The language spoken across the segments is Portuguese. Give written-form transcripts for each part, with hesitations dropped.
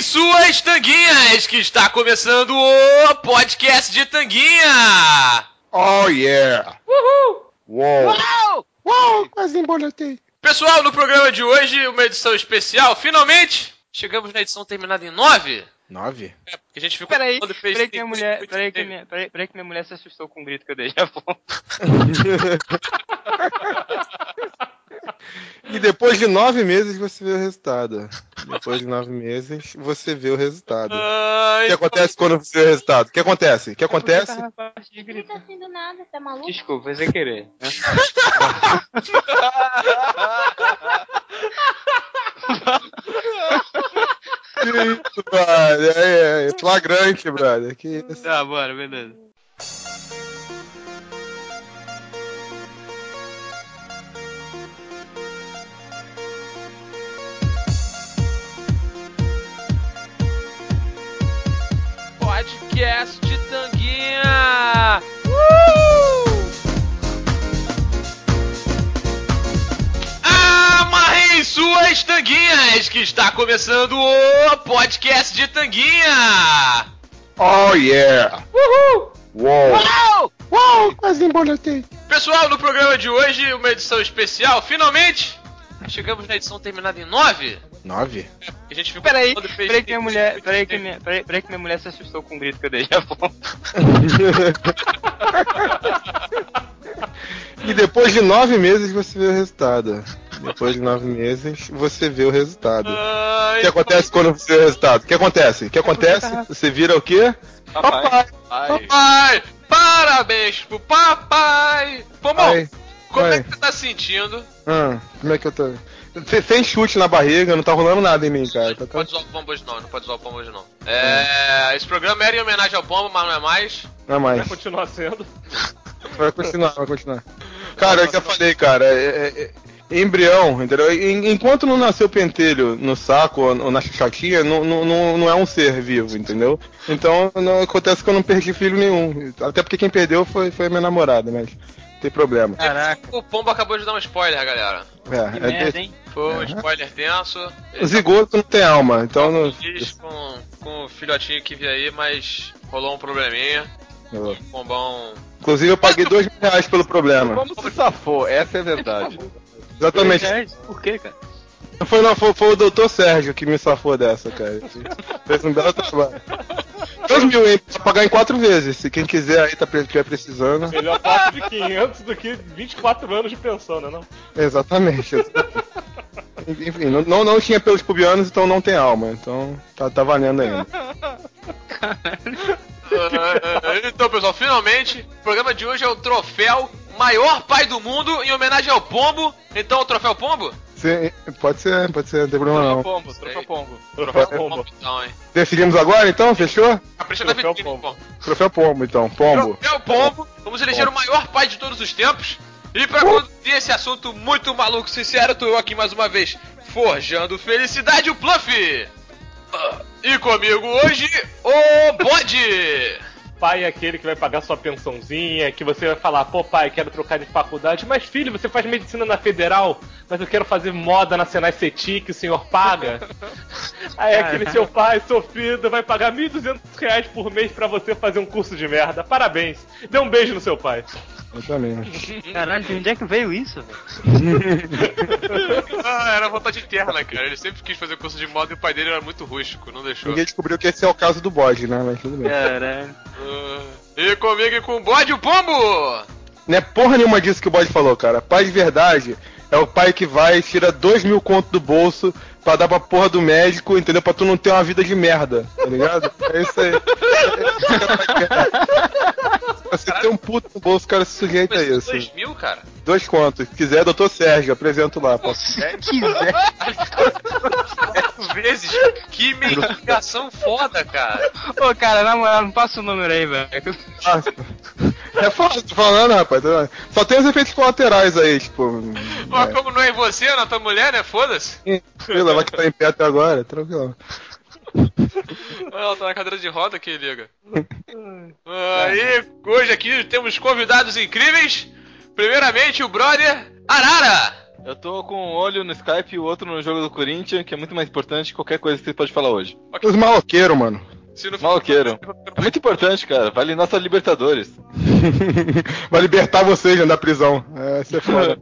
Suas tanguinhas, que está começando o podcast de Tanguinha! Oh yeah! Uhul! Uou! Uau! Uou! Quase emboletei. Pessoal, no programa de hoje, uma edição especial, finalmente! Chegamos na edição terminada em 9. 9? É, porque a gente ficou... Peraí quando fez que minha mulher se assustou com o grito que eu dei já bom. E depois de 9 meses você vê o resultado. Depois de 9 meses você vê o resultado. O que acontece quando você vê o resultado? O que acontece? O que acontece? Tá na parte de Não grito. tá assim do nada, tá maluco? Desculpa, sem querer. Que isso, brother? É flagrante, brother. Que isso? Tá, bora, beleza. Podcast de Tanguinha! Amarrem suas tanguinhas, que está começando o podcast de Tanguinha! Oh yeah! Uhul! Uou! Uau! Uou! Quase emboletei. Pessoal, no programa de hoje, uma edição especial, finalmente! Chegamos na edição terminada em 9. 9? É, porque a gente ficou... Peraí quando fez... que minha mulher se assustou com o grito que eu dei já bom. E depois de 9 meses você vê o resultado. Depois de 9 meses você vê o resultado. O que acontece quando você vê o resultado? O que acontece? O que acontece? Você vira o quê? Papai! Papai! Parabéns pro papai! Pomão, Ai, como é ai. que você tá sentindo? Como é que eu tô? Sem chute na barriga, não tá rolando nada em mim, cara. Não pode zoar o pombo hoje não, não pode zoar o pombo hoje não. Esse programa era em homenagem ao pombo, mas não é mais. Não é mais. Vai continuar sendo. Vai continuar. Cara, é o que eu falei, cara. Embrião, entendeu? Enquanto não nasceu pentelho no saco ou na chatinha, não é um ser vivo, entendeu? Então não acontece que eu não perdi filho nenhum. Até porque quem perdeu foi minha namorada, mas não tem problema. Caraca. O pombo acabou de dar um spoiler, galera. Que merda, hein? Foi um spoiler tenso. O zigoto não tem alma, então não. Feliz com o filhotinho que vi aí, mas rolou um probleminha. O pombão... Inclusive eu paguei R$2.000 pelo problema. Como se safou, essa é a verdade. Exatamente. Por quê, cara? Foi o doutor Sérgio que me safou dessa, cara. Fez um belo trabalho. 2.000, hein? Pra pagar em 4 vezes. Se quem quiser aí tiver precisando. Melhor passo de 500 do que 24 anos de pensão, né não? Exatamente. Enfim, não tinha pelos pubianos, então não tem alma. Então tá valendo ainda. Então, pessoal, finalmente, o programa de hoje é o troféu maior pai do mundo em homenagem ao pombo. Então, o troféu pombo? Sim, pode ser, não tem problema não. Troféu pombo. Troféu pombo, então, hein? Decidimos agora, então? Fechou? Capricha da Troféu vitrine, pombo. pombo. Troféu pombo, então. Pombo. Troféu pombo. Vamos eleger o maior pai de todos os tempos. E pra conduzir esse assunto muito maluco, sincero, tô eu aqui mais uma vez, forjando felicidade, o Pluff. E comigo hoje, o Bode. Pai é aquele que vai pagar sua pensãozinha, que você vai falar, pô pai, quero trocar de faculdade, mas filho, você faz medicina na Federal, mas eu quero fazer moda na Senai CETIC, o senhor paga? Aí aquele seu pai sofrido vai pagar R$1.200 por mês pra você fazer um curso de merda. Parabéns. Dê um beijo no seu pai. Eu também. Caralho, de onde é que veio isso, velho? Era vontade interna, cara. Ele sempre quis fazer curso de moda e o pai dele era muito rústico, não deixou. Ninguém descobriu que esse é o caso do bode, né? Mas tudo bem. Caralho. E comigo e com o Bode, o Pombo! Não é porra nenhuma disso que o bode falou, cara. Pai de verdade é o pai que vai e tira 2.000 conto do bolso pra dar pra porra do médico, entendeu? Pra tu não ter uma vida de merda, tá ligado? É isso aí. Você tem um puto no bolso, o cara se sujeita a isso. 2.000, cara? 2 contos. Se quiser, doutor Sérgio, apresento lá. Se quiser. 4 vezes? Que medicação foda, cara. Ô, cara, na moral, não passa o número aí, velho. É fácil, tô falando, rapaz. Só tem os efeitos colaterais aí, tipo. Mas como não é em você, é na tua mulher, né? Foda-se. Tranquilo, vai que tá em pé até agora, tranquilo. Ela tá na cadeira de roda que liga. Aí, hoje aqui temos convidados incríveis. Primeiramente, o brother Arara. Eu tô com um olho no Skype e o outro no jogo do Corinthians, que é muito mais importante que qualquer coisa que você pode falar hoje. Os maloqueiros, mano. Se não for- Maloqueiro. É muito importante, cara. Vale nossa Libertadores. Vai libertar vocês, né, da prisão. Isso é foda.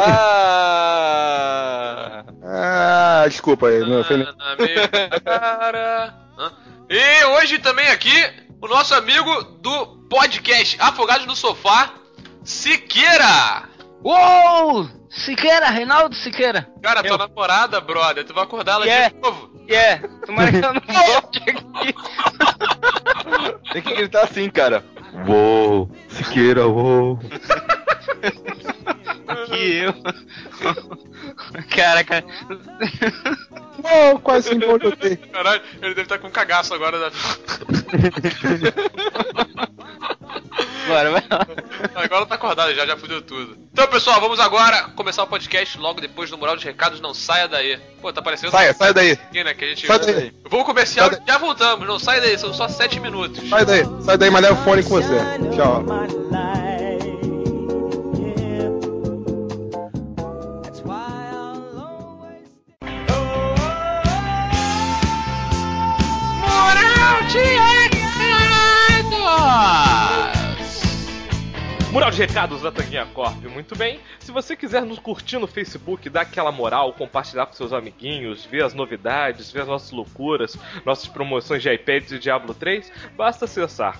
Desculpa aí. Meu filho. Na minha cara. E hoje também aqui, o nosso amigo do podcast Afogados no Sofá, Siqueira. Uou! Siqueira, Reinaldo Siqueira. Cara, tua namorada, brother, tu vai acordar ela de novo. Tomara que eu não volte aqui. Tem que gritar assim, cara. Uou, Siqueira, uou. Aqui eu. Caraca. Uou, quase se embolotei. Caralho, ele deve estar com cagaço agora da. Bora, vai lá. Agora tá acordado, já fudeu tudo. Então, pessoal, vamos agora começar o podcast logo depois do Mural de Recados. Não saia daí. Pô, tá parecendo. Sai daí. Aqui, né, que a gente... Sai daí. Vamos comercial e já voltamos. Não sai daí, são só 7 minutos. Sai daí, mas leva o fone com você. Tchau. Mural de Recados! Mural de recados da Tanguinha Corp, muito bem. Se você quiser nos curtir no Facebook, dar aquela moral, compartilhar com seus amiguinhos, ver as novidades, ver as nossas loucuras, nossas promoções de iPads e Diablo 3, basta acessar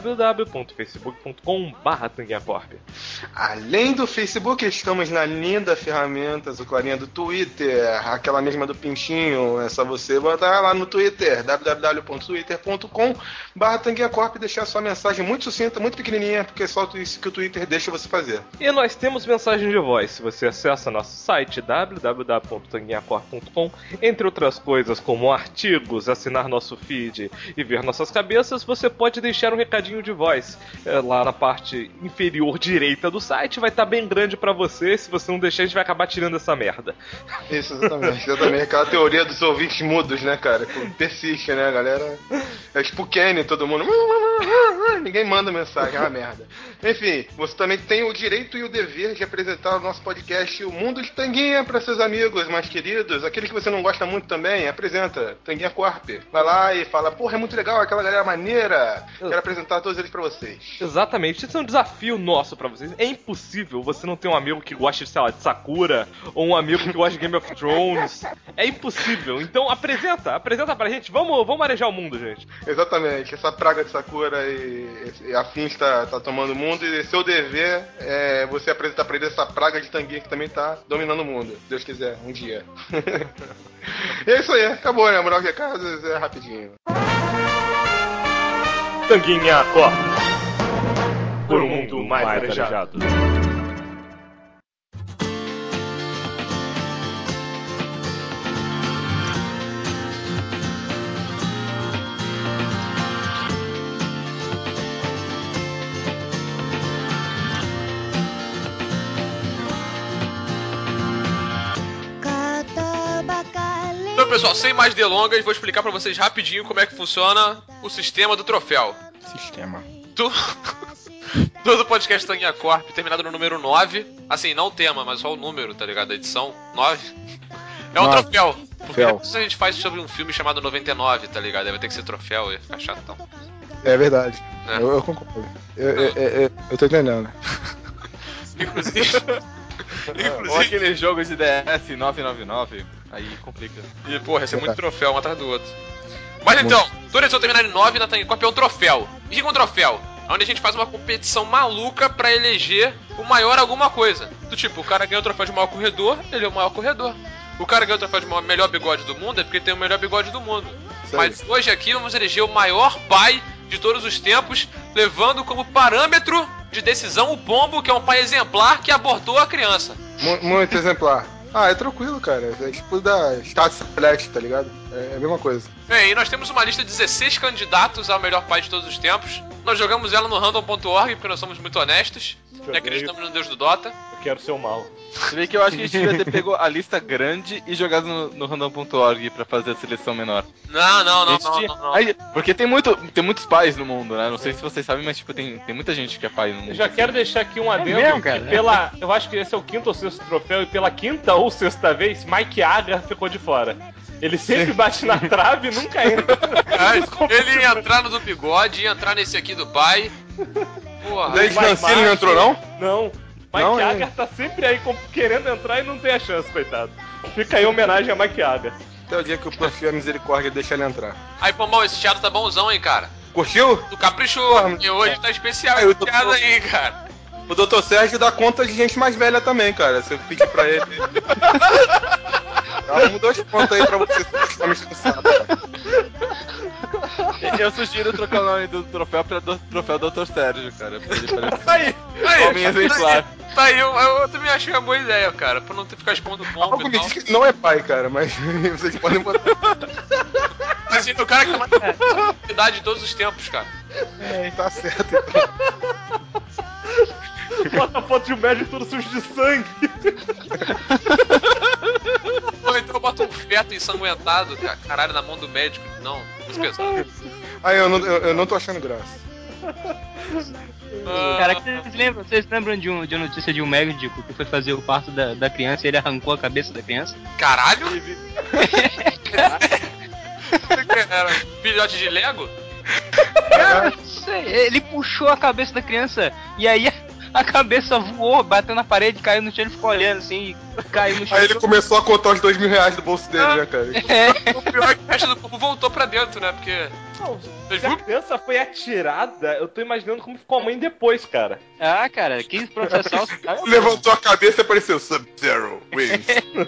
www.facebook.com/tanguinhacorp. Além do Facebook, estamos na linda ferramenta azuclarinha do Twitter, aquela mesma do Pinchinho. É só você botar lá no Twitter, www.twitter.com/tanguinhacorp e deixar sua mensagem muito sucinta, muito pequenininha, porque é só isso que o Twitter deixa você fazer. E nós temos mensagem de voz. Se você acessa nosso site www.tanguinhacorp.com, entre outras coisas como artigos, assinar nosso feed e ver nossas cabeças, você pode deixar um recadinho de voz. Lá na parte inferior direita do site vai estar bem grande pra você. Se você não deixar, a gente vai acabar tirando essa merda. Isso, exatamente. Aquela teoria dos ouvintes mudos, né, cara? Que persiste, né, galera? É tipo Kenny, todo mundo... Ninguém manda mensagem, é uma merda. Enfim, você também tem o direito e o dever de apresentar o nosso podcast O Mundo de Tanguinha para seus amigos mais queridos. Aquele que você não gosta muito também, apresenta Tanguinha Corp. Vai lá e fala, porra, é muito legal, aquela galera maneira. Quero apresentar todos eles para vocês. Exatamente, isso é um desafio nosso pra vocês. É impossível você não ter um amigo que gosta, sei lá, de Sakura, ou um amigo que gosta de Game of Thrones. É impossível. Então apresenta pra gente. Vamos arejar o mundo, gente. Exatamente, essa praga de Sakura e afins tá tomando o mundo, e seu dever é você apresentar pra ele essa praga de Tanguinha que também tá dominando o mundo. Se Deus quiser, um dia. E é isso aí, acabou, né? Moral de recados é rapidinho. Tanguinha Corp, por um mundo mais arejado. Então, pessoal, sem mais delongas, vou explicar pra vocês rapidinho como é que funciona o sistema do troféu. Todo podcast Tanguinha Corp, terminado no número 9. Assim, não o tema, mas só o número, tá ligado? A edição 9. É um troféu. Porque depois a gente faz sobre um filme chamado 99, tá ligado? Aí vai ter que ser troféu, ia ficar chatão. É verdade. Eu concordo. Eu tô entendendo. Inclusive... Ou aquele jogo de DS 999, aí complica. E, porra, ia ser muito troféu um atrás do outro. Mas então, toda edição terminada em 9 na Tanguinha Corp é um troféu. E o que é um troféu? Onde a gente faz uma competição maluca pra eleger o maior alguma coisa. Do tipo, o cara ganha o troféu de maior corredor, ele é o maior corredor. O cara ganha o troféu de melhor bigode do mundo, é porque ele tem o melhor bigode do mundo. Mas hoje aqui vamos eleger o maior pai de todos os tempos, levando como parâmetro de decisão o pombo, que é um pai exemplar que abortou a criança. Muito exemplar. É tranquilo, cara. É tipo da Status Select, tá ligado? É a mesma coisa. Bem, e nós temos uma lista de 16 candidatos ao melhor pai de todos os tempos. Nós jogamos ela no random.org, porque nós somos muito honestos. E acreditamos no Deus do Dota. Ok, quero seu mal. Você vê que eu acho que a gente devia ter pego a lista grande e jogado no random.org pra fazer a seleção menor. Não. Aí, porque tem muitos pais no mundo, né? Não sei se vocês sabem, mas tipo, tem muita gente que é pai no mundo. Eu já quero deixar aqui um adendo mesmo, cara? que eu acho que esse é o 5º ou 6º troféu, e pela 5ª ou 6ª vez, Mike Agar ficou de fora. Ele sempre bate na trave e nunca entra. Ele ia entrar no do bigode, ia entrar nesse aqui do pai. Porra. Daí Cancino não entrou, não? Não. Mike Agar tá sempre aí querendo entrar e não tem a chance, coitado. Fica aí a homenagem a Mike Agar. Até o dia que o Pluff a misericórdia deixa ele entrar. Aí, Pombal, esse teatro tá bonzão, hein, cara. Curtiu? Tu caprichou, e hoje tá especial esse teatro aí, cara. O Dr. Sérgio dá conta de gente mais velha também, cara. Se eu pedir pra ele. Arrumo 2 pontos aí pra você ficar me estressado. Eu sugiro trocar o nome do troféu pra troféu Dr. Sérgio, cara. Pra ele parecer Aí, homem exemplar. Tá aí, eu também achei uma boa ideia, cara. Pra não ter que ficar expondo pombo Algo e me tal. diz que não é pai, cara, mas vocês podem botar. Mas assim, o cara que tá mais idade de todos os tempos, cara. Tá certo, então. Bota a foto de um médico todo sujo de sangue. Ou então bota um feto ensanguentado, cara. Caralho, na mão do médico. Não, muito pesado. Aí eu não tô achando graça. Cara, vocês lembram de uma notícia de um médico que foi fazer o parto da criança e ele arrancou a cabeça da criança? Caralho? Era filhote de Lego? Cara, não sei, ele puxou a cabeça da criança e aí a cabeça voou, bateu na parede, caiu no chão e ficou olhando assim, e caiu no chão. Aí ele começou a contar os R$2.000 do bolso dele, né, cara? O pior é que o resto do corpo voltou pra dentro, né? Porque. Não, se a criança foi atirada, eu tô imaginando como ficou a mãe depois, cara. Ah, cara, quis processar os caras. Levantou a cabeça e apareceu Sub-Zero wins.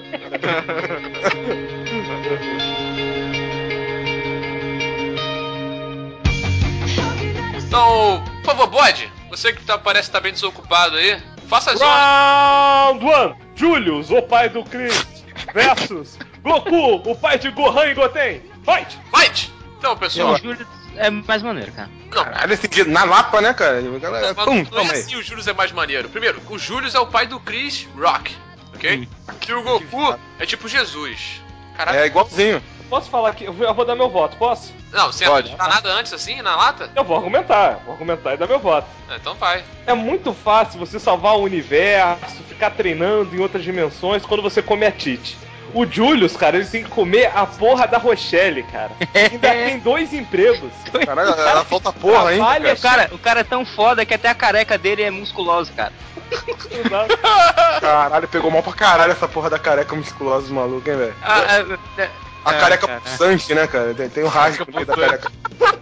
Então, por favor, Bode, você que parece estar bem desocupado aí, faça as honras. Round 1, Julius, o pai do Chris, versus Goku, o pai de Gohan e Goten. Fight! Fight! Então, pessoal. O Júlio é mais maneiro, cara. Não, Caralho, esse dia na lapa, né, cara? Pum, não é toma aí. assim o Julius é mais maneiro. Primeiro, o Julius é o pai do Chris Rock, ok? E o Goku é tipo Jesus. Caralho. É igualzinho. Posso falar aqui? Eu vou dar meu voto, posso? Não, você Pode. não dá nada antes assim, na lata? Eu vou argumentar e dar meu voto. Então vai. É muito fácil você salvar o universo, ficar treinando em outras dimensões quando você come a Tite. O Julius, cara, ele tem que comer a porra da Rochelle, cara. Ainda tem 2 empregos. Caralho, ela falta porra ainda, cara. O cara é tão foda que até a careca dele é musculosa, cara. Caralho, pegou mal pra caralho essa porra da careca musculosa dos malucos, hein, velho? A careca pulsante, né, cara? Tem um rasgo no meio da careca.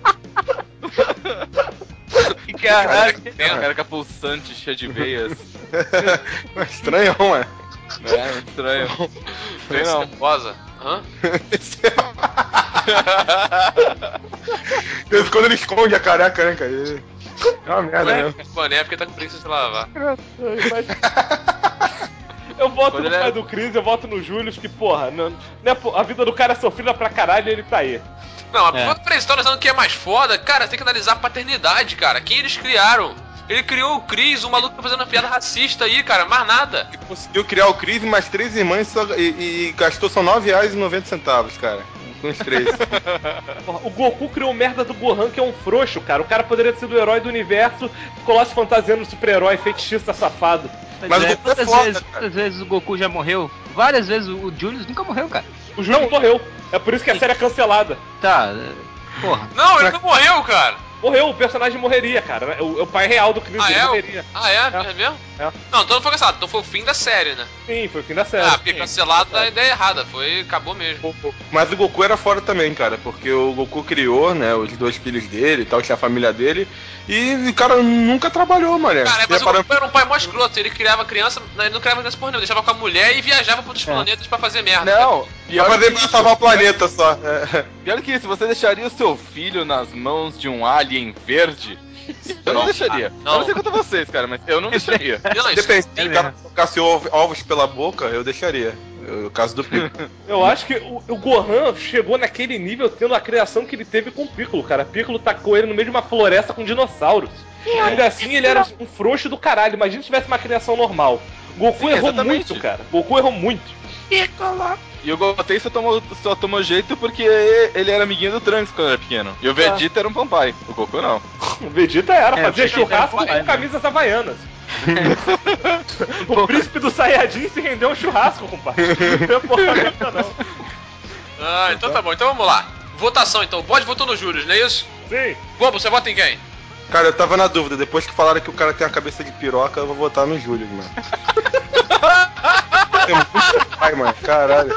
Caralho. Tem uma careca pulsante, cheia de veias. Estranhão, ué. É, estranho. Sei não. Rosa. Hã? Quando ele esconde a careca, né, cara? É uma merda mesmo. Mano, é porque tá com preguiça de lavar. Eu voto no pai do Chris, eu voto no Julius, que porra, a vida do cara é sofrida pra caralho e ele tá aí. Não, peraí, você tá pensando que é mais foda? Cara, tem que analisar a paternidade, cara. Quem eles criaram? Ele criou o Chris, o maluco tá fazendo uma piada racista aí, cara, mais nada. Ele conseguiu criar o Chris e mais 3 irmãs e gastou só R$9,90, cara. Com os 3. Porra, o Goku criou merda do Gohan, que é um frouxo, cara. O cara poderia ter sido o herói do universo, ficou lá se fantasiando de super-herói, feitiçista safado. Mas o Goku é foda, quantas vezes o Goku já morreu? Várias vezes o Julius nunca morreu, cara. O Julius morreu. É por isso que a série é cancelada. Tá, porra. Não, ele não morreu, cara. Morreu, o personagem morreria, cara. O pai real do Chris morreria. É mesmo? É. Não, então não foi cancelado, então foi o fim da série, né? Sim, foi o fim da série. Ah, porque cancelado é a ideia errada, acabou mesmo. Mas o Goku era fora também, cara, porque o Goku criou, né, os 2 filhos dele e tal, tinha a família dele, e o cara nunca trabalhou, mano. Cara, mas o Goku era um pai mó escroto, ele criava criança, ele não criava criança por nenhum, deixava com a mulher e viajava por outros planetas pra fazer merda. Não, Pra fazer pra salvar o planeta só. Pior que isso, você deixaria o seu filho nas mãos de um alien verde? Eu não deixaria. Não. Eu não sei quanto a vocês, cara, mas eu não deixaria. Não, isso- Depende, se o cara colocasse ovos pela boca, eu deixaria. No caso do Piccolo. Eu acho que o Gohan chegou naquele nível tendo a criação que ele teve com o Piccolo, cara. Piccolo tacou ele no meio de uma floresta com dinossauros. Ainda assim, ele era um frouxo do caralho. Imagina se tivesse uma criação normal. Goku Sim, errou exatamente. muito, cara. Goku errou muito. E o Gotei só tomou jeito porque ele era amiguinho do Trunks quando era pequeno. E o Vegeta era um papai. O Goku não. O Vegeta fazia o Vegeta era churrasco papai, com camisas havaianas. O príncipe do Saiyajin se rendeu a um churrasco, compadre. Não tem porra nenhuma, não. Ah, então tá bom. Então vamos lá. Votação então. O Bode votou no Júlio, não é isso? Sim. Globo, você vota em quem? Cara, eu tava na dúvida. Depois que falaram que o cara tem a cabeça de piroca, eu vou votar no Júlio, mano. É muito pai, mano. Caralho.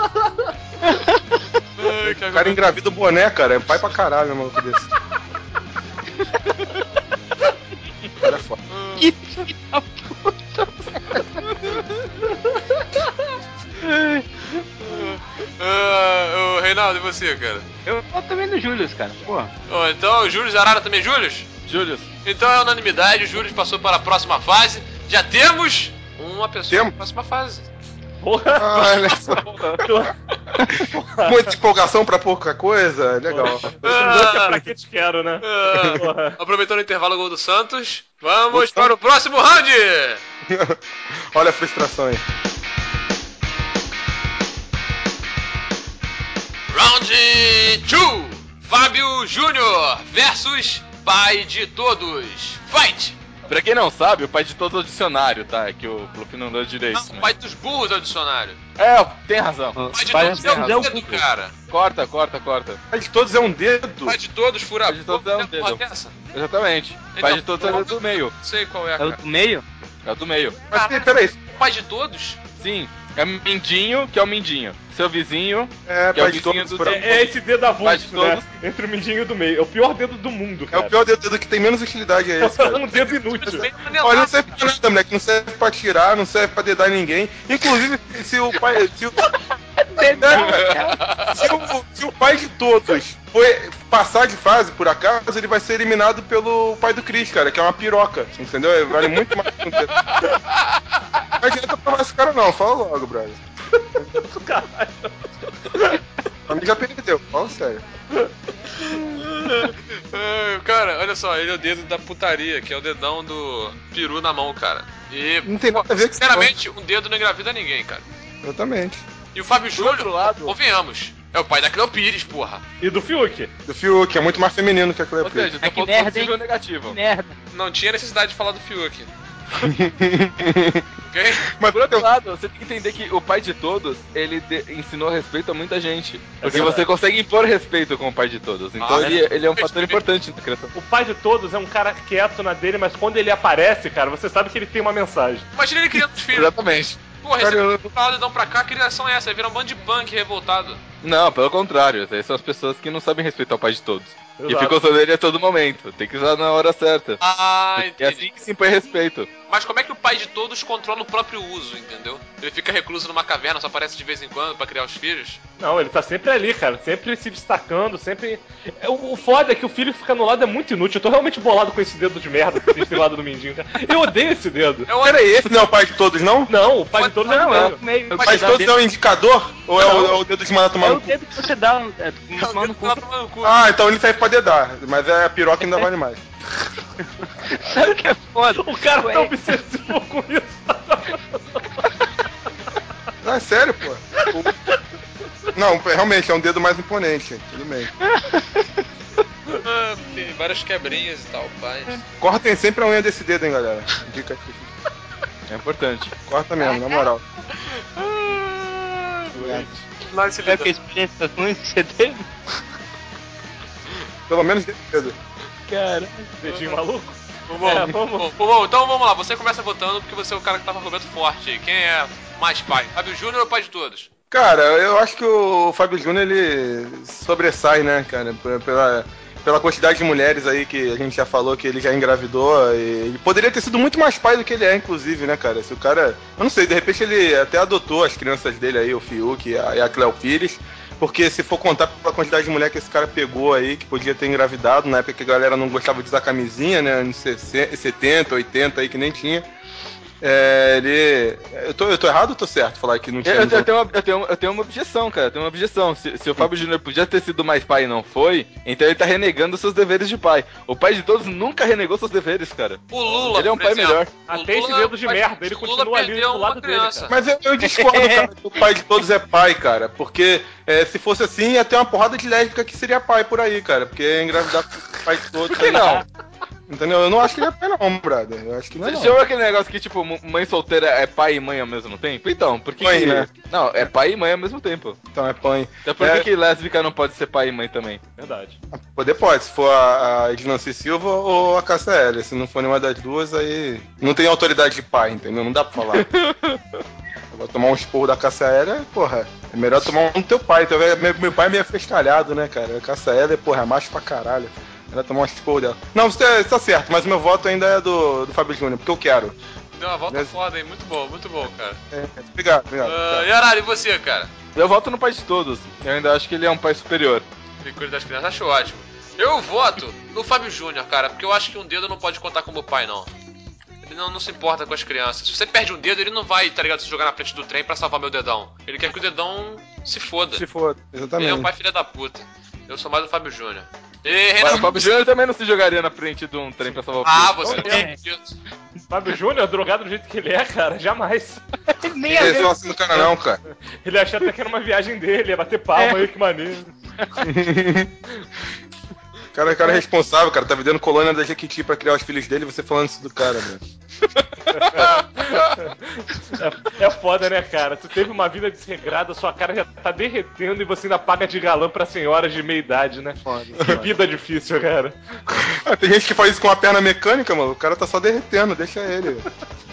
Ai, O cara engravida o boné, cara. É pai pra caralho, maluco desse. O cara é foda. Que filho da puta. Ô, Reinaldo, e você, cara? Eu voto também no Julius, cara. Porra. Ó, então o Júlio Zarara também é Júlio? Julius. Então é unanimidade, o Júlio passou para a próxima fase. Já temos uma pessoa Temos? na próxima fase. Porra. Olha só. Muita empolgação pra pouca coisa. Legal. Esse é pra que te quero, né? Porra. Aproveitando o intervalo gol do Santos, vamos para o próximo round! Olha a frustração aí. Round 2! Fábio Júnior versus Pai de Todos. Fight! Pra quem não sabe, o pai de todos é o dicionário, tá? É que o Fluffy não leu direito. Não, né? Pai dos burros é o dicionário. É, tem razão. Pai de Pai todos é o é o dedo, burro. cara. Corta. Mas de todos é um dedo. Pai de todos, fura Pai de todos é um Tem uma dedo. dessa? Exatamente. Então, Pai de todos é o do meio. Não sei qual é, É cara. o do meio? É o do meio. Mas peraí. Pai de todos? Sim. É Mindinho, que é o Mindinho. Seu vizinho, É, que é o pai de vizinho todos. do... É esse dedo Pai de avulso, né? todos. Entre o mindinho e o do meio. É o pior dedo do mundo, É cara. o pior dedo que tem menos utilidade, é esse, cara. É um dedo inútil. Olha, não serve pra nada, moleque. Não serve pra tirar, não serve pra dedar ninguém. Inclusive, se o pai. Se o pai de todos passar de fase, por acaso, ele vai ser eliminado pelo pai do Chris, cara, que é uma piroca. Entendeu? Vale muito mais que um dedo. Não adianta provar esse cara, não. Fala logo, brother. A mim já perdeu, fala sério. Cara, olha só, ele é o dedo da putaria, que é o dedão do peru na mão, cara. E, Não tem nada a ver com sinceramente, um dedo não engravida ninguém, cara. Exatamente. E o Fábio Do outro Júnior, lado- convenhamos, é o pai da Cleo Pires, porra. E do Fiuk? Do Fiuk, é muito mais feminino que a Cleo Ou seja, tem que ponto merda, positivo hein? e negativo. Merda. Não tinha necessidade de falar do Fiuk. Ok? Mas Por outro lado, você tem que entender que o pai de todos, ele ensinou respeito a muita gente. Porque você consegue impor respeito com o pai de todos. Então Ah, ele é um fator importante na criação. O pai de todos é um cara quieto na dele, mas quando ele aparece, cara, você sabe que ele tem uma mensagem. Imagina ele criando os filhos. Exatamente. Porra, Cara, recebeu eu- um dedão pra cá, a criação é essa, aí vira um bando de punk revoltado. Não, pelo contrário. Essas são as pessoas que não sabem respeitar o pai de todos. E Exato. ficam usando ele a todo momento. Tem que usar na hora certa. Ah, É entendi. assim que se impõe respeito. Mas como é que o pai de todos controla o próprio uso, entendeu? Ele fica recluso numa caverna, só aparece de vez em quando pra criar os filhos? Não, ele tá sempre ali, cara. Sempre se destacando, sempre. O foda é que o filho fica no lado é muito inútil. Eu tô realmente bolado com esse dedo de merda que tem esse lado do mindinho, cara. Eu odeio esse dedo. É o Peraí, esse não é o pai de todos, não? Não, o pai de todos é Não, é não. o meio. O pai de todos é um indicador? Ou é o dedo de mandar tomar É no o cu? dedo que você dá tomar no cu. no cu. Ah, então ele serve pra dedar, mas a piroca ainda vale mais. Sabe o que é foda? O cara Ué, tá obsessivo com isso. Não, é sério, pô. Não, realmente, é um dedo mais imponente. Tudo bem. Ah, tem várias quebrinhas e tal, pai. Cortem sempre a unha desse dedo, hein, galera. Dica aqui. É importante. Corta mesmo, na moral. Lá esse Vai ficar experiência ruim que você teve? Pelo menos desse dedo. Cara. Dedinho maluco? Vamos. Bom, então vamos lá, você começa votando porque você é o cara que tá com o argumento forte aí. Quem é mais pai? Fábio Júnior ou pai de todos? Cara, eu acho que o Fábio Júnior, ele sobressai, né, cara, pela quantidade de mulheres aí que a gente já falou que ele já engravidou. E ele poderia ter sido muito mais pai do que ele é, inclusive, né, cara? Se o cara, eu não sei, de repente ele até adotou as crianças dele aí, o Fiuk e a Cleo Pires. Porque se for contar pela quantidade de mulher que esse cara pegou aí, que podia ter engravidado, na época que a galera não gostava de usar camisinha, né, anos 70, 80 aí que nem tinha. ele... Eu tô errado ou tô certo falar que não tinha... Eu tenho uma objeção, cara. Eu tenho uma objeção. Se o Fábio Júnior podia ter sido mais pai e não foi, então ele tá renegando seus deveres de pai. O pai de todos nunca renegou seus deveres, cara. O Lula, ele é um por pai exemplo, melhor. Até esse dedo de merda, ele continua ali do lado dele, cara. Mas eu discordo, cara, que o pai de todos é pai, cara. Porque se fosse assim, ia ter uma porrada de lésbica que seria pai por aí, cara. Porque é engravidar com o pai de todos. Por que não? Entendeu? Eu não acho que ele é pai não, brother. Eu acho que não é Você não. já viu aquele negócio que, tipo, mãe solteira é pai e mãe ao mesmo tempo? Então, por que Mãe, que... né? Não, é pai e mãe ao mesmo tempo. Então é pai. Então por que lésbica não pode ser pai e mãe também? Verdade. Poder pode, se for a Ednancy Silva ou a Cássia Eller. Se não for nenhuma das duas, aí não tem autoridade de pai, entendeu? Não dá pra falar. Agora tomar um esporro da Cássia Eller, porra, é melhor tomar um do teu pai. Meu pai é meio afrescalhado, né, cara? A Cássia Eller, porra, é macho pra caralho. Ela tomou um esporro dela. Não, você tá certo, mas o meu voto ainda é do Fábio Júnior, porque eu quero. Deu uma volta foda, hein? Muito bom, cara. Obrigado. Yarara, e você, cara? Eu voto no pai de todos. Eu ainda acho que ele é um pai superior. Me cuida das crianças, acho ótimo. Eu voto no Fábio Júnior, cara, porque eu acho que um dedo não pode contar como pai, não. Ele não se importa com as crianças. Se você perde um dedo, ele não vai, tá ligado, se jogar na frente do trem pra salvar meu dedão. Ele quer que o dedão se foda. Se foda, exatamente. Ele é um pai filha da puta. Eu sou mais do Fábio Júnior. Mas o Fábio Júnior também não se jogaria na frente de um trem pra salvar o filho. Ah, você não é isso. Fábio Júnior, drogado do jeito que ele é, cara, jamais. Nem Ele é assim do cara não, cara. Ele achou até que era uma viagem dele, ia bater palma aí, que maneiro. O cara é responsável, cara. Tá vendendo colônia da Jequiti pra criar os filhos dele e você falando isso do cara, velho. É foda, né, cara? Tu teve uma vida desregrada, sua cara já tá derretendo e você ainda paga de galã pra senhoras de meia idade, né? Foda. Que vida difícil, cara. Tem gente que faz isso com uma perna mecânica, mano. O cara tá só derretendo, deixa ele.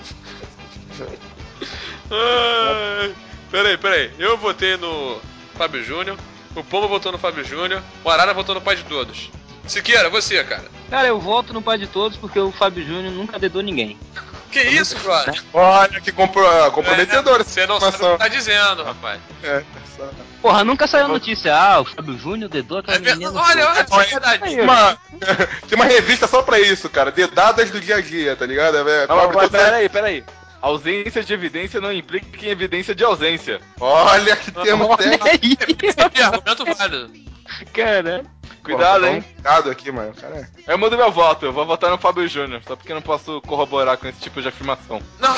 Peraí. Eu votei no Fábio Júnior, o Pombo votou no Fábio Júnior, o Arara votou no pai de todos. Siqueira, você, cara. Cara, eu voto no pai de todos porque o Fábio Júnior nunca dedou ninguém. Que isso, brother? Olha que comprometedor. Você não sabe o que tá dizendo, rapaz. Porra, nunca saiu notícia. Ah, o Fábio Júnior dedou aquela menina. Olha, é verdade. Tem uma revista só pra isso, cara. Dedadas do dia a dia, tá ligado? Peraí. Ausência de evidência não implica em evidência de ausência. Olha que termo técnico. Argumento válido. Caramba. Cuidado, hein? Cuidado aqui, mano. Cara. Eu mudo meu voto, eu vou votar no Fábio Júnior, só porque eu não posso corroborar com esse tipo de afirmação. Não.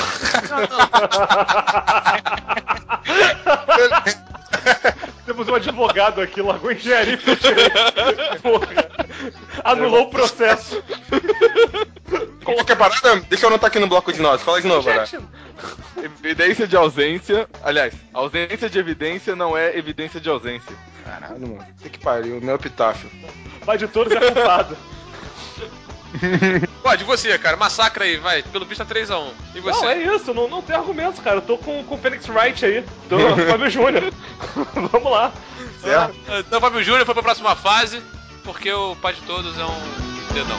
Temos um advogado aqui, largou engenharia e fez direito. Porra. Anulou o processo. Qualquer parada, deixa eu anotar aqui no bloco de notas. Fala de novo, cara. Evidência de ausência. Aliás, ausência de evidência não é evidência de ausência. Caralho, mano. Que pariu, meu epitáfio. Pai de todos é culpado. Pode, você, cara. Massacra aí, vai. Pelo visto é 3-1. E você? Não, é isso. Não tem argumentos, cara. Eu tô com o Phoenix Wright aí. Tô com o Fábio Júnior. Vamos lá. Certo? Então o Fábio Júnior foi pra próxima fase, porque o pai de todos é um dedão.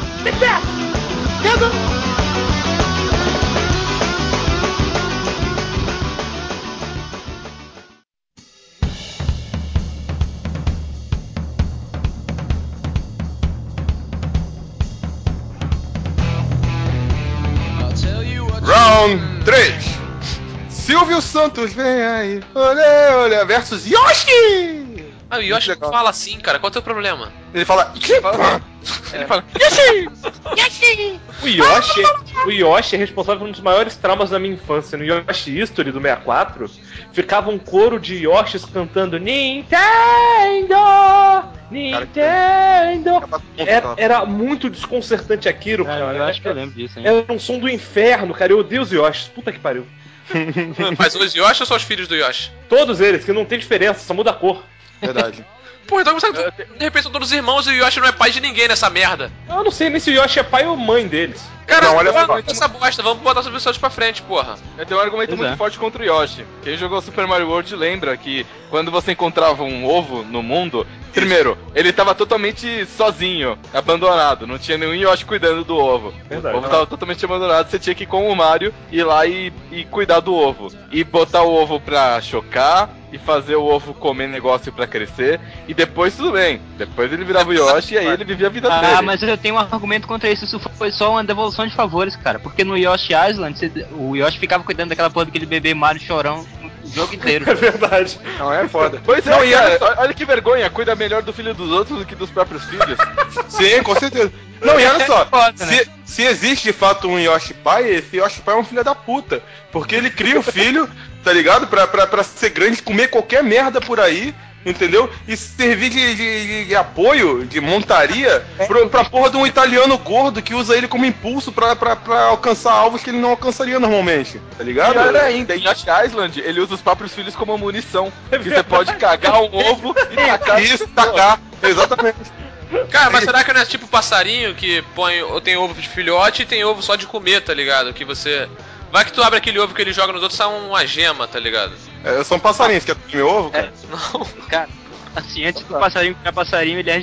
Round 3. Silvio Santos, vem aí. Olha, versus Yoshi. Ah, o Yoshi não fala assim, cara. Qual é o teu problema? Ele fala... Ele fala... O Yoshi é responsável por um dos maiores traumas da minha infância. No Yoshi History do 64, ficava um coro de Yoshis cantando Nintendo! Era muito desconcertante aquilo, cara. Eu acho que eu lembro disso, hein? Era um som do inferno, cara. Eu odeio os Yoshis. Puta que pariu. Mas os Yoshi ou só os filhos do Yoshi? Todos eles, que não tem diferença, só muda a cor. Verdade. Pô, então de repente são todos irmãos e o Yoshi não é pai de ninguém nessa merda. Eu não sei nem se o Yoshi é pai ou mãe deles. Cara, não, olha vamos essa bosta, vamos botar os episódios pra frente, porra. Eu tenho um argumento muito forte contra o Yoshi. Quem jogou Super Mario World lembra que quando você encontrava um ovo no mundo, primeiro, ele tava totalmente sozinho, abandonado, não tinha nenhum Yoshi cuidando do ovo. Verdade. O ovo tava totalmente abandonado, você tinha que ir com o Mario ir lá e cuidar do ovo. E botar o ovo pra chocar, e fazer o ovo comer negócio pra crescer, e depois tudo bem. Depois ele virava o Yoshi e aí ele vivia a vida dele. Ah, mas eu tenho um argumento contra isso. Isso foi só uma devolução de favores, cara. Porque no Yoshi Island, o Yoshi ficava cuidando daquela porra daquele bebê Mario chorão o jogo inteiro. É verdade. Não, é foda. Pois Não, é, e cara, olha que vergonha, cuida melhor do filho dos outros do que dos próprios filhos. Sim, com certeza. Não, e olha só, Foda, né? se existe de fato um Yoshi Pai, esse Yoshi Pai é um filho da puta. Porque ele cria o filho, tá ligado? Pra ser grande, comer qualquer merda por aí, entendeu? E servir de apoio, de montaria, pra porra de um italiano gordo que usa ele como impulso pra alcançar alvos que ele não alcançaria normalmente, tá ligado? Pior ainda, em Yoshi Island, ele usa os próprios filhos como munição. Que você pode cagar um ovo e tacar. Isso, tacar, exatamente. Cara, mas será que não é tipo passarinho que põe, ou tem ovo de filhote e tem ovo só de comer, tá ligado? Que você... Vai que tu abre aquele ovo que ele joga nos outros, sai uma gema, tá ligado? São passarinhos, quer comer ovo, cara? Não. Cara, assim, antes do passarinho virar passarinho, ele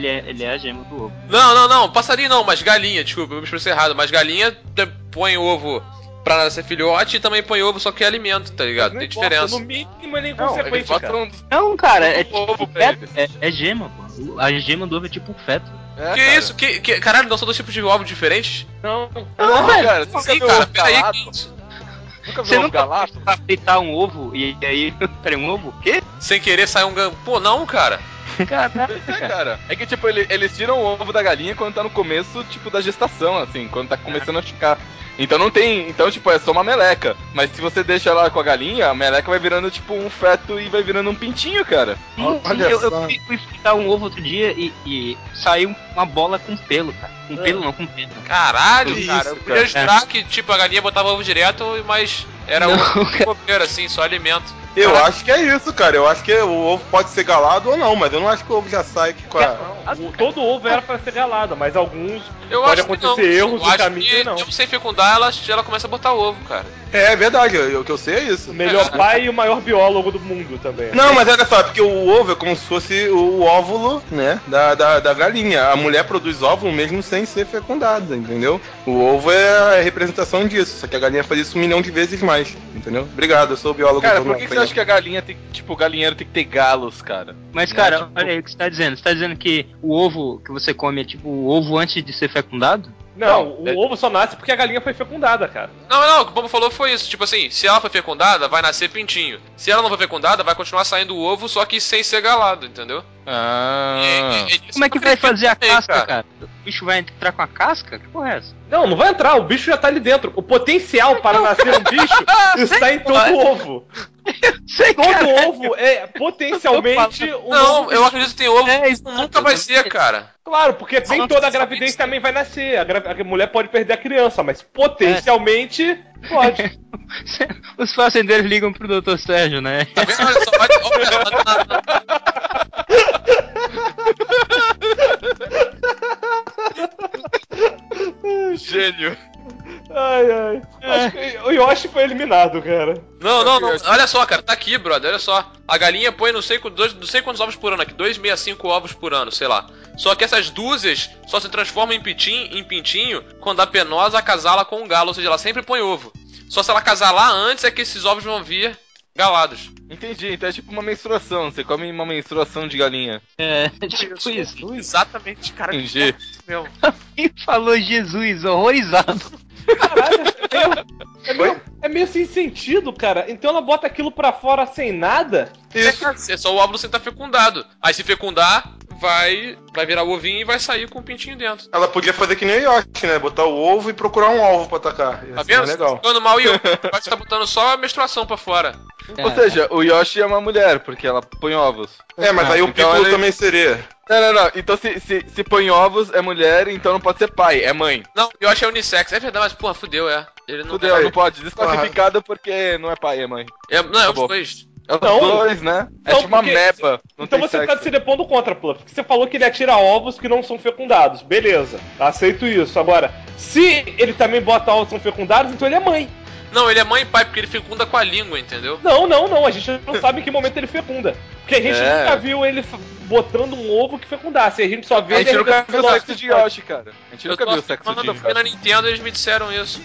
é a gema do ovo. Não, passarinho não, mas galinha, desculpa, eu me expressei errado. Mas galinha põe ovo pra nascer filhote e também põe ovo só que é alimento, tá ligado? Não Tem importa, diferença. No mínimo ele é Não, ele inconsequente, bota cara. Não, cara, é ovo tipo pra feto. É gema, pô. A gema do ovo é tipo um feto. Que isso? Caralho, não são dois tipos de ovos diferentes? Não. Não, velho, cara, você Sim, nunca viu cara, ovo peraí. galato? Que isso? Nunca Você viu ovo nunca galato? vai fritar um ovo e aí... Peraí, um ovo? O quê? Sem querer sai um Pô, não, cara. Caraca, É, cara. É que, tipo, eles tiram o ovo da galinha quando tá no começo, tipo, da gestação, assim, quando tá começando a ficar. Então não tem. Então, tipo, é só uma meleca. Mas se você deixa lá com a galinha, a meleca vai virando, tipo, um feto e vai virando um pintinho, cara. Olha eu só. fui fritar um ovo outro dia e saiu uma bola com pelo, cara. Com pelo não, com pelo. Caralho, Isso, cara. Eu cara. podia jurar que, tipo, a galinha botava ovo direto, mas era Não, ovo cara. comer, assim, só alimento. Eu acho que é isso, cara. Eu acho que o ovo pode ser galado ou não, mas eu não acho que o ovo já sai com a... Todo ovo era pra ser galado, mas alguns Eu pode acho que acontecer não. erros Eu no acho caminho que, e não. tipo, sem fecundar, ela começa a botar ovo, cara. É verdade, o que eu sei é isso. O melhor pai e o maior biólogo do mundo também. Não, mas olha só, porque o ovo é como se fosse o óvulo, né, da galinha. A mulher produz óvulo mesmo sem ser fecundada, entendeu? O ovo é a representação disso, só que a galinha faz isso 1 milhão de vezes mais, entendeu? Obrigado, eu sou biólogo. Cara, todo por que você acha que a galinha tem, tipo, o galinheiro tem que ter galos, cara? Mas, Não, cara, tipo- olha aí o que você tá dizendo. Você tá dizendo que o ovo que você come é tipo o ovo antes de ser fecundado? Não, o ovo só nasce porque a galinha foi fecundada, cara. Não, o que o Bobo falou foi isso. Tipo assim, se ela foi fecundada, vai nascer pintinho. Se ela não foi fecundada, vai continuar saindo o ovo, só que sem ser galado, entendeu? Ah. Como é que vai fazer a casca, cara? O bicho vai entrar com a casca? Que porra é essa? Não, não vai entrar, o bicho já tá ali dentro. O potencial para nascer um bicho está em todo o ovo. Sei, Todo ovo é potencialmente um Não, novo eu bicho. acredito que tem ovo É, que nunca vai ser, cara. Claro, porque nem Não, toda a só gravidez isso. também vai nascer. A mulher pode perder a criança, mas potencialmente pode. Os fazendeiros ligam pro Dr. Sérgio, né? Tá vendo? Olha só, Gênio. Ai, ai. Acho que o Yoshi foi eliminado, cara. Não, olha só, cara, tá aqui, brother, olha só. A galinha põe não sei quantos ovos por ano aqui, 265 ovos por ano, sei lá. Só que essas dúzias só se transformam em pintinho quando a penosa acasala com um galo, ou seja, ela sempre põe ovo. Só se ela casalar antes é que esses ovos vão vir galados. Entendi, então é tipo uma menstruação. Você come uma menstruação de galinha. É, tipo isso. Exatamente, cara. Entendi. Meu. Quem falou Jesus, horrorizado. Caralho, é meio sem sentido, cara. Então ela bota aquilo pra fora sem nada? É só o óvulo sem estar fecundado. Aí se fecundar, vai virar o ovinho e vai sair com o pintinho dentro. Ela podia fazer que nem o Yoshi, né? Botar o ovo e procurar um alvo pra atacar. Ia Tá ser vendo? legal. Ficando mal e o Yoshi tá botando só a menstruação pra fora. Ou seja, o Yoshi é uma mulher, porque ela põe ovos. É, mas aí o então Piccolo ele- também seria. Não. Então se põe ovos, é mulher, então não pode ser pai, é mãe. Não, o Yoshi é unissex. É verdade, mas porra, fudeu, é. Ele não Fudeu, não pode. Desclassificado porque não é pai, é mãe. É, não, é os Acabou. dois. É os Não. dois, né? É Não, tipo uma porque- meba. Não Então tem você sexo. tá se depondo contra, Pluff. Porque você falou que ele atira ovos que não são fecundados. Beleza, aceito isso. Agora, se ele também bota ovos que são fecundados, então ele é mãe. Não, ele é mãe e pai, porque ele fecunda com a língua, entendeu? Não. A gente não sabe em que momento ele fecunda. Porque a gente É. nunca viu ele botando um ovo que fecundasse. A gente só vê A gente ele nunca viu o arrebentando sexo de Yoshi, cara. A gente Eu nunca tô viu o sexo afirmando, de porque na Yoshi. Nintendo eles me disseram isso.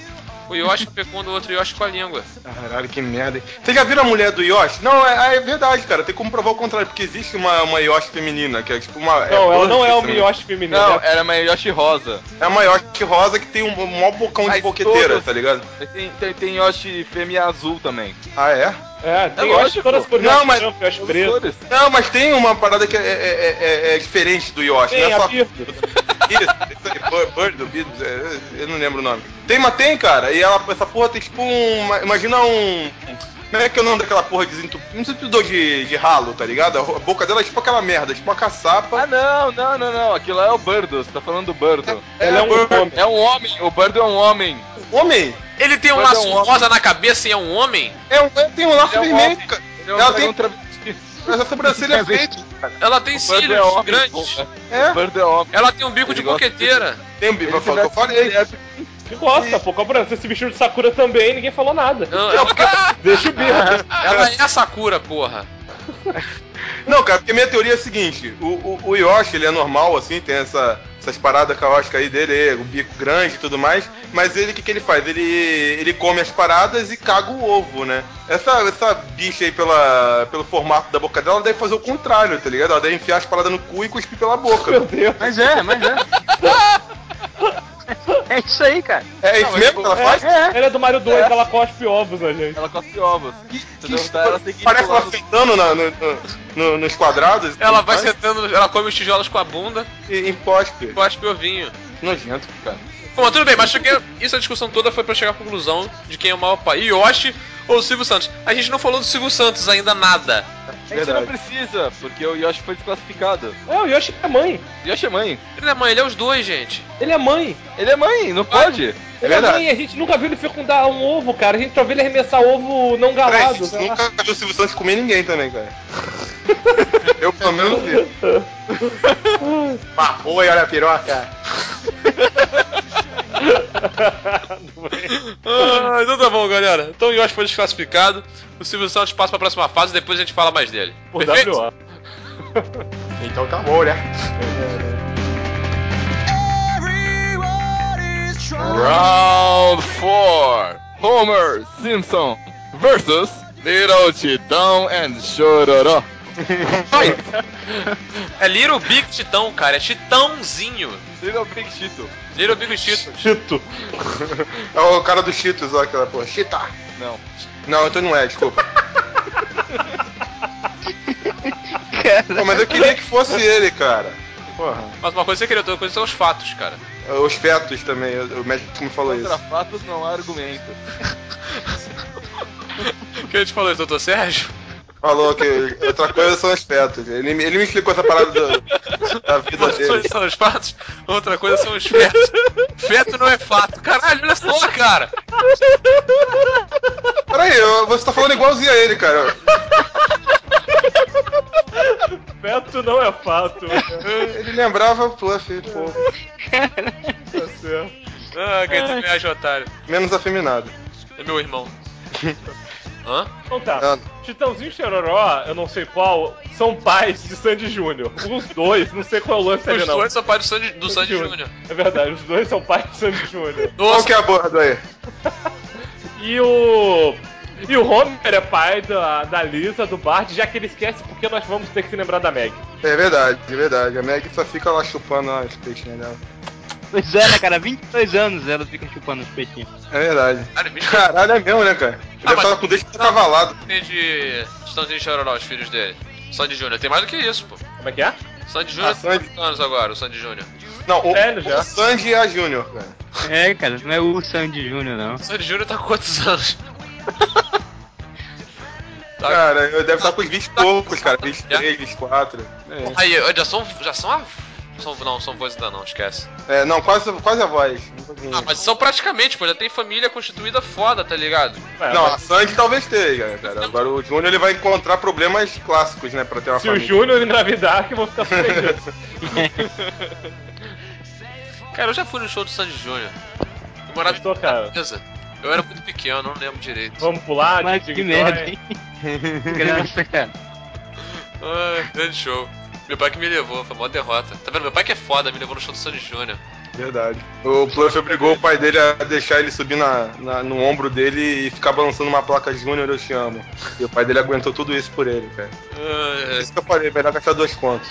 O Yoshi fecunda o outro Yoshi com a língua. Caralho, que merda, hein? Vocês já viram a mulher do Yoshi? Não, é verdade, cara. Tem como provar o contrário, porque existe uma Yoshi feminina, que é tipo uma... Não, ela não é uma Yoshi. Yoshi feminina. Não, era uma Yoshi rosa. É uma Yoshi rosa que tem um maior bocão de Mas boqueteira, todas- tá ligado? Tem Yoshi fêmea azul também. Ah, é? Tem lógico. Yoshi todas por Não, Yoshi mas- branco, Yoshi preto. Cores. Não, mas tem uma parada que é diferente do Yoshi, Tem não é a só... Birdo. Isso aí, Bird, eu não lembro o nome. Tem, cara, e essa porra tem tipo imagina um... Como é que é o nome daquela porra de desentupidor de ralo, tá ligado? A boca dela é tipo aquela merda, tipo uma caçapa. Ah, não. Aquilo lá é o Birdo. Você tá falando do Birdo. Ela é um Bird. homem. É um homem. O Birdo é um homem. Homem? Ele tem um Mas é laço um homem. rosa na cabeça e é um homem? Tem um laço Ele é um vermelho, homem. cara. Ele é um Ela dragão tem... travesti. Essa sobrancelha é feita. Ela tem O Birdo cílios é homem. grandes. É, O Birdo é homem. Ela tem um bico de Ele gosta boqueteira. tem um bico, foi o que eu falei. Que gosta, pô. Cobrança, você se vestiu de Sakura também, ninguém falou nada. Não, ela, Deixa o Birdo. ela é a Sakura, porra. Não, cara, porque minha teoria é a seguinte: o Yoshi, ele é normal, assim, tem essas paradas caóticas aí dele, o bico grande e tudo mais, mas ele, o que ele faz? Ele come as paradas e caga o ovo, né? Essa bicha aí, pelo formato da boca dela, ela deve fazer o contrário, tá ligado? Ela deve enfiar as paradas no cu e cuspir pela boca. Meu Deus. Mas é. É isso aí, cara. É isso mesmo que ela faz? Ela é do Mario 2, ela cospe ovos na gente. Ela cospe ovos. Você derrotar ela seguinte Parece pro ela lado. sentando nos quadrados. Ela vai sentando, ela come os tijolos com a bunda e cospe. e cospe ovinho. Nojento, cara. Bom, tudo bem, mas isso a discussão toda foi pra chegar à conclusão de quem é o maior pai, Yoshi ou o Silvio Santos. A gente não falou do Silvio Santos ainda nada. A gente não precisa, porque o Yoshi foi desclassificado. O Yoshi é mãe. Yoshi é mãe. Ele não é mãe, ele é os dois, gente. Ele é mãe. Ele é mãe, não pode. Ele é verdade. mãe, a gente nunca viu ele fecundar um ovo, cara. A gente só viu ele arremessar ovo não Peraí, galado. você sei lá. nunca viu o Silvio Santos comer ninguém também, cara. Eu pelo menos não vi. Oi, olha a piroca. Então tá bom, galera. Então o Yoshi foi desclassificado. O Silvio Santos passa pra próxima fase e depois a gente fala mais dele. Por Perfeito? WA. Então tá bom, né? Round 4. Homer Simpson versus Little Titão and Chororó. É Little Big Titão, cara. É Titãozinho. Little Big Chito. Little Big Tito. Tito. É o cara do Cheetos, ó, aquela porra. Cheetah. Não. Não, então não é, desculpa. Pô, mas eu queria que fosse ele, cara. Porra. Mas uma coisa que você queria, outra coisa são os fatos, cara. Os fetos também, o médico me falou Contra isso. fatos não há argumento. Quem a gente falou isso, doutor Sérgio? Falou que outra coisa são os fetos. Ele me explicou essa parada da vida Uma coisa dele. são os fatos, outra coisa são os fetos. Feto não é fato. Caralho, olha só, cara. Peraí, você tá falando igualzinho a ele, cara. Feto não é fato. Ele lembrava o Fluffy, pô. Tá certo. Ah, quem também é otário. Menos afeminado. É meu irmão. Hã? Então tá. Ah. Titãozinho e Chororó, eu não sei qual, são pais de Sandy Júnior. Os dois, não sei qual é o lance ali Os não. dois são pais do Sandy Júnior. É verdade, os dois são pais de Sandy Júnior. Qual que é a borda aí? E o Homer é pai da Lisa, do Bart, já que ele esquece porque nós vamos ter que se lembrar da Meg. É verdade, é verdade. A Meg só fica lá chupando as peixinhas dela. Pois é, né, cara? 22 anos ela fica chupando os peitinhos. É verdade. Caralho, bicho, Caralho, é mesmo, né, cara? Ele deve mas- estar com o dente cavalado. tem de Titãozinho e Chororó, os filhos dele. Sandy Júnior. Tem mais do que isso, pô. Como é que é? Sandy Júnior Ah, tem Sandy. quantos anos agora, o Sandy Júnior? Não, o Velho já. Sandy e a Júnior, cara. É, cara, não é o Sandy Júnior, não. O Sandy Júnior tá com quantos anos? Tá. Cara, eu deve estar com os 20 e poucos, cara. 23, 24. Aí, já são não, são vozes ainda não, esquece. É, não, quase a voz. Um pouquinho. Ah, mas são praticamente, pô, já tem família constituída foda, tá ligado? Não, a Sandy talvez tenha, cara. Agora o Júnior ele vai encontrar problemas clássicos, né, pra ter uma Se o família. Júnior engravidar, que eu vou ficar surpreso. Cara, eu já fui no show do Sandy Júnior. Eu morava Gostou, cara? Beleza. Eu era muito pequeno, não lembro direito. Vamos pular? Mas Dig que Dog? merda, hein? Graça, cara. Ah, grande show. Meu pai que me levou, foi uma derrota. Tá vendo? Meu pai que é foda, me levou no show do Sandy Júnior. Verdade. O Pluff obrigou o pai dele a deixar ele subir no ombro dele e ficar balançando uma placa Júnior, eu te amo. E o pai dele aguentou tudo isso por ele, cara. Isso que eu falei, melhor gastar 2 contos.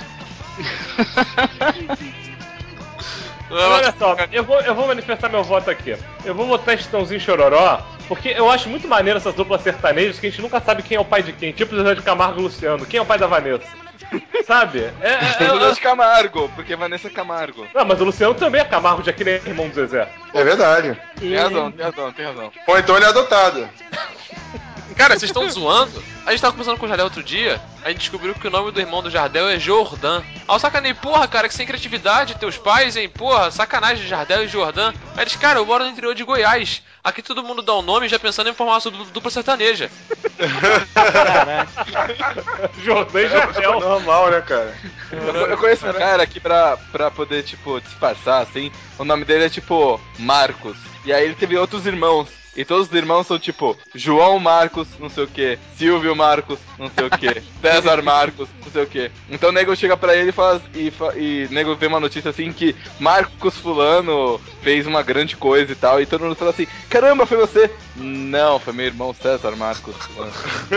Olha só, eu vou manifestar meu voto aqui. Eu vou votar em Chitãozinho Chororó, porque eu acho muito maneiro essas duplas sertanejas que a gente nunca sabe quem é o pai de quem. Tipo Zezé de Camargo e Luciano. Quem é o pai da Vanessa? Sabe? Zezé de Camargo, porque Vanessa é Camargo. Não, mas o Luciano também é Camargo, já que ele é irmão do Zezé. É verdade. Tem razão. Ou então ele é adotado. Cara, vocês estão zoando? A gente tava conversando com o Jardel outro dia, a gente descobriu que o nome do irmão do Jardel é Jordan. Aí eu sacanei, porra, cara, que sem criatividade, teus pais, hein, porra, sacanagem, Jardel e Jordan. Aí eles, cara, eu moro no interior de Goiás. Aqui todo mundo dá um nome já pensando em formar uma dupla sertaneja. Caraca. Jordan e Jardel. É normal, né, cara? Eu conheço um cara aqui pra poder, tipo, disfarçar, assim. O nome dele é, tipo, Marcos. E aí ele teve outros irmãos. E todos os irmãos são tipo João Marcos, não sei o que, Silvio Marcos, não sei o que, César Marcos, não sei o que. Então o nego chega pra ele e fala, e nego vê uma notícia assim que Marcos Fulano fez uma grande coisa e tal, e todo mundo fala assim, caramba, foi você? Não, foi meu irmão César Marcos Fulano.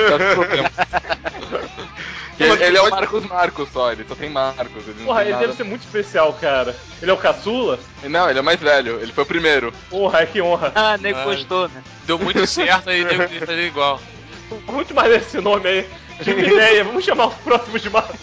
Ele é o Marcos só, ele só tem Marcos. Porra, ele deve ser muito especial, cara. Ele é o caçula? Não, ele é o mais velho, ele foi o primeiro. Porra, que honra. Ah, nego gostou, né? Deu muito certo aí, nego queria fazer igual. Muito maneiro esse nome aí. Tive ideia, vamos chamar os próximos de Marcos.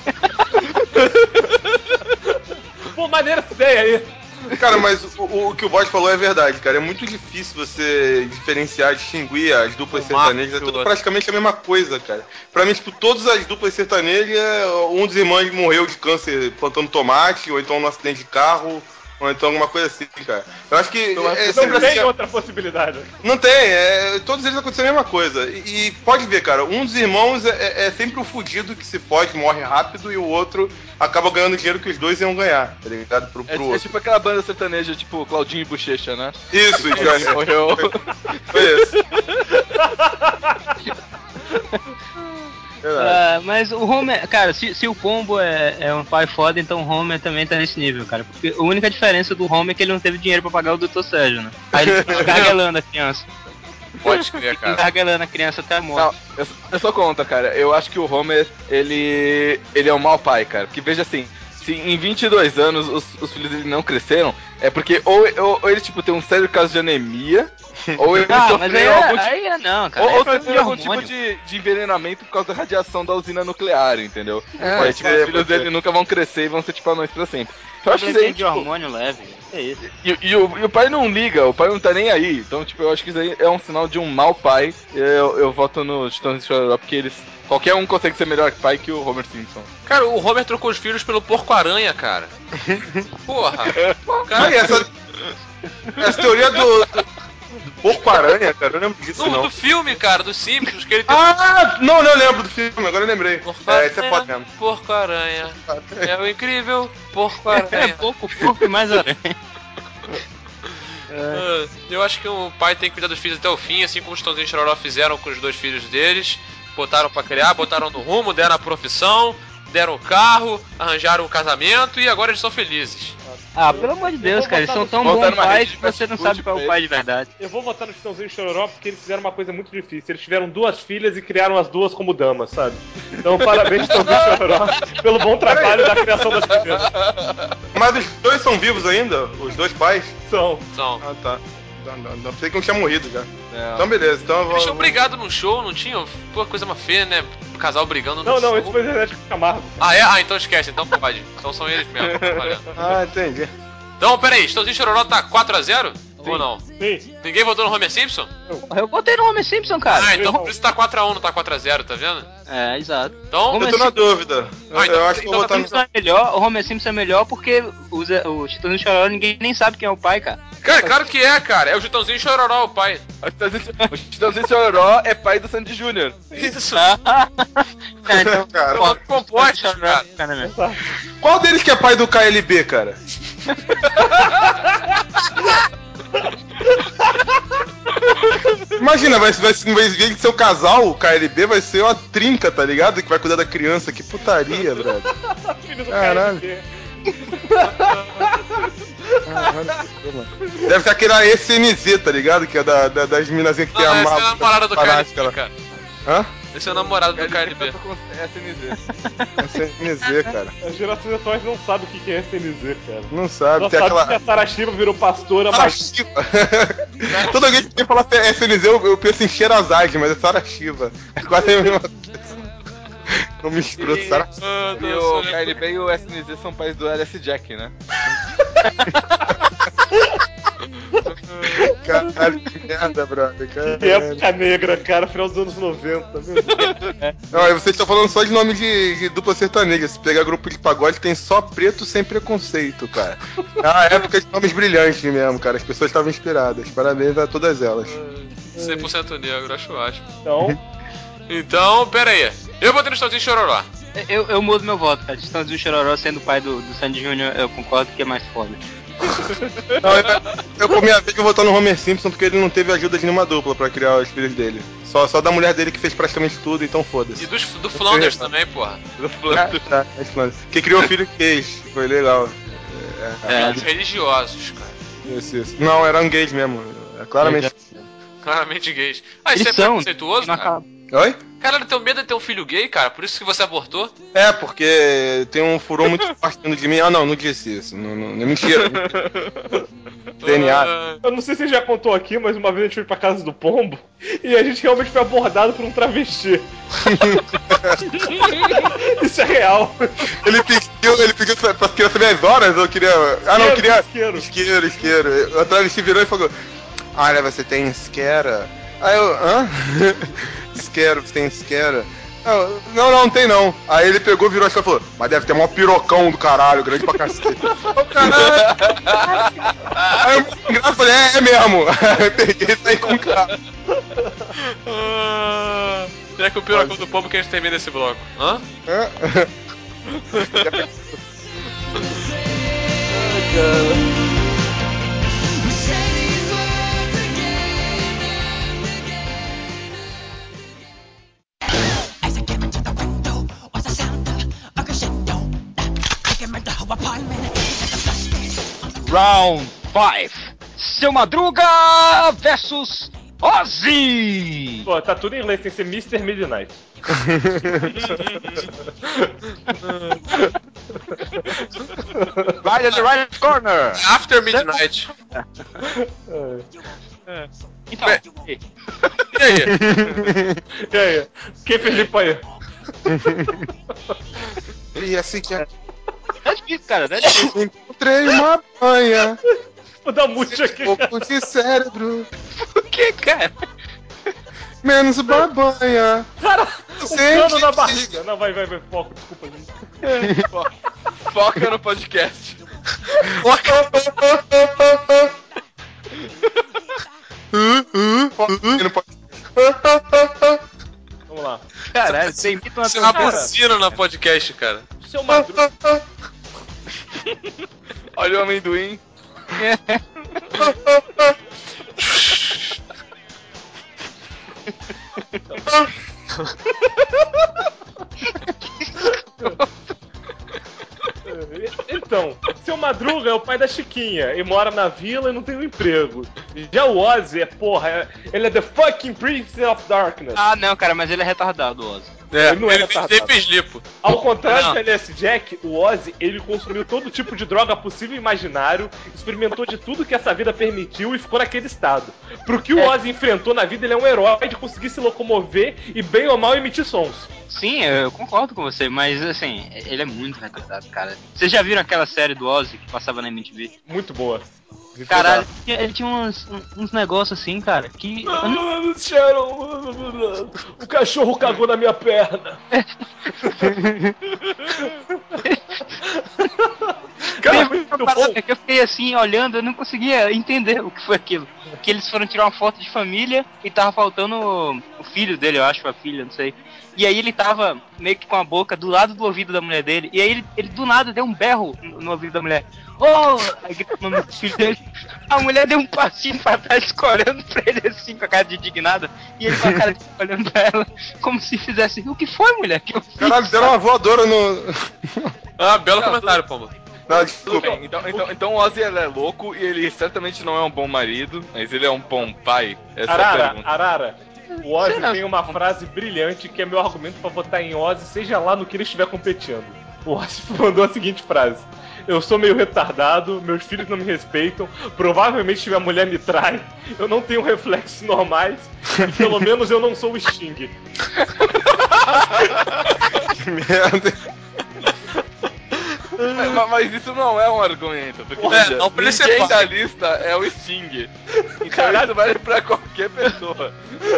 Pô, maneira essa ideia aí. Cara, mas o que o Bode falou é verdade, cara. É muito difícil você diferenciar, distinguir as duplas sertanejas. É tudo praticamente a mesma coisa, cara. Pra mim, tipo, todas as duplas sertanejas, um dos irmãos morreu de câncer plantando tomate, ou então num acidente de carro, ou então alguma coisa assim, cara. Eu acho que não tem outra possibilidade. Não tem, todos eles acontecem a mesma coisa. E pode ver, cara, um dos irmãos é sempre o fudido que se fode, morre rápido, e o outro acaba ganhando dinheiro que os dois iam ganhar, tá ligado? Pro outro. É tipo aquela banda sertaneja, tipo Claudinho e Bochecha, né? Isso, Ele morreu. Foi isso. Mas o Homer, cara, se o Pombo é um pai foda, então o Homer também tá nesse nível, cara. Porque a única diferença do Homer é que ele não teve dinheiro pra pagar o Dr. Sérgio, né? Aí ele fica gargalando a criança. Pode crer, cara. Gargalando a criança até morte. Não, eu sou contra, cara. Eu acho que o Homer, ele é um mau pai, cara. Porque veja assim, se em 22 anos os filhos dele não cresceram, é porque ou ele, tipo, tem um sério caso de anemia, ou ele sofreu algum tipo... não, cara. Ou teve algum tipo de envenenamento por causa da radiação da usina nuclear, entendeu? Aí, tipo, os filhos dele nunca vão crescer e vão ser, tipo, anões pra sempre. Eu acho que isso aí, de hormônio leve, é isso. E o pai não liga, o pai não tá nem aí. Então, tipo, eu acho que isso aí é um sinal de um mau pai. Eu voto no Titãs de Chororó, porque eles... Qualquer um consegue ser melhor pai que o Homer Simpson. Cara, o Homer trocou os filhos pelo Porco-Aranha, cara. Porra. Cara, essa teoria do Porco-Aranha, cara, eu lembro disso, não. Do filme, cara, dos Simpsons, que ele tem... Não, eu lembro do filme, agora eu lembrei. Isso é foda mesmo. Porco-Aranha. É o incrível Porco-Aranha. Porco e mais aranha. Eu acho que o pai tem que cuidar dos filhos até o fim, assim como os Chitãozinho e Chororó fizeram com os 2 filhos deles. Botaram pra criar, botaram no rumo, deram a profissão, deram o carro, arranjaram o casamento e agora eles são felizes. Ah, pelo amor de Deus, cara, eles são tão bons pais que você não sabe qual é o pai de verdade. Eu vou votar no Chitãozinho e Chororó porque eles fizeram uma coisa muito difícil. Eles tiveram 2 filhas e criaram as 2 como damas, sabe? Então parabéns, Chitãozinho e Chororó, pelo bom trabalho da criação das filhas. Mas os 2 são vivos ainda? Os 2 pais? São. Ah, tá. Não sei que um tinha morrido já. Então beleza, então eu vou... Eles tinham brigado num show, não tinham? Pô, coisa uma feia, né? O casal brigando no show. Não, esse foi Zezé de Camargo. Então esquece, então pode. Então são eles mesmo. Entendi. Então, peraí, Chitãozinho e Chororó tá 4-0? Ou não? Sim. Ninguém votou no Homer Simpson? Eu botei no Homer Simpson, cara. Então por isso tá 4-1, não tá 4-0, tá vendo? É, exato. Então, eu tô na dúvida. Eu acho que eu vou votar no... O Homer Simpson é melhor porque o Chitãozinho e Chororó ninguém nem sabe quem é o pai, cara. Cara, claro que é, cara. É o Chitãozinho e Chororó o pai. O Chitãozinho e Chororó é pai do Sandy Júnior. Isso. Então, cara. Composte, cara. Qual deles que é pai do KLB, cara? Imagina, vai em vez de ser o casal, o KLB vai ser uma trinca, tá ligado? Que vai cuidar da criança. Que putaria, brother. Filho do Caralho. KLB. Deve ser aquele SNZ, tá ligado? Que é das minazinhas que tem a Esse é mala. a namorada do fanática KNB, lá. cara. Hã? Esse é o namorado do KNB. SNZ, cara. As gerações atuais não sabem o que é SNZ, cara. Não sabe, Só tem sabe aquela. que a Sarashiva virou pastora, mas... Sarashiva. Toda vez que fala SNZ, eu penso em Sherazade, mas é Sarashiva. É quase a mesma coisa. Como escroto, Sarashiva. E o KLB e o SNZ são pais do LS Jack, né? Caralho, que merda, brother. Caralho. Que época negra, cara, final dos anos 90, meu Deus. Não, aí vocês estão falando só de nome de dupla sertaneja. Se pegar grupo de pagode, tem só preto sem preconceito, cara. É uma época de nomes brilhantes mesmo, cara. As pessoas estavam inspiradas. Parabéns a todas elas. 100% negro, acho ótimo. Então, pera aí. Eu botei no Chitãozinho Chororó. Eu mudo meu voto, cara. Chitãozinho Chororó sendo o pai do Sandy Júnior, eu concordo que é mais foda. Não, eu por minha vez vou votar no Homer Simpson porque ele não teve ajuda de nenhuma dupla pra criar os filhos dele. Só da mulher dele que fez praticamente tudo, então foda-se. E do Flanders também, porra. É Flanders. Que criou o filho gays, foi legal. Os religiosos, cara. Isso. Não, eram gays mesmo. É claramente. Claramente gays. Ah, isso Eles é são, preconceituoso, não cara? acaba. Oi? Caralho, teu medo é ter um filho gay, cara? Por isso que você abortou? É, porque tem um furor muito forte dentro de mim. Ah, não disse isso. Não, é mentira. DNA. eu não sei se você já contou aqui, mas uma vez a gente foi pra casa do Pombo e a gente realmente foi abordado por um travesti. Isso é real. Ele pediu pra querer saber as horas, eu queria. Ah, não, eu queria. Isqueiro. A travesti virou e falou: olha, você tem isqueira? Aí eu, hã? Isqueiro, você tem isqueira? Não tem não. Aí ele pegou, virou e falou: mas deve ter mó pirocão do caralho, grande pra cacete. Caralho! Aí eu falei: é mesmo. Aí eu peguei e saí com o carro. Será que o pirocão do pombo que a gente termina esse bloco? Hã? Round 5. Seu Madruga versus Ozzy! Pô, tá tudo em inglês, tem que ser Mr. Midnight. Right at the right corner! After Midnight. Então, E aí? E aí? Quem Felipe aí? E assim que é difícil, cara, é difícil. encontrei uma banha, Vou dar mute aqui. pouco de cérebro, Por que, cara? menos babanha. Cara, um Sempre cano na quis. barriga. Não, vai, foco, desculpa, gente. Foca no podcast. Vamos lá. Caralho, você imita uma Você é uma pessoa. buzina no podcast, cara. Seu Madruga. Olha o amendoim. Então, seu Madruga é o pai da Chiquinha e mora na vila e não tem um emprego. Já o Ozzy ele é the fucking Prince of Darkness. Ah, não, cara, mas ele é retardado, o Ozzy. Ele não é ele retardado. tem sempre lipo. Ao contrário Não. do LS Jack, o Ozzy, ele consumiu todo tipo de droga possível e imaginário, experimentou de tudo que essa vida permitiu e ficou naquele estado. Pro que o Ozzy enfrentou na vida, ele é um herói de conseguir se locomover e bem ou mal emitir sons. Sim, eu concordo com você, mas assim, ele é muito retardado, cara. Vocês já viram aquela série do Ozzy que passava na MTV? Muito boa. Caralho, ele tinha uns negócios assim, cara, que... Sharon, o cachorro cagou na minha perna. Cara, Teve muito uma parada bom. que eu fiquei assim, olhando, eu não conseguia entender o que foi aquilo. Que eles foram tirar uma foto de família e tava faltando o filho dele, eu acho, a filha, não sei. E aí ele tava meio que com a boca do lado do ouvido da mulher dele, e aí ele do nada deu um berro no ouvido da mulher. Oh! Aí gritou o nome do filho dele. A mulher deu um passinho pra trás, olhando pra ele assim, com a cara de indignada, e ele com a cara de olhando pra ela, como se fizesse, o que foi, mulher? Que eu fiz? Caralho, deram uma voadora no. Ah, belo comentário, pombo. Não, Tudo desculpa. bem, então o Ozzy ele é louco e ele certamente não é um bom marido, mas ele é um bom pai. Essa é a pergunta. Arara, o Ozzy Sei lá. tem uma frase brilhante que é meu argumento pra votar em Ozzy, seja lá no que ele estiver competindo. O Ozzy mandou a seguinte frase: eu sou meio retardado, meus filhos não me respeitam, provavelmente minha mulher me trai, eu não tenho reflexos normais, e pelo menos eu não sou o Sting. Que merda. Mas isso não é um argumento, porque não pra ele ser ninguém pai. da lista é o Sting. Então Caralho. isso vale pra qualquer pessoa.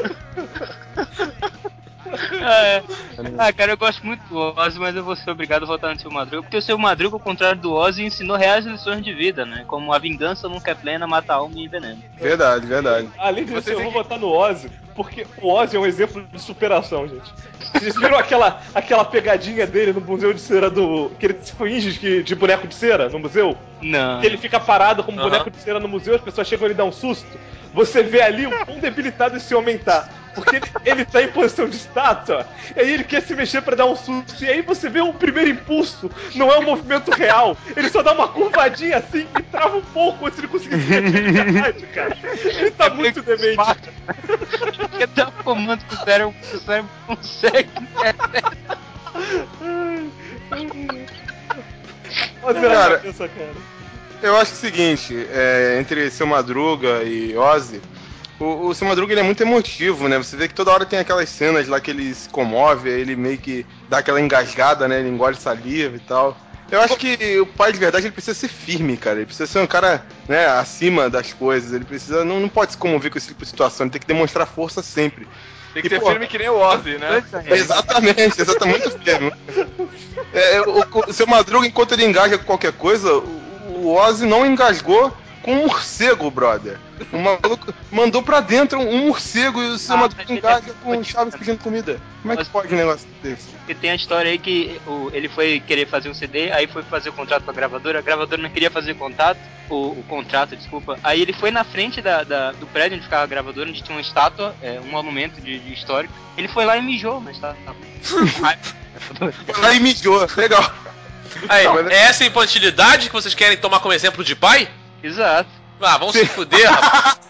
Cara, eu gosto muito do Ozzy, mas eu vou ser obrigado a votar no Seu Madruga, porque o Seu Madruga, ao contrário do Ozzy, ensinou reais lições de vida, né? Como a vingança nunca é plena, mata a alma e envenena. Verdade, verdade. Além disso, Você eu tem vou que- votar no Ozzy, porque o Ozzy é um exemplo de superação, gente. Vocês viram aquela pegadinha dele no museu de cera do... que ele finge de boneco de cera no museu? Não. Que ele fica parado como Aham. boneco de cera no museu, as pessoas chegam e ele dá um susto. Você vê ali o quão debilitado esse homem tá. Porque ele tá em posição de estátua, e aí ele quer se mexer pra dar um susto. E aí você vê um primeiro impulso, não é um movimento real. Ele só dá uma curvadinha assim e trava um pouco antes de ele conseguir se mexer de verdade, cara. Ele tá muito demente. Porque dá um comando pro cérebro consegue. Olha Cara, a cabeça, cara. Eu acho o seguinte, entre Seu Madruga e Ozzy, o Seu Madruga ele é muito emotivo, né? Você vê que toda hora tem aquelas cenas lá que ele se comove, aí ele meio que dá aquela engasgada, né? Ele engole saliva e tal. Eu acho que o pai de verdade ele precisa ser firme, cara. Ele precisa ser um cara, né, acima das coisas. Ele precisa, não pode se comover com esse tipo de situação. Ele tem que demonstrar força sempre. Tem que E, ser pô, firme que nem o Ozzy, né? Exatamente, exatamente firme. O Seu Madruga, enquanto ele engaja com qualquer coisa, o Ozzy não engasgou com um morcego, brother. O maluco mandou pra dentro um morcego e o Seu Madruga mas ele engaja é com o Chaves pedindo comida. Como é que Mas- pode um negócio desse? E tem a história aí que ele foi querer fazer um CD, aí foi fazer o contrato com a gravadora não queria fazer o contrato, desculpa. Aí ele foi na frente do prédio onde ficava a gravadora, onde tinha uma estátua, um monumento de histórico. Ele foi lá e mijou na estátua. Foi lá e mijou, legal. Aí, Não, mas- é essa infantilidade que vocês querem tomar como exemplo de pai? Exato. Ah, vão se fuder, rapaz.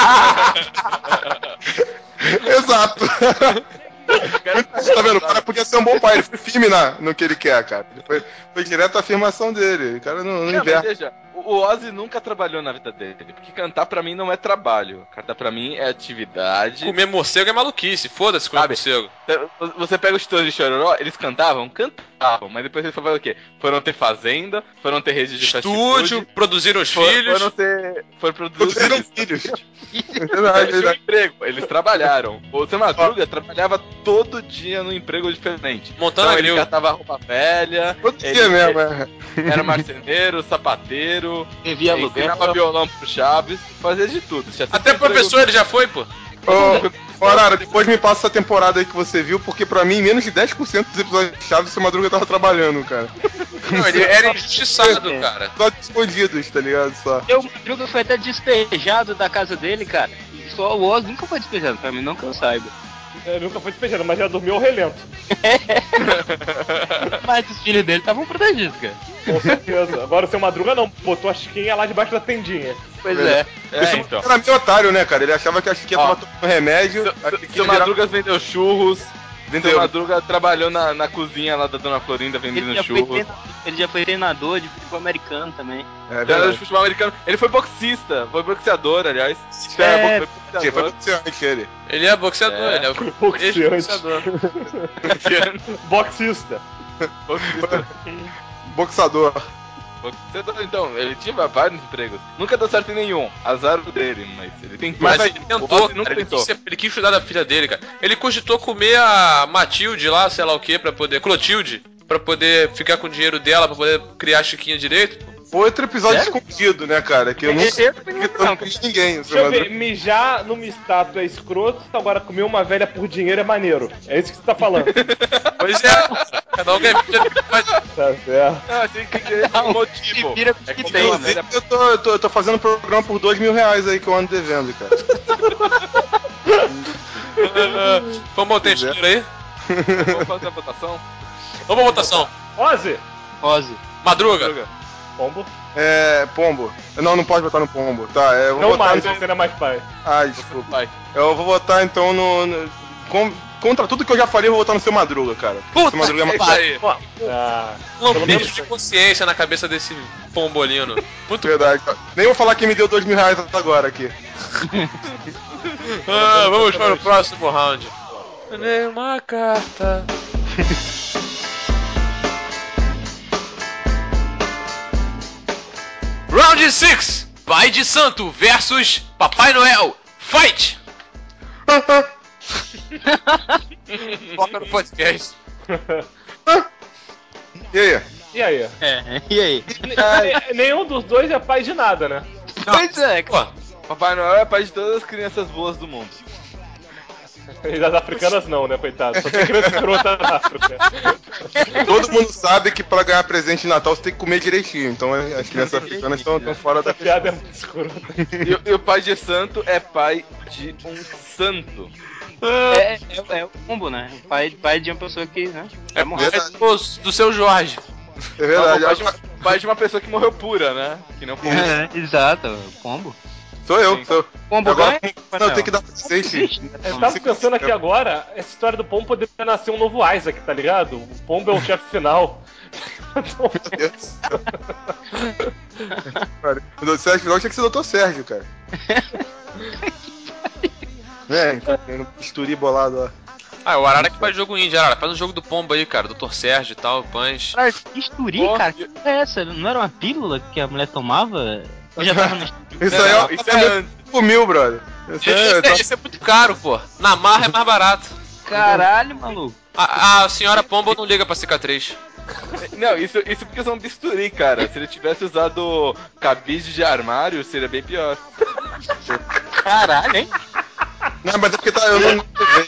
Exato. Tá vendo? O cara podia ser um bom pai, ele foi firme no que ele quer, cara. Ele foi direto à afirmação dele. O cara não Não, mas inverte. veja, o Ozzy nunca trabalhou na vida dele, porque cantar pra mim não é trabalho. Cantar pra mim é atividade. Comer morcego é maluquice, foda-se comer Sabe? morcego. Você pega os Titãs de Chororó, eles cantavam, mas depois eles foram o quê? Foram ter fazenda, foram ter rede de fast Estúdio, food, produziram os filhos. foram produzir Produziram filhos. Eles Verdade, tinham um verdade. emprego, eles trabalharam. O Seu Madruga trabalhava todo dia num emprego diferente. Montando Então a ele grill. catava roupa velha, Todo ele dia mesmo, é. era marceneiro, sapateiro, Devia aluguel. ensinava violão pro Chaves, fazia de tudo. Tinha sempre Até um emprego- professor ele já foi, pô. Ô, Arara, depois me passa essa temporada aí que você viu, porque pra mim, menos de 10% dos episódios de Chaves, o Seu Madruga tava trabalhando, cara. Não, ele era injustiçado, cara. Só escondidos, tá ligado? Só. O Madruga foi até despejado da casa dele, cara. Só o Oz nunca foi despejado, pra mim, não que eu saiba. Ele nunca foi despejado, mas já dormiu ao relento. Mas os filhos dele estavam protegidos, cara. Com certeza. Agora o Seu Madruga não, botou a Chiquinha lá debaixo da tendinha. Pois é. É, então. Era meio otário, né, cara? Ele achava que a Chiquinha Ó, tava tomando remédio. a Chiquinha Seu virava- Madruga vendeu churros. Vendeu. Seu Madruga trabalhou na cozinha lá da Dona Florinda vendendo Ele já foi treinador de futebol americano também. É, Ele era verdade. de futebol americano. Ele foi boxista, foi boxeador, aliás. É, Foi Foi boxeador. boxeante ele. Ele é boxeador, É. ele é Boxeante. ex-boxeador. Boxista. Boxista. Boxador. Boxeador, então, ele tinha vários empregos. Nunca deu certo em nenhum. Azar dele, mas ele tentou. Mas ele O tentou, Ozzy nunca cara, tentou. ele quis estudar da filha dele, cara. Ele cogitou comer a Matilde lá, sei lá o que, pra poder. Clotilde, pra poder ficar com o dinheiro dela, pra poder criar a Chiquinha direito. Pô. Outro episódio Sério? escondido, né, cara? Que eu nunca Eu também não, vi ninguém. o Seu Deixa eu ver, Madruga. mijar numa estátua é escroto, agora comer uma velha por dinheiro é maneiro. É isso que você tá falando. Pois é, cada um ganha vida que faz. Tá certo. Não, tem que ter um motivo. se vira com o É que comer tem, uma né? velha. Eu tô fazendo programa por R$2.000 aí que eu ando devendo, cara. Vamos botar esse dinheiro aí? Vamos fazer a votação? Vamos pra votação. Ozzy! Ozzy. Madruga. Madruga. Pombo? Pombo. Não pode votar no pombo. Tá, eu vou Não votar mais, no... você não é mais pai. Ah, desculpa. Eu vou votar então contra tudo que eu já falei, eu vou votar no Seu Madruga, cara. Puta Seu Madruga que é pariu. Pelo Lampejo menos- de consciência na cabeça desse pombolino. Muito verdade. Nem vou falar quem me deu R$2.000 agora aqui. Vamos para o próximo round. Nenhuma carta. Round 6. Pai de Santo versus Papai Noel. Fight! Foca no podcast. E aí? E aí? E aí? Nenhum dos dois é pai de nada, né? Pois é, Pô, Papai Noel é pai de todas as crianças boas do mundo. E das africanas não, né, coitado? Só tem criança escrota na África. Todo mundo sabe que pra ganhar presente de Natal você tem que comer direitinho. Então as crianças africanas estão fora da Essa piada é muito escrota. E o pai de santo é pai de um santo. é o pombo, né? Pai de uma pessoa que, né? é morrer. do seu Jorge. É verdade. Pai de uma pessoa que morreu pura, né? Que não pombo. Exato, o pombo. Sou eu. Pombo Agora ganha? não, tem que dar presente. Eu tava pensando aqui agora, essa história do pombo poderia nascer um novo Isaac, tá ligado? O pombo é o chefe final. Meu Deus do céu. Cara, o Sérgio final tinha que ser o Dr. Sérgio, cara. No bisturi bolado lá. O Arara que faz jogo indie, Arara. Faz um jogo do pombo aí, cara. Dr. Sérgio e tal, Punch. Caralho, que bisturi, cara. Que porra é essa? Não era uma pílula que a mulher tomava? Eu já tava na... Isso aí é Isso é antes. 5.000, brother. Esse é muito caro, pô. Na marra é mais barato. Caralho, maluco. A senhora pombo não liga pra cicatriz. Não, isso porque são bisturi, cara. Se ele tivesse usado cabide de armário, seria bem pior. Caralho, hein? Não, mas é porque eu não vejo.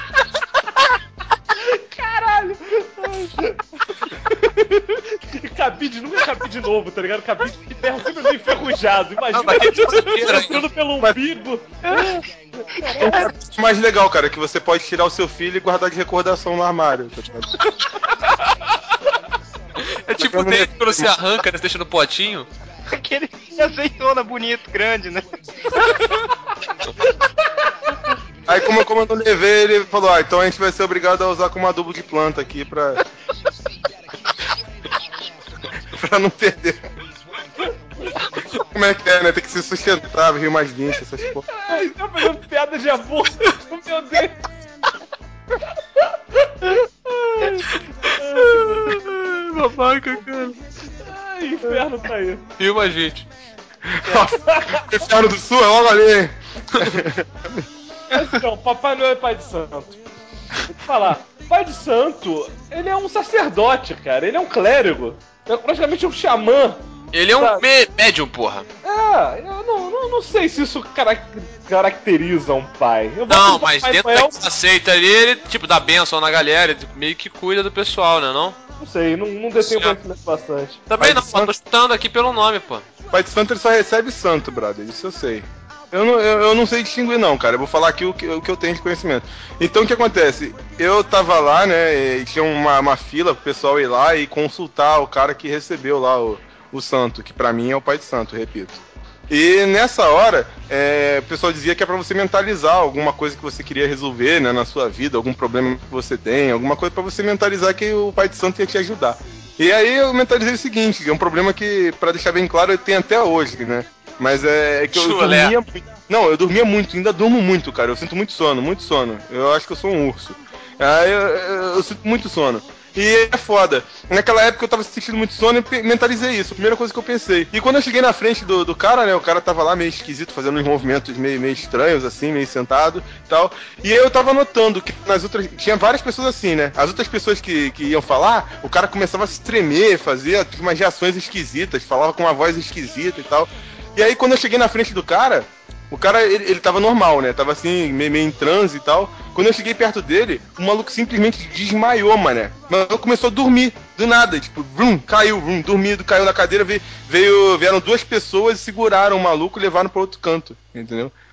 Caralho! Cabide nunca é cabide novo, tá ligado? Cabide de ferro sempre meio enferrujado. Imagina entrando pelo umbigo. É mais legal, cara, que você pode tirar o seu filho e guardar de recordação no armário. Tá ligado? É tipo o dente quando você arranca, né? Deixa no potinho. Aquele azeitona bonito, grande, né? Aí como eu não levei, ele falou, então a gente vai ser obrigado a usar como adubo de planta aqui pra não perder. Como é que é, né? Tem que ser sustentável, Rio Mais 20, essas porra. Ai, tá fazendo piada de aborto, meu Deus. Babaca, cara. Ai, inferno tá aí. E uma gente. Inferno do Sul é logo ali, hein? Então, Papai Noel é pai de santo. Vou te falar, pai de santo, ele é um sacerdote, cara. Ele é um clérigo. É praticamente um xamã. Ele é um médium, porra. Eu não sei se isso caracteriza um pai. Eu Não, voto no mas Papai dentro Noel, da seita ali, ele, tipo, dá bênção na galera, ele meio que cuida do pessoal, né, não? não sei, não detenho conhecimento bastante. Também Pai não, de mas tô chutando aqui pelo nome, pô. Pai de santo ele só recebe santo, brother, isso eu sei. Eu não sei distinguir não, cara, eu vou falar aqui o que eu tenho de conhecimento. Então o que acontece? Eu tava lá, né, e tinha uma fila pro pessoal ir lá e consultar o cara que recebeu lá o santo, que pra mim é o pai de santo, repito. E nessa hora, o pessoal dizia que é pra você mentalizar alguma coisa que você queria resolver, né, na sua vida, algum problema que você tem, alguma coisa pra você mentalizar que o pai de santo ia te ajudar. E aí eu mentalizei o seguinte, é um problema que, pra deixar bem claro, eu tenho até hoje, né? Mas é que eu dormia muito. Não, eu dormia muito, ainda durmo muito, cara. Eu sinto muito sono, muito sono. Eu acho que eu sou um urso. Aí eu sinto muito sono. E é foda. Naquela época eu tava sentindo muito sono e mentalizei isso. A primeira coisa que eu pensei. E quando eu cheguei na frente do cara, né? O cara tava lá meio esquisito, fazendo uns movimentos meio estranhos, assim, meio sentado e tal. E aí eu tava notando que nas outras. Tinha várias pessoas assim, né? As outras pessoas que iam falar, o cara começava a se tremer, fazia umas reações esquisitas, falava com uma voz esquisita e tal. E aí quando eu cheguei na frente do cara, o cara, ele tava normal, né? Tava assim, meio em transe e tal. Quando eu cheguei perto dele, o maluco simplesmente desmaiou, mané. O maluco começou a dormir, do nada, tipo, caiu, dormido, caiu na cadeira, vieram duas pessoas e seguraram o maluco e levaram pra outro canto, entendeu?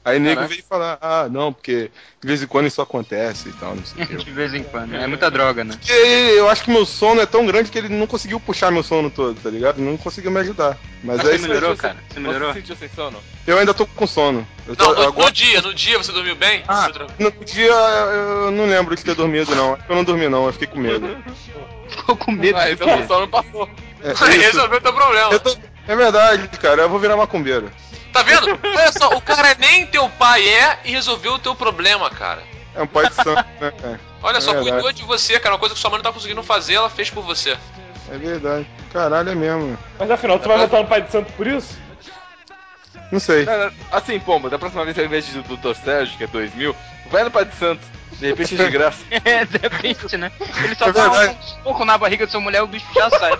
Aí nego Caraca. veio falar, não, porque de vez em quando isso acontece e tal, não sei o que. De vez em quando. É muita droga, né? Porque eu acho que meu sono é tão grande que ele não conseguiu puxar meu sono todo, tá ligado? Não conseguiu me ajudar. Mas Mas é Você isso aí. melhorou, cara? Você melhorou? Você sentiu sem sono? Eu ainda tô com sono. Eu Não, tô, no dia você dormiu bem? Ah, no dia eu não lembro de ter dormido, não. Acho que eu não dormi, não. Eu fiquei com medo. Ficou com medo Ah, de então o sono passou. É, isso. Resolveu teu problema. É verdade, cara. Eu vou virar macumbeiro. Tá vendo? Olha só, o cara nem teu pai é e resolveu o teu problema, cara. É um pai de santo, né, cara? Olha só, verdade. cuidou de você, cara. Uma coisa que sua mãe não tá conseguindo fazer, ela fez por você. É verdade. Caralho, é mesmo. Mas afinal, tu vai votar no Pai de Santo por isso? Não sei. Assim, pomba, da próxima vez, ao invés de Dr. Sérgio, que é 2000, vai no Pai de Santos. De repente é de graça. É, de repente, né? Ele só É dá verdade. um pouco na barriga de sua mulher, o bicho já sai.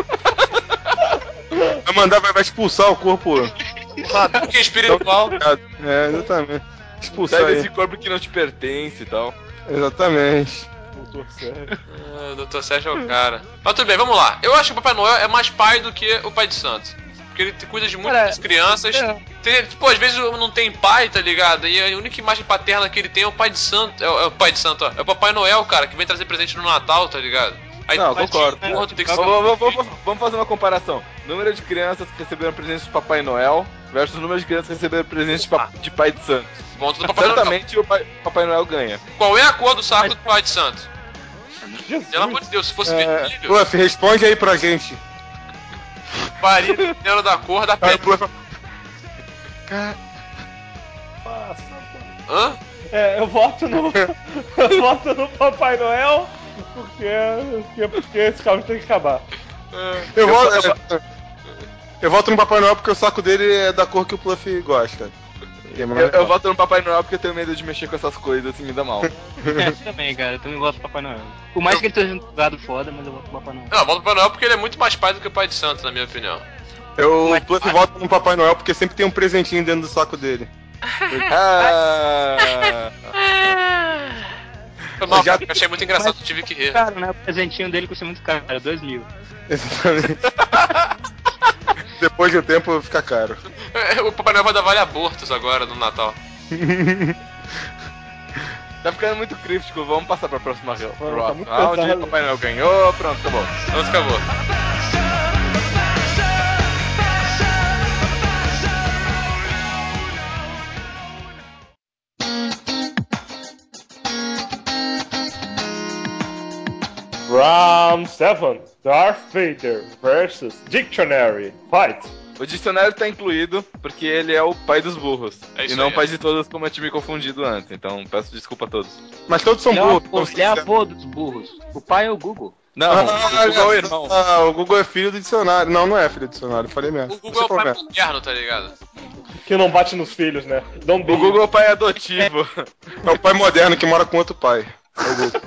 Vai mandar, vai expulsar o corpo. Que espiritual. É, exatamente. Expulsar Sai aí. desse corpo que não te pertence e tal. Exatamente. Doutor Sérgio. Dr. Sérgio é o cara. Mas tudo bem, vamos lá. Eu acho que o Papai Noel é mais pai do que o Pai de Santo. Porque ele cuida de muitas crianças. Pô, às vezes não tem pai, tá ligado? E a única imagem paterna que ele tem é o Pai de Santo. É o Pai de Santo, ó. É o Papai Noel, cara, que vem trazer presente no Natal, tá ligado? Aí, Não, mas, concordo. porra, tu tem que ser... Vamos fazer uma comparação. Número de crianças que receberam presentes de Papai Noel versus o número de crianças que receberam presentes de Pai de Santo. Ponto do Papai Noel. Certamente o Papai Noel ganha. Qual é a cor do saco do Pai de Santo? Jesus. Pelo amor de Deus, se fosse vermelho, Fluff, responde aí pra gente. faria dependendo da cor da Cara, pele. Fluff. Hã? Eu voto no. Eu voto no Papai Noel, porque esse carro tem que acabar. Eu voto no Papai Noel porque o saco dele é da cor que o Fluff gosta. Eu voto no Papai Noel porque eu tenho medo de mexer com essas coisas e me dá mal. Também, cara. Eu também voto pro Papai Noel. Por mais que ele esteja um gado foda, mas eu voto pro Papai Noel. Não, eu volto pro Papai Noel porque ele é muito mais pai do que o Pai de Santo, na minha opinião. O Fluff vota no Papai Noel porque sempre tem um presentinho dentro do saco dele. Foi mal, cara, eu achei muito engraçado, eu tive que rir. Caro, né? O presentinho dele custa muito caro, 2.000. Exatamente. Depois de um tempo fica caro. O Papai Noel vai dar vale abortos agora no Natal. Tá ficando muito críptico, vamos passar pra próxima tá muito round. pesado. Papai Noel ganhou, pronto, acabou. Pronto, acabou. Round 7. Darth Vader versus Dictionary. Fight. O dicionário tá incluído porque ele é o pai dos burros. É isso e não aí, o pai de todos, como eu tinha me confundido antes. Então peço desculpa a todos. Mas todos são Ele burros. é avô dos burros. O pai é o Google. Não, o Google é o irmão. O Google é filho do dicionário. Não, não é filho do dicionário, eu falei mesmo. O Google é o pai moderno, tá ligado? Que não bate nos filhos, né? O Google é o pai adotivo. É o pai moderno que mora com outro pai. É o Google.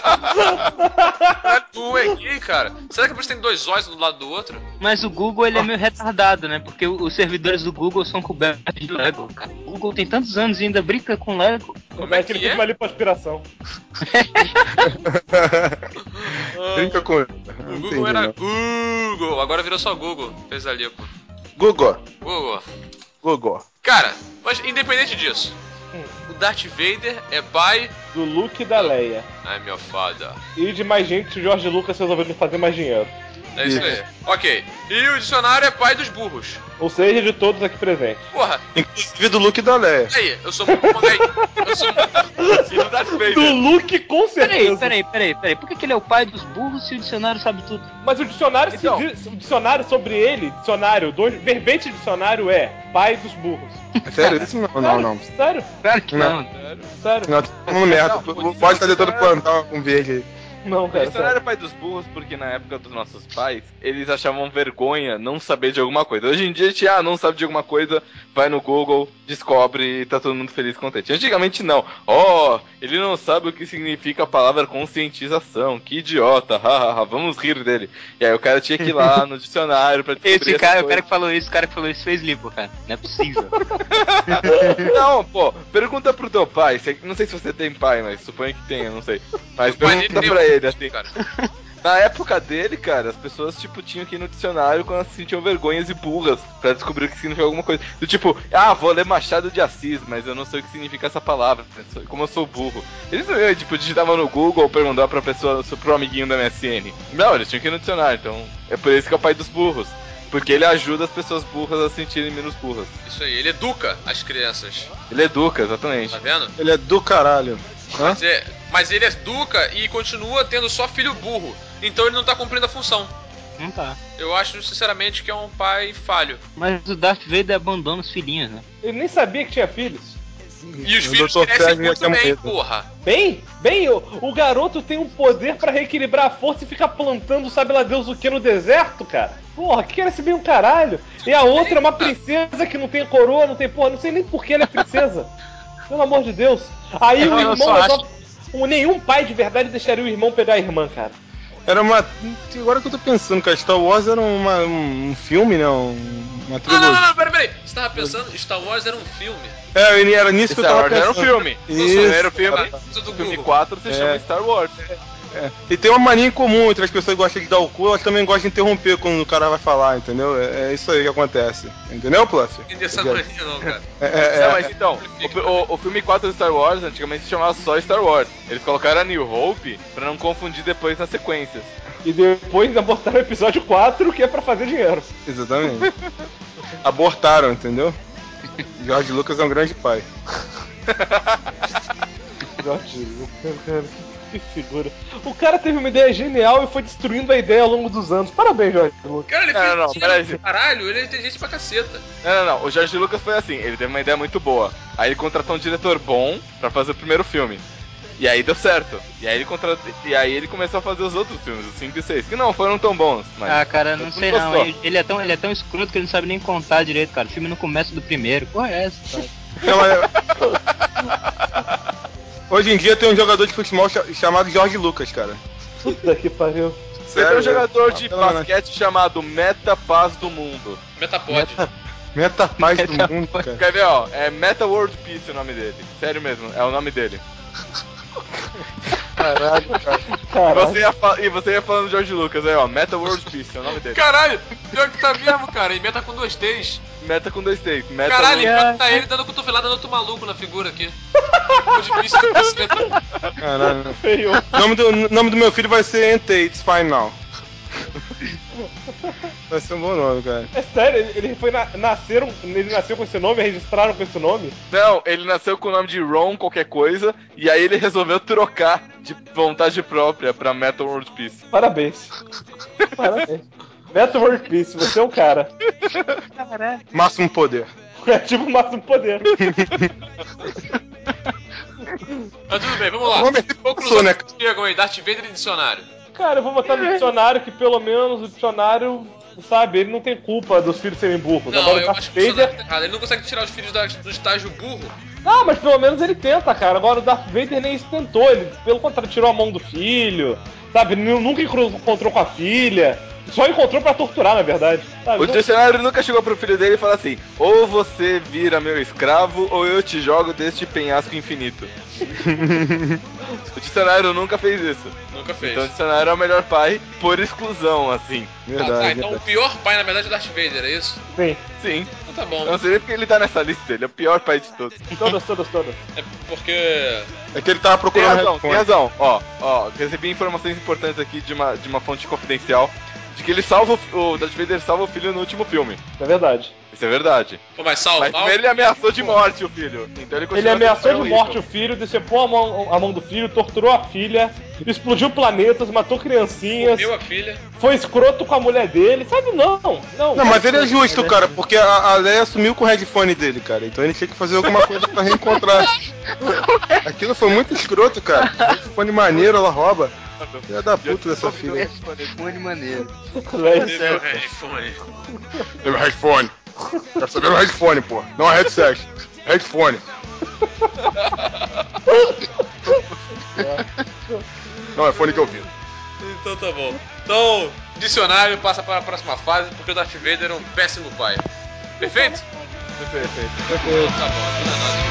Tu é gay, cara? Será que por isso tem dois olhos um do lado do outro? Mas o Google, ele é meio retardado, né? Porque os servidores do Google são cobertos de Lego, cara. O Google tem tantos anos e ainda brinca com Lego. Como é que ele que fez é? uma lipoaspiração. Brinca com ele. O Google era Google, agora virou só Google. Fez ali, pô. Google. Google. Google. Cara, mas independente disso, o Darth Vader é pai... Do Luke e da Leia. Ai, meu father. E de mais gente que o George Lucas resolveu fazer mais dinheiro. É isso aí. Ok. E o dicionário é pai dos burros. Ou seja, de todos aqui presentes. Porra, Inclusive do Luke e da Leia. aí, eu sou muito mangá. Eu sou Filho da Do Vader. Luke, com certeza. Peraí. Por que ele é o pai dos burros se o dicionário sabe tudo? Mas o dicionário, Então. o dicionário sobre ele, verbete dicionário é pai dos burros. Sério, isso não. Sério? Claro que Não. não. Sério? Não, tá falando merda. Pode fazer todo plantão com verde aí. Não, O cara. dicionário é Sério. pai dos burros porque na época dos nossos pais, eles achavam vergonha não saber de alguma coisa. Hoje em dia a gente, não sabe de alguma coisa, vai no Google, descobre e tá todo mundo feliz e contente. Antigamente não. Ele não sabe o que significa a palavra conscientização. Que idiota, hahaha, vamos rir dele. E aí o cara tinha que ir lá no dicionário pra descobrir Esse cara, essa o cara que falou isso, fez lipo, cara. Não é possível. Não, pô, pergunta pro teu pai. Não sei se você tem pai, mas suponho que tenha, não sei. Mas pai dele pergunta tem pra um, ele, assim. cara. Na época dele, cara, as pessoas, tipo, tinham que ir no dicionário quando elas se sentiam vergonhas e burras pra descobrir o que significa alguma coisa. Do tipo, vou ler Machado de Assis, mas eu não sei o que significa essa palavra, como eu sou burro. Eles não iam, tipo, digitavam no Google ou perguntavam pra pessoa, pro amiguinho da MSN. Não, eles tinham que ir no dicionário, então é por isso que é o pai dos burros. Porque ele ajuda as pessoas burras a se sentirem menos burras. Isso aí, ele educa as crianças. Ele educa, exatamente. Tá vendo? Ele é do caralho. Hã? Mas ele educa e continua tendo só filho burro. Então ele não tá cumprindo a função. Não tá. Eu acho, sinceramente, que é um pai falho. Mas o Darth Vader abandona os filhinhos, né? Ele nem sabia que tinha filhos. E os O filhos Dr. crescem Fred já muito tinha bem, morrido. porra. Bem, o garoto tem um poder pra reequilibrar a força e ficar plantando sabe lá Deus o que no deserto, cara. Porra, que quer esse bem um caralho. E a outra é uma princesa que não tem coroa, não tem porra, não sei nem por que ela é princesa. Pelo amor de Deus. Aí o irmão nenhum pai de verdade deixaria o irmão pegar a irmã, cara. Era uma... Agora que eu tô pensando, cara, Star Wars era um filme, né? Uma trilogia. Não, peraí. Você tava pensando, Star Wars era um filme. Era nisso que eu tava Star Wars era um pensando. filme. Isso. Era o filme. Do O filme Google. 4 se chama Star Wars. E tem uma mania em comum entre as pessoas que gostam de dar o cu, elas também gostam de interromper quando o cara vai falar, entendeu? É isso aí que acontece. Entendeu, Pluff? Não entendi essa mania não, cara. Não, mas então, o filme 4 do Star Wars antigamente se chamava só Star Wars. Eles colocaram a New Hope pra não confundir depois nas sequências. E depois ainda botaram o episódio 4, que é pra fazer dinheiro. Exatamente. Abortaram, entendeu? George Lucas é um grande pai. George Lucas, cara, que figura. O cara teve uma ideia genial e foi destruindo a ideia ao longo dos anos. Parabéns, George Lucas. Cara, ele Não, fez peraí. dinheiro, caralho, ele é inteligente pra caceta. Não. O George Lucas foi assim, ele teve uma ideia muito boa. Aí ele contratou um diretor bom pra fazer o primeiro filme. E aí deu certo. E aí ele começou a fazer os outros filmes, os 5 e 6, que não foram tão bons. Mas Cara, não todo sei mundo não. gostou. Ele é tão escroto que ele não sabe nem contar direito, cara. O filme não começa do primeiro. Porra, é essa, cara? Não, Hoje em dia tem um jogador de futebol chamado George Lucas, cara. Puta que pariu. Você tem um jogador de pelo menos. basquete chamado Meta Paz do Mundo. Metapod. Meta paz do mundo, cara. Quer ver, ó? É Meta World Peace o nome dele. Sério mesmo, é o nome dele. Caralho, cara. E você ia falando George Lucas, aí ó, Meta World Peace é o nome dele. Caralho, pior que tá mesmo, cara. E meta com 2 T's. Meta com 2 T's. Meta Caralho, World... pior que tá ele dando cotovelada no outro maluco na figura aqui. Ficou difícil de caceta. Caralho. Feio. O nome do meu filho vai ser Ente, It's Fine Now. Vai ser um bom nome, cara. É sério, ele nasceu com esse nome, registraram com esse nome? Não, ele nasceu com o nome de Ron qualquer coisa, e aí ele resolveu trocar de vontade própria pra Meta World Peace. Parabéns. Parabéns. Metal World Peace, você é um cara. Máximo poder. É tipo o máximo poder. Mas tudo bem, vamos lá. Vamos ver. Conclusão Né? que pegam aí, Darth Vader e dicionário. Cara, eu vou botar no dicionário que pelo menos o dicionário, sabe, ele não tem culpa dos filhos serem burros. Não, Agora o eu Darth acho que o Vader... dicionário tá errado. Ele não consegue tirar os filhos do estágio burro. Ah, mas pelo menos ele tenta, cara. Agora o Darth Vader nem isso tentou. Ele, pelo contrário, tirou a mão do filho, sabe? Nunca encontrou com a filha. Só encontrou pra torturar, na verdade. Sabe? O dicionário nunca chegou pro filho dele e falou assim: ou você vira meu escravo, ou eu te jogo deste penhasco infinito. O dicionário nunca fez isso. Nunca fez. Então o dicionário é o melhor pai por exclusão, assim. Verdade. Então o pior pai, na verdade, é o Darth Vader, é isso? Sim. Sim. Então tá bom. Eu não sei nem porque ele tá nessa lista, ele é o pior pai de todos. Todas. É porque... É que ele tava Tem procurando razão, headphone. tem razão. Ó, recebi informações importantes aqui de uma fonte confidencial. De que ele salva o Darth Vader salva o filho no último filme. É verdade. Isso é verdade. Pô, mas salvar... Mas primeiro ele ameaçou de morte o filho. Então ele Ele continua ameaçou sendo de horrível. morte o filho, decepou a mão do filho, torturou a filha, explodiu planetas, matou criancinhas, Meu a filha. foi escroto com a mulher dele, sabe? Não. Não, mas ele é justo, cara, porque a Leia sumiu com o headphone dele, cara. Então ele tinha que fazer alguma coisa pra reencontrar. Aquilo foi muito escroto, cara. Headphone maneiro, ela rouba. Filha da puta dessa filha. Telefone maneiro. Meu headphone. Meu headphone. Quero saber o headphone, pô. Não é headset. Headphone. Não, é fone de ouvido. Então tá bom. Então, dicionário passa para a próxima fase, porque o Darth Vader é um péssimo pai. Perfeito? Perfeito. Então tá bom, não é nada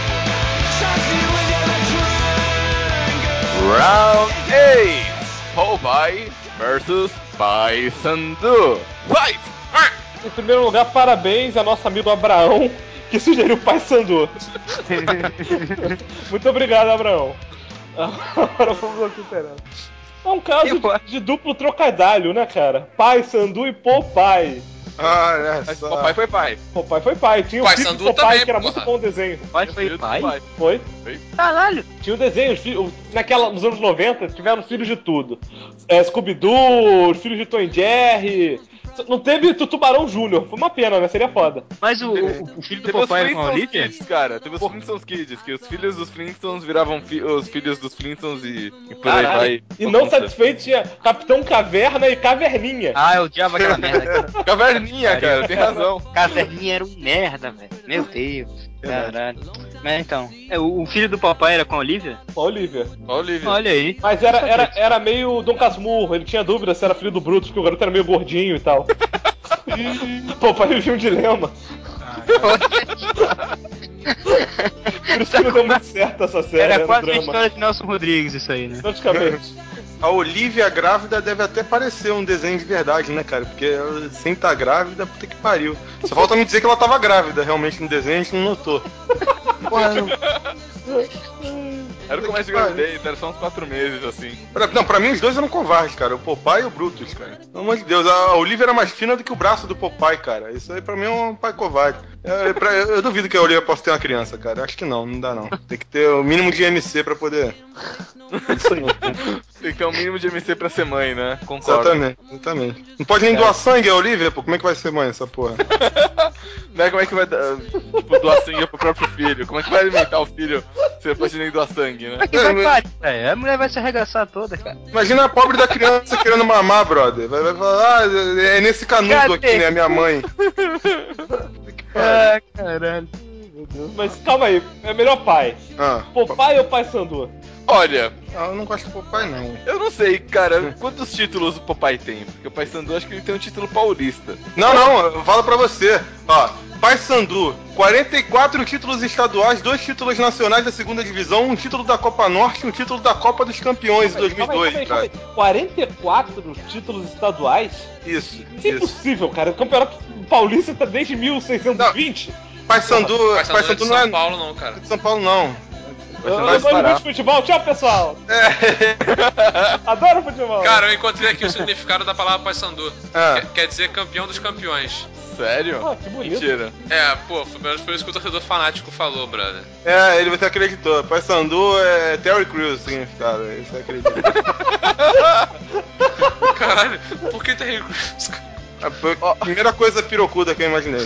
de boa. Round 8. Paul by versus Paysandu. Vai! Em primeiro lugar, parabéns a nosso amigo Abraão, que sugeriu Paysandu. Muito obrigado, Abraão. Agora vamos ao que interessa. É um caso de duplo trocadilho, né, cara? Paysandu e Popeye. Olha Mas só. papai foi pai. Popeye foi pai. Tinha o filho Paysandu do Popeye, também, que era porra. muito bom desenho. Pai foi Filho do pai? Foi? Caralho. Tinha o desenho, nos anos 90, tiveram filhos de tudo. Scooby-Doo, os filhos de Tom e Jerry. Não teve Tubarão Júnior, foi uma pena, né? Seria foda. Mas o filho do Teve os papai com a Flintstones Olivia? Kids, cara. Teve os Flintstones Kids, que os filhos dos Flintstones viravam os filhos dos Flintstones e por aí Caralho. vai. E não satisfeito, tinha Capitão Caverna e Caverninha. Ah, eu odiava aquela merda. Caverninha, cara, tem razão. Caverninha era um merda, velho. Meu Deus. Caralho. Mas então, o filho do papai era com a Olivia? A Olivia. Ó, Olivia. Olha aí. Mas era meio Dom Casmurro, ele tinha dúvida se era filho do Brutus, porque o garoto era meio gordinho e tal. Pô, pai, ele tinha um dilema. Por isso que não deu muito certo essa série, Era no quase a drama. história de Nelson Rodrigues isso aí, né? Praticamente. A Olivia grávida deve até parecer um desenho de verdade, né, cara? Porque ela, sem estar grávida, puta que pariu. Só falta me dizer que ela tava grávida realmente no desenho, a gente não notou. Porra, não. Era o começo de gravidez, era só uns 4 meses, assim. Pra mim os dois eram covardes, cara. O Popeye e o Brutus, cara. Pelo amor de Deus, a Olivia era mais fina do que o braço do Popeye, cara. Isso aí pra mim é um pai covarde. Eu duvido que a Olivia possa ter uma criança, cara. Acho que não dá não. Tem que ter o mínimo de MC pra poder. Isso aí. Tem que ter um mínimo de MC pra ser mãe, né? Concordo. Exatamente. Não pode nem doar sangue a Olivia, pô. Como é que vai ser mãe essa porra? Não é como é que vai tipo, doar sangue pro próprio filho? Como é que vai alimentar o filho se não pode nem doar sangue, né? Que vai parir, velho. A mulher vai se arregaçar toda, cara. Imagina a pobre da criança querendo mamar, brother. Vai falar, é nesse canudo Cadê? aqui, né? A minha mãe. Ah, caralho. Mas calma aí, é melhor pai. Ah, Popeye ou Paysandu? Olha, eu não gosto do Popeye, não. eu não sei, cara, quantos títulos o Popeye tem? Porque o Paysandu acho que ele tem um título paulista. Não, eu falo pra você. Ó, Paysandu, 44 títulos estaduais, 2 títulos nacionais da segunda divisão, um título da Copa Norte e um título da Copa dos Campeões em 2002, cara. 44 títulos estaduais? Isso. Isso é impossível, cara. O Campeonato Paulista tá desde 1620. Paysandu Paysandu não é de não é São Paulo, não, cara. de São Paulo, não. Eu vai gosto parar. muito de futebol. Tchau, pessoal. Adoro futebol. Cara, eu encontrei aqui o significado da palavra Paysandu. Ah. Quer dizer campeão dos campeões. Sério? Ah, que bonito. Mentira. É, pô, pelo menos foi isso que o torcedor fanático falou, brother. Ele você acreditou. Paysandu é Terry Crews, o significado. Você acredita. Caralho, por que tem A primeira coisa pirocuda que eu imaginei.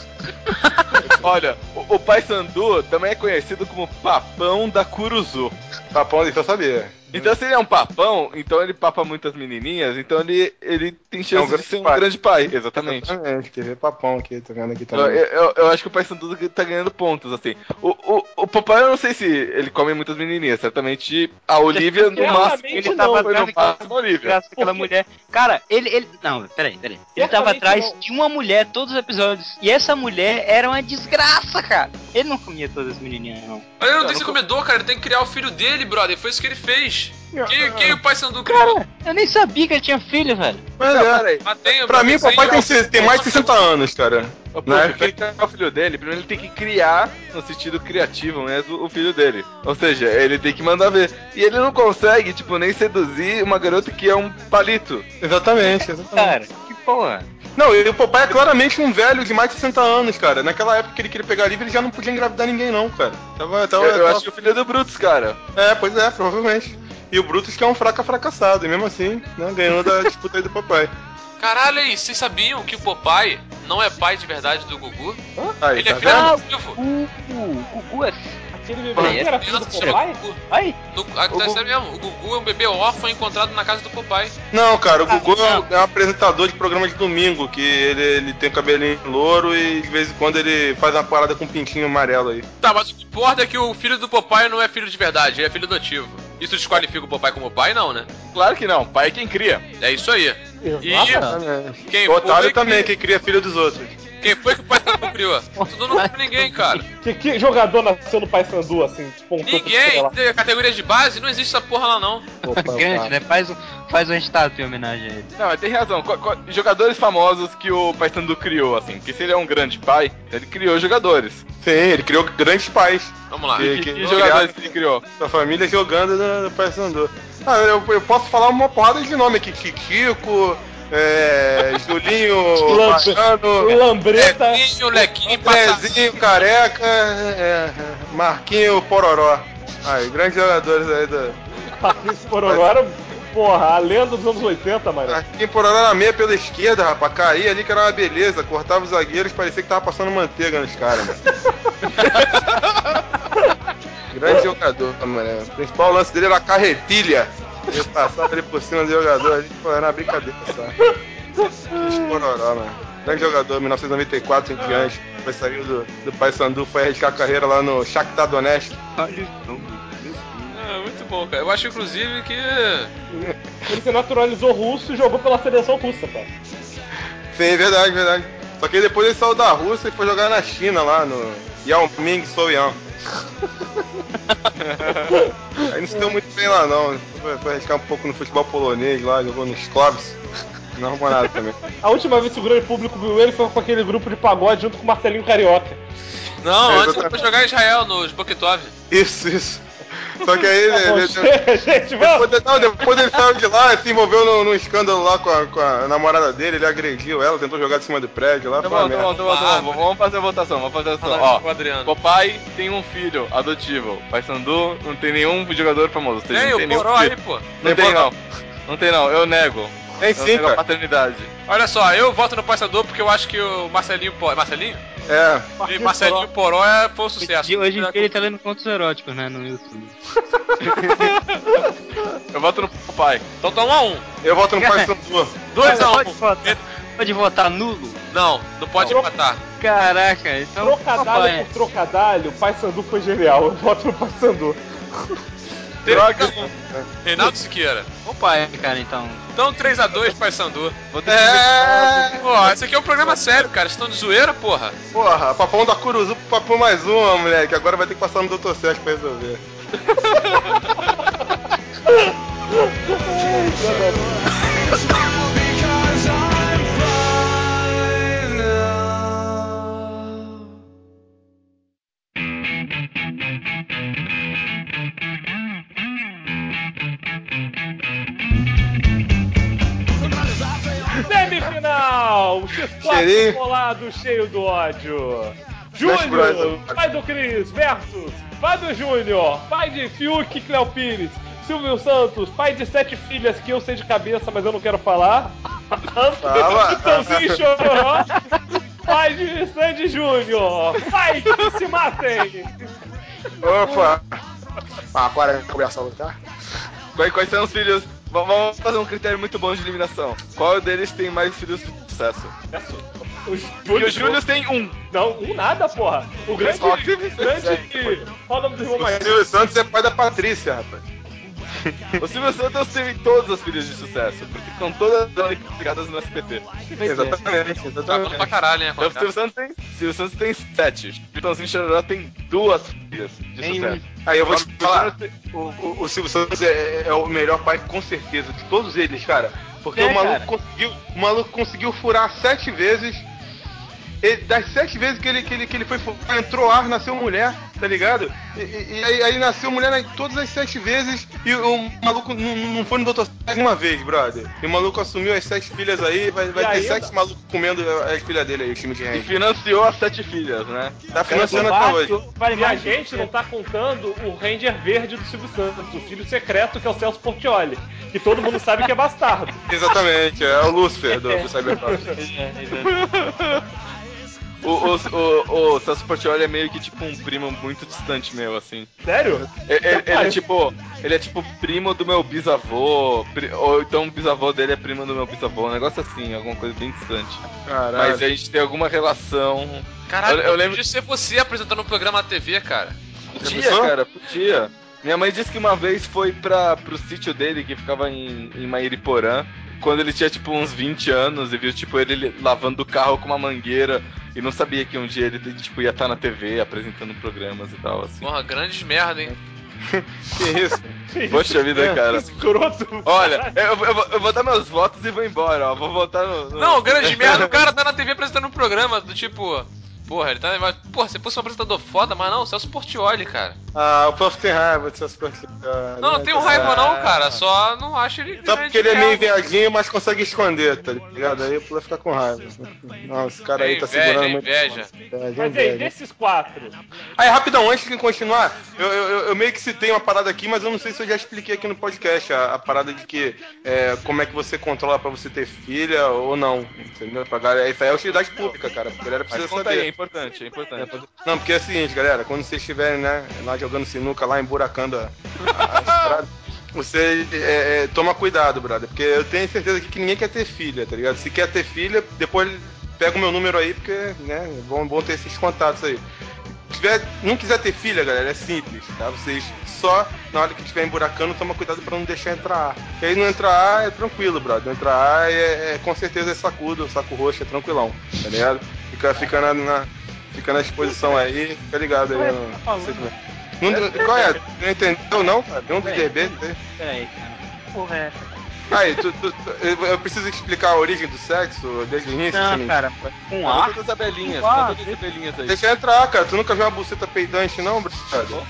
Olha, o Paysandu também é conhecido como Papão da Curuzu. Papão, isso eu sabia. Então se ele é um papão, então ele papa muitas menininhas, então ele tem chance de ser um grande pai. Exatamente. Exatamente, TV Papão aqui, tô vendo aqui também. Eu acho que o Paysandu tá ganhando pontos, assim. O papai, eu não sei se ele come muitas menininhas, certamente a Olivia no máximo. Ele Ele tava foi no atrás máximo a Olivia. graças àquela mulher. Cara, ele. Não, peraí. Ele tava Certamente atrás não. de uma mulher todos os episódios. E essa mulher era uma desgraça, cara. Ele não comia todas as menininhas, não. Mas ele não tem que ser comedor, cara. Ele tem que criar o filho dele, brother. Foi isso que ele fez. Quem o Paysandu criou? Cara, eu nem sabia que ele tinha filho, velho. Mas Não, peraí. Mas tem, pra mim, o papai tem tem mais de 60 anos, cara. Pô, Né? porque ele é o filho dele, primeiro ele tem que criar, no sentido criativo mesmo, o filho dele. Ou seja, ele tem que mandar ver. E ele não consegue, tipo, nem seduzir uma garota que é um palito. Exatamente. Cara, que porra. Não, e o papai é claramente um velho de mais de 60 anos, cara. Naquela época que ele queria pegar livre, ele já não podia engravidar ninguém, não, cara. Eu acho que o filho é do Brutus, cara. Pois é, provavelmente. E o Brutus que é um fracassado, e mesmo assim, né, ganhou da disputa aí do papai. Caralho, aí, vocês sabiam que o Popeye não é pai de verdade do Gugu? Aí, Ele é tá filho vendo? adotivo. O Gugu é. Aquele bebê era filho do Popeye? Ai, Tá sério mesmo, o Gugu é um bebê órfão encontrado na casa do Popeye. Não, cara, o Gugu não. é um apresentador de programa de domingo, que ele tem cabelinho louro e de vez em quando ele faz uma parada com um pintinho amarelo aí. Tá, mas o que importa é que o filho do Popeye não é filho de verdade, ele é filho adotivo. Isso desqualifica o Popeye como pai, não, né? Claro que não, pai é quem cria. É isso aí. Exatamente. Quem O Otário foi também, que cria filho dos outros. Quem foi que o Paysandu criou? Tudo não pra ninguém, cara. Que jogador nasceu no Paysandu, assim, tipo um Ninguém, tem categorias de base, não existe essa porra lá não. grande, né? Faz faz uma estátua em homenagem a ele. Não, mas tem razão. Jogadores famosos que o Paysandu criou, assim. Porque se ele é um grande pai, ele criou jogadores. Sim, ele criou grandes pais. Vamos lá. Que jogadores que ele criou? Da família jogando no Paysandu. Eu posso falar uma porrada de nome aqui. Kiko, Julinho, Bacano, Lambreta. Lequinho, Andrezinho, Careca, Marquinho, Pororó. Aí, grandes jogadores aí do... Patrício Pororó era, porra, a lenda dos anos 80, mano. Marquinho Pororó na meia pela esquerda, rapaz. Caía ali que era uma beleza. Cortava os zagueiros, parecia que tava passando manteiga nos caras, mano. Grande jogador, mano. O principal lance dele era a carretilha. Ele passava ali por cima do jogador, ali, pô, era uma brincadeira, sabe? Pororó, mano. Grande jogador, 1994 em diante. Foi sair do Paysandu, foi arriscar a carreira lá no Shakhtar Donetsk. Muito bom, cara. Eu acho, inclusive, que... Ele se naturalizou russo e jogou pela seleção russa, cara. Sim, verdade. Só que depois ele saiu da Rússia e foi jogar na China, lá no Yao Ming Soyan. Aí não se deu muito bem lá, não. Foi arriscar um pouco no futebol polonês lá, jogou nos clubes. Não arrumou nada também. A última vez que o grande público viu ele foi com aquele grupo de pagode junto com o Marcelinho Carioca. Não, antes ele foi jogar em Israel, nos Boketov. Isso. Só que aí... Gente, vamos! Depois ele saiu de lá, se envolveu num escândalo lá com a namorada dele, ele agrediu ela, tentou jogar de cima do prédio lá. Tá bom. Vamos fazer a votação. Ó, o Adriano. Papai tem um filho adotivo. Paysandu não tem nenhum jogador famoso. Tem o Poró aí, pô. Não tem não, eu nego. Tem sim, a paternidade. Olha só, eu voto no Paysandu porque eu acho que o Marcelinho Poró... Marcelinho? É. Marcelinho Poró foi um sucesso. Hoje em dia ele tá lendo contos eróticos, né, no YouTube. Eu voto no papai. Então tá 1-1. Eu voto no Paysandu. 2-1. Pode votar nulo? Não pode empatar. Caraca, então... Trocadalho por trocadalho, o Paysandu foi genial. Eu voto no Paysandu. Droga. Reinaldo Siqueira. Opa, cara, então. Então 3-2 Paysandu. Vou ter que Pô, esse aqui é um programa sério, cara. Vocês estão de zoeira, porra. Porra, papão da Curuzu pro papão mais uma, moleque. Agora vai ter que passar no Dr. Sérgio pra resolver. Semifinal! X4 Cheirinho. bolado, cheio do ódio. Júnior, pai do Cris, versus pai do Júnior, pai de Fiuk e Cléo Pires. Silvio Santos, pai de 7 filhas que eu sei de cabeça, mas eu não quero falar. Chitãozinho e Chororó, pai de Sandy Júnior. Pai que se matem! Opa! Agora começa a lutar. Quais são os filhos? Vamos fazer um critério muito bom de eliminação. Qual deles tem mais filhos de sucesso? Porque o Júlio tem um. Não, um nada, porra. O grande. Qual o nome do irmão mais? O Silvio Santos é pai da Patrícia, rapaz. O Silvio Santos teve todas as filhas de sucesso, porque estão todas ligadas no SBT. Exatamente. Tá bom pra caralho, né? Então, o Silvio Santos tem 7. Chitãozinho e Chororó tem 2 filhas de sucesso. Aí eu vou te falar, o Silvio Santos é o melhor pai, com certeza, de todos eles, cara. Porque o maluco conseguiu furar 7 vezes. Das 7 vezes que ele foi furar, entrou ar, nasceu mulher, tá ligado? E aí nasceu mulher todas as 7 vezes e o maluco não foi no Dr. Sérgio uma vez, brother. E o maluco assumiu as 7 filhas aí, vai ter 7 malucos comendo as filhas dele aí, o time de E range. financiou as 7 filhas, né? Tá financiando até hoje. E a gente não tá contando o Ranger verde do Silvio Santos, o filho secreto que é o Celso Portiolli, que todo mundo sabe que é bastardo. Exatamente, é o Lúcifer do Cyberpunk. O Celso Portiolli é meio que tipo um primo muito distante meu, assim. Sério? Ele é tipo primo do meu bisavô, ou então o bisavô dele é primo do meu bisavô, um negócio assim, alguma coisa bem distante. Caralho. Mas a gente tem alguma relação. Caralho, eu lembro de ser você apresentando um programa na TV, cara. Podia. Minha mãe disse que uma vez foi pro sítio dele, que ficava em Mairiporã, quando ele tinha tipo uns 20 anos, e viu tipo ele lavando o carro com uma mangueira, e não sabia que um dia ele tipo, ia estar na TV apresentando programas e tal, assim. Porra, grandes merda, hein? Que isso? Poxa vida, cara. Escroto. Olha, eu vou dar meus votos e vou embora, ó. Vou votar no... Não, grande merda, o cara tá na TV apresentando um programa do tipo... Porra, ele tá... Porra, se fosse um apresentador foda, mas não, Celso Portiolli, cara. Ah, o Puff tem raiva de Celso Portiolli. Não, não tenho raiva não, cara, só não acho ele... Só porque ele é meio viadinho, mas consegue esconder, tá ligado? Aí o Puff fica com raiva. Não, esse cara aí tá segurando muito. Inveja. Mas aí, desses 4. Aí, rapidão, antes de continuar, eu meio que citei uma parada aqui, mas eu não sei se eu já expliquei aqui no podcast a parada de que como é que você controla pra você ter filha ou não, entendeu? Pra galera, isso aí é utilidade pública, cara, a galera precisa Mas conta aí, saber. é importante. Não, porque é o seguinte, galera, quando vocês estiverem, né, lá jogando sinuca, lá emburacando as paradas, você toma cuidado, brother, porque eu tenho certeza que ninguém quer ter filha, tá ligado? Se quer ter filha, depois pega o meu número aí, porque, né, vão ter esses contatos aí. Não quiser ter filha, galera, é simples, tá? Vocês só, na hora que estiver emburacando, toma cuidado pra não deixar entrar ar. E aí não entrar ar é tranquilo, brother. Não entrar ar com certeza é sacudo, saco roxo é tranquilão, tá ligado? Fica na exposição aí, fica ligado aí. Qual é? Não entendeu não, cara? Tem um DDB? Peraí, cara. Porra, é essa? Aí, eu preciso explicar a origem do sexo desde o início? Não, cara, com Conta ar? todas as abelhinhas, Ah, conta todas as abelhinhas aí. Deixa entrar, cara. Tu nunca viu uma buceta peidante, não, brother?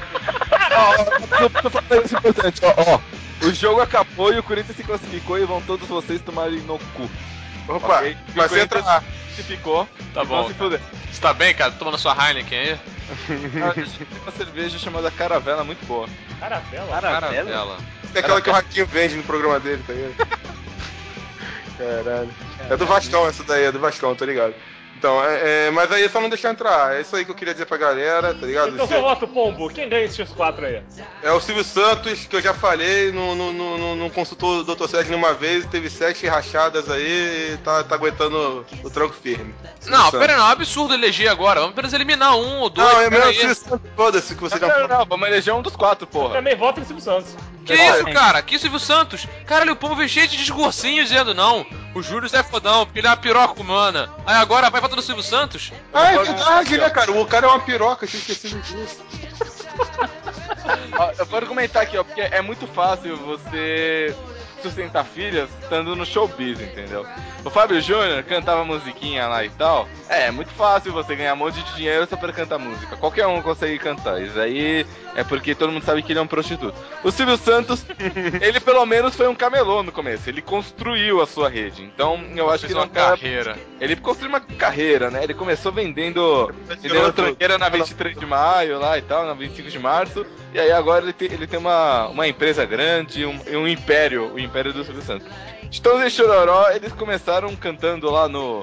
Isso é importante, ó. O jogo acabou e o Corinthians se classificou e vão todos vocês tomarem no cu. Opa, Okay? mas você entra lá. Se ficou, Tá bom, se fuder. Você tá bem, cara? Tomando sua Heineken aí? Tem uma cerveja chamada Caravela muito boa. Caravela? Caravela. É aquela que o Ratinho vende no programa dele, tá ligado? Caralho. É do Vascão essa daí, é do Vascão, tô ligado. Então, mas aí é só não deixar entrar. É isso aí que eu queria dizer pra galera, tá ligado? Então seu voto, Pombo. Quem ganha esses 4 aí? É o Silvio Santos, que eu já falei, não consultou o Dr. Sérgio nenhuma vez, teve 7 rachadas aí e tá aguentando o tranco firme. Silvio Não, Santos. pera aí, não é um absurdo eleger agora. Vamos apenas eliminar um ou dois. Não, é pera mesmo aí. Silvio Santos, foda-se que você já Não, vamos eleger um dos 4, porra. Também voto em Silvio Santos. Que isso, cara? Que Silvio Santos? Caralho, o povo veio cheio de discursinhos dizendo não. O Júlio é fodão, porque ele é uma piroca humana. Aí agora vai votar no Silvio Santos? Ah, é verdade, né, cara? O cara é uma piroca, eu tinha esquecido disso. Ó, eu vou argumentar aqui, ó, porque é muito fácil você sustentar filhas estando no showbiz, entendeu? O Fábio Júnior cantava musiquinha lá e tal. É muito fácil você ganhar um monte de dinheiro só pra cantar música. Qualquer um consegue cantar. Isso aí é porque todo mundo sabe que ele é um prostituto. O Silvio Santos, ele pelo menos foi um camelô no começo. Ele construiu a sua rede. Então eu acho Fez que uma não tá... carreira. Ele construiu uma carreira, né? Ele começou vendendo tranqueira na 23 de maio lá e tal, na 25 de março. E aí agora ele tem uma empresa grande, um império, o império do Silvio Santos. Chitãozinho e Chororó, eles começaram cantando lá no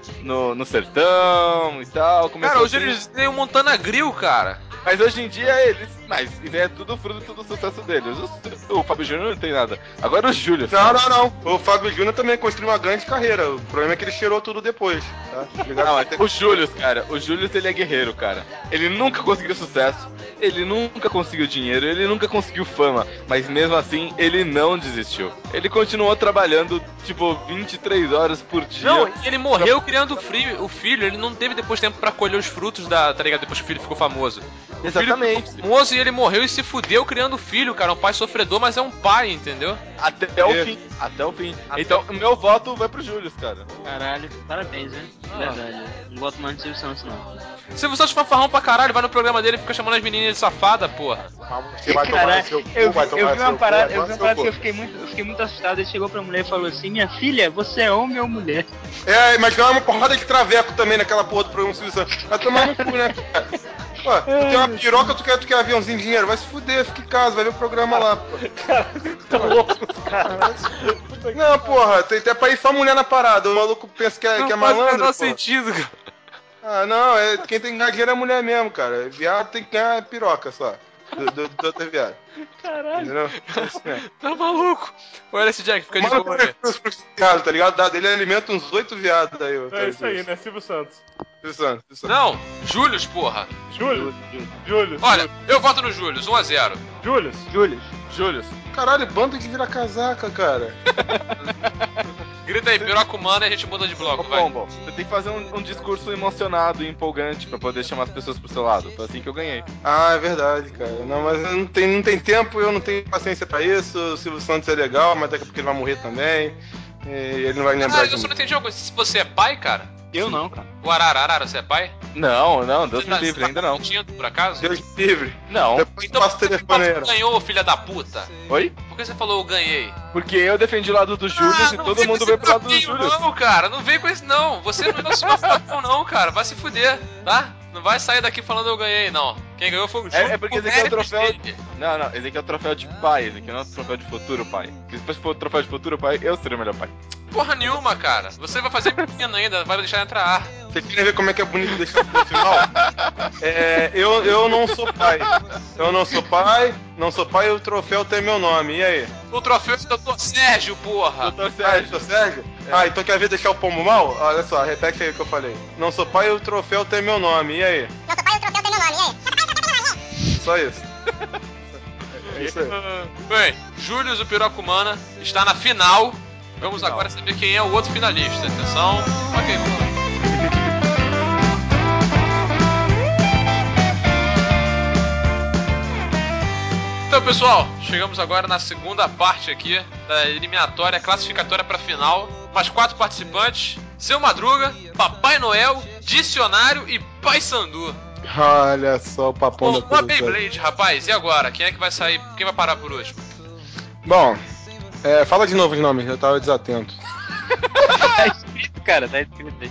sertão e tal. Cara, hoje eles têm um Montana Grill, cara. Mas hoje em dia eles... Mas isso é tudo fruto do sucesso deles. O Fábio Júnior não tem nada. Agora o Júlio. Não. O Fábio Júnior também construiu uma grande carreira. O problema é que ele cheirou tudo depois, tá? Não, o Júlio, cara. O Júlio, ele é guerreiro, cara. Ele nunca conseguiu sucesso. Ele nunca conseguiu dinheiro. Ele nunca conseguiu fama. Mas mesmo assim, ele não desistiu. Ele continuou trabalhando, tipo, 23 horas por dia. Não, e ele morreu criando o filho. Ele não teve depois tempo pra colher os frutos tá ligado? Depois que o filho ficou famoso. Exatamente. Filho ficou famoso e ele morreu e se fudeu criando filho, cara. Um pai sofredor, mas é um pai, entendeu? Até o fim. Então, o meu voto vai pro Júlio, cara. Caralho, parabéns, né? Verdade. Não voto mais no Silvio Santos, não. Silvio Santos fanfarrão pra caralho, vai no programa dele e fica chamando as meninas de safada, porra. Caralho, eu vi uma parada que eu fiquei muito assustado. Ele chegou pra mulher e falou assim: minha filha, você é homem ou mulher? Mas ganhou uma porrada de traveco também naquela porra do programa Silvio Santos. Vai tomar no cu, né, cara? Pô, tu tem uma piroca, tu quer aviãozinho de dinheiro? Vai se fuder, fica em casa, vai ver o programa lá, pô. Cara, tá louco, cara. Não, porra, tem até pra ir só mulher na parada. O maluco pensa que é malandro, Não faz pô. sentido, cara. Ah, não, quem tem que ganhar dinheiro é mulher mesmo, cara. Viado tem que ganhar piroca só. Do outro viado. Caralho. Entendeu? É isso mesmo. Tá maluco? Olha esse Jack, fica de Mano, boa, né? viado, tá ligado? Ele alimenta uns 8 viados aí. É isso aí, né? Silvio Santos. Silvio Santos. Não, Július, porra. Júlio. Olha, eu voto no Július, 1-0. Júlio. Júlio. Caralho, bando de vira casaca, cara. Grita aí, piroca humana e a gente muda de bloco, Ô, vai. Pombo, você tem que fazer um discurso emocionado e empolgante pra poder chamar as pessoas pro seu lado. Foi assim que eu ganhei. Ah, é verdade, cara. Não, mas não tem tempo, eu não tenho paciência pra isso. O Silvio Santos é legal, mas daqui a pouco ele vai morrer também. E ele não vai lembrar Ah, de eu só mim. não entendi uma coisa. Se você é pai, cara? Eu não, cara. O Arara, você é pai? Não, Deus Você me livre, ainda não. mentindo, por acaso? Deus me livre. Não. Depois Então passa o por que você telefone aí. falou que ganhou, filha da puta? Oi? Por que você falou eu ganhei? Porque eu defendi o lado do Júlio e não todo vem mundo com veio esse pro lado do papinho, Júlio. Não, cara, não vem com esse não. Você não é o seu papão não, cara. Vai se fuder, tá? Não vai sair daqui falando eu ganhei, não. Quem ganhou foi o Júlio. É porque esse aqui é o méritos troféu. dele. Não, esse aqui é o troféu de pai, esse aqui não é o troféu de futuro pai. Porque depois que for o troféu de futuro pai, eu serei o melhor pai. Porra nenhuma, cara. Você vai fazer menino ainda, vai deixar entrar ar. Vocês querem ver como é que é bonito deixar pro final? Eu não sou pai. Eu não sou pai, e o troféu tem meu nome. E aí? O troféu do Dr. Sérgio, porra. Doutor Ah, Sérgio. sou Sérgio? Ah, então quer ver deixar o pombo mal? Olha só, repete aí o que eu falei. Não sou pai, e o troféu tem meu nome. E aí? Não sou pai, o troféu tem meu nome. E aí? Só isso. É isso aí. Bem, Júlio o Piroca Humana está na final. Vamos agora saber quem é o outro finalista. Atenção. Ok, vamos lá. Então, pessoal, chegamos agora na segunda parte aqui da eliminatória classificatória para a final. Mais 4 participantes: Seu Madruga, Papai Noel, Dicionário e Pai Sandu. Olha só o papão da Uma coisa. Beyblade, rapaz. E agora? Quem é que vai sair? Quem vai parar por último? Bom, fala de novo os nomes, eu tava desatento. Tá escrito, cara, tá escrito aí.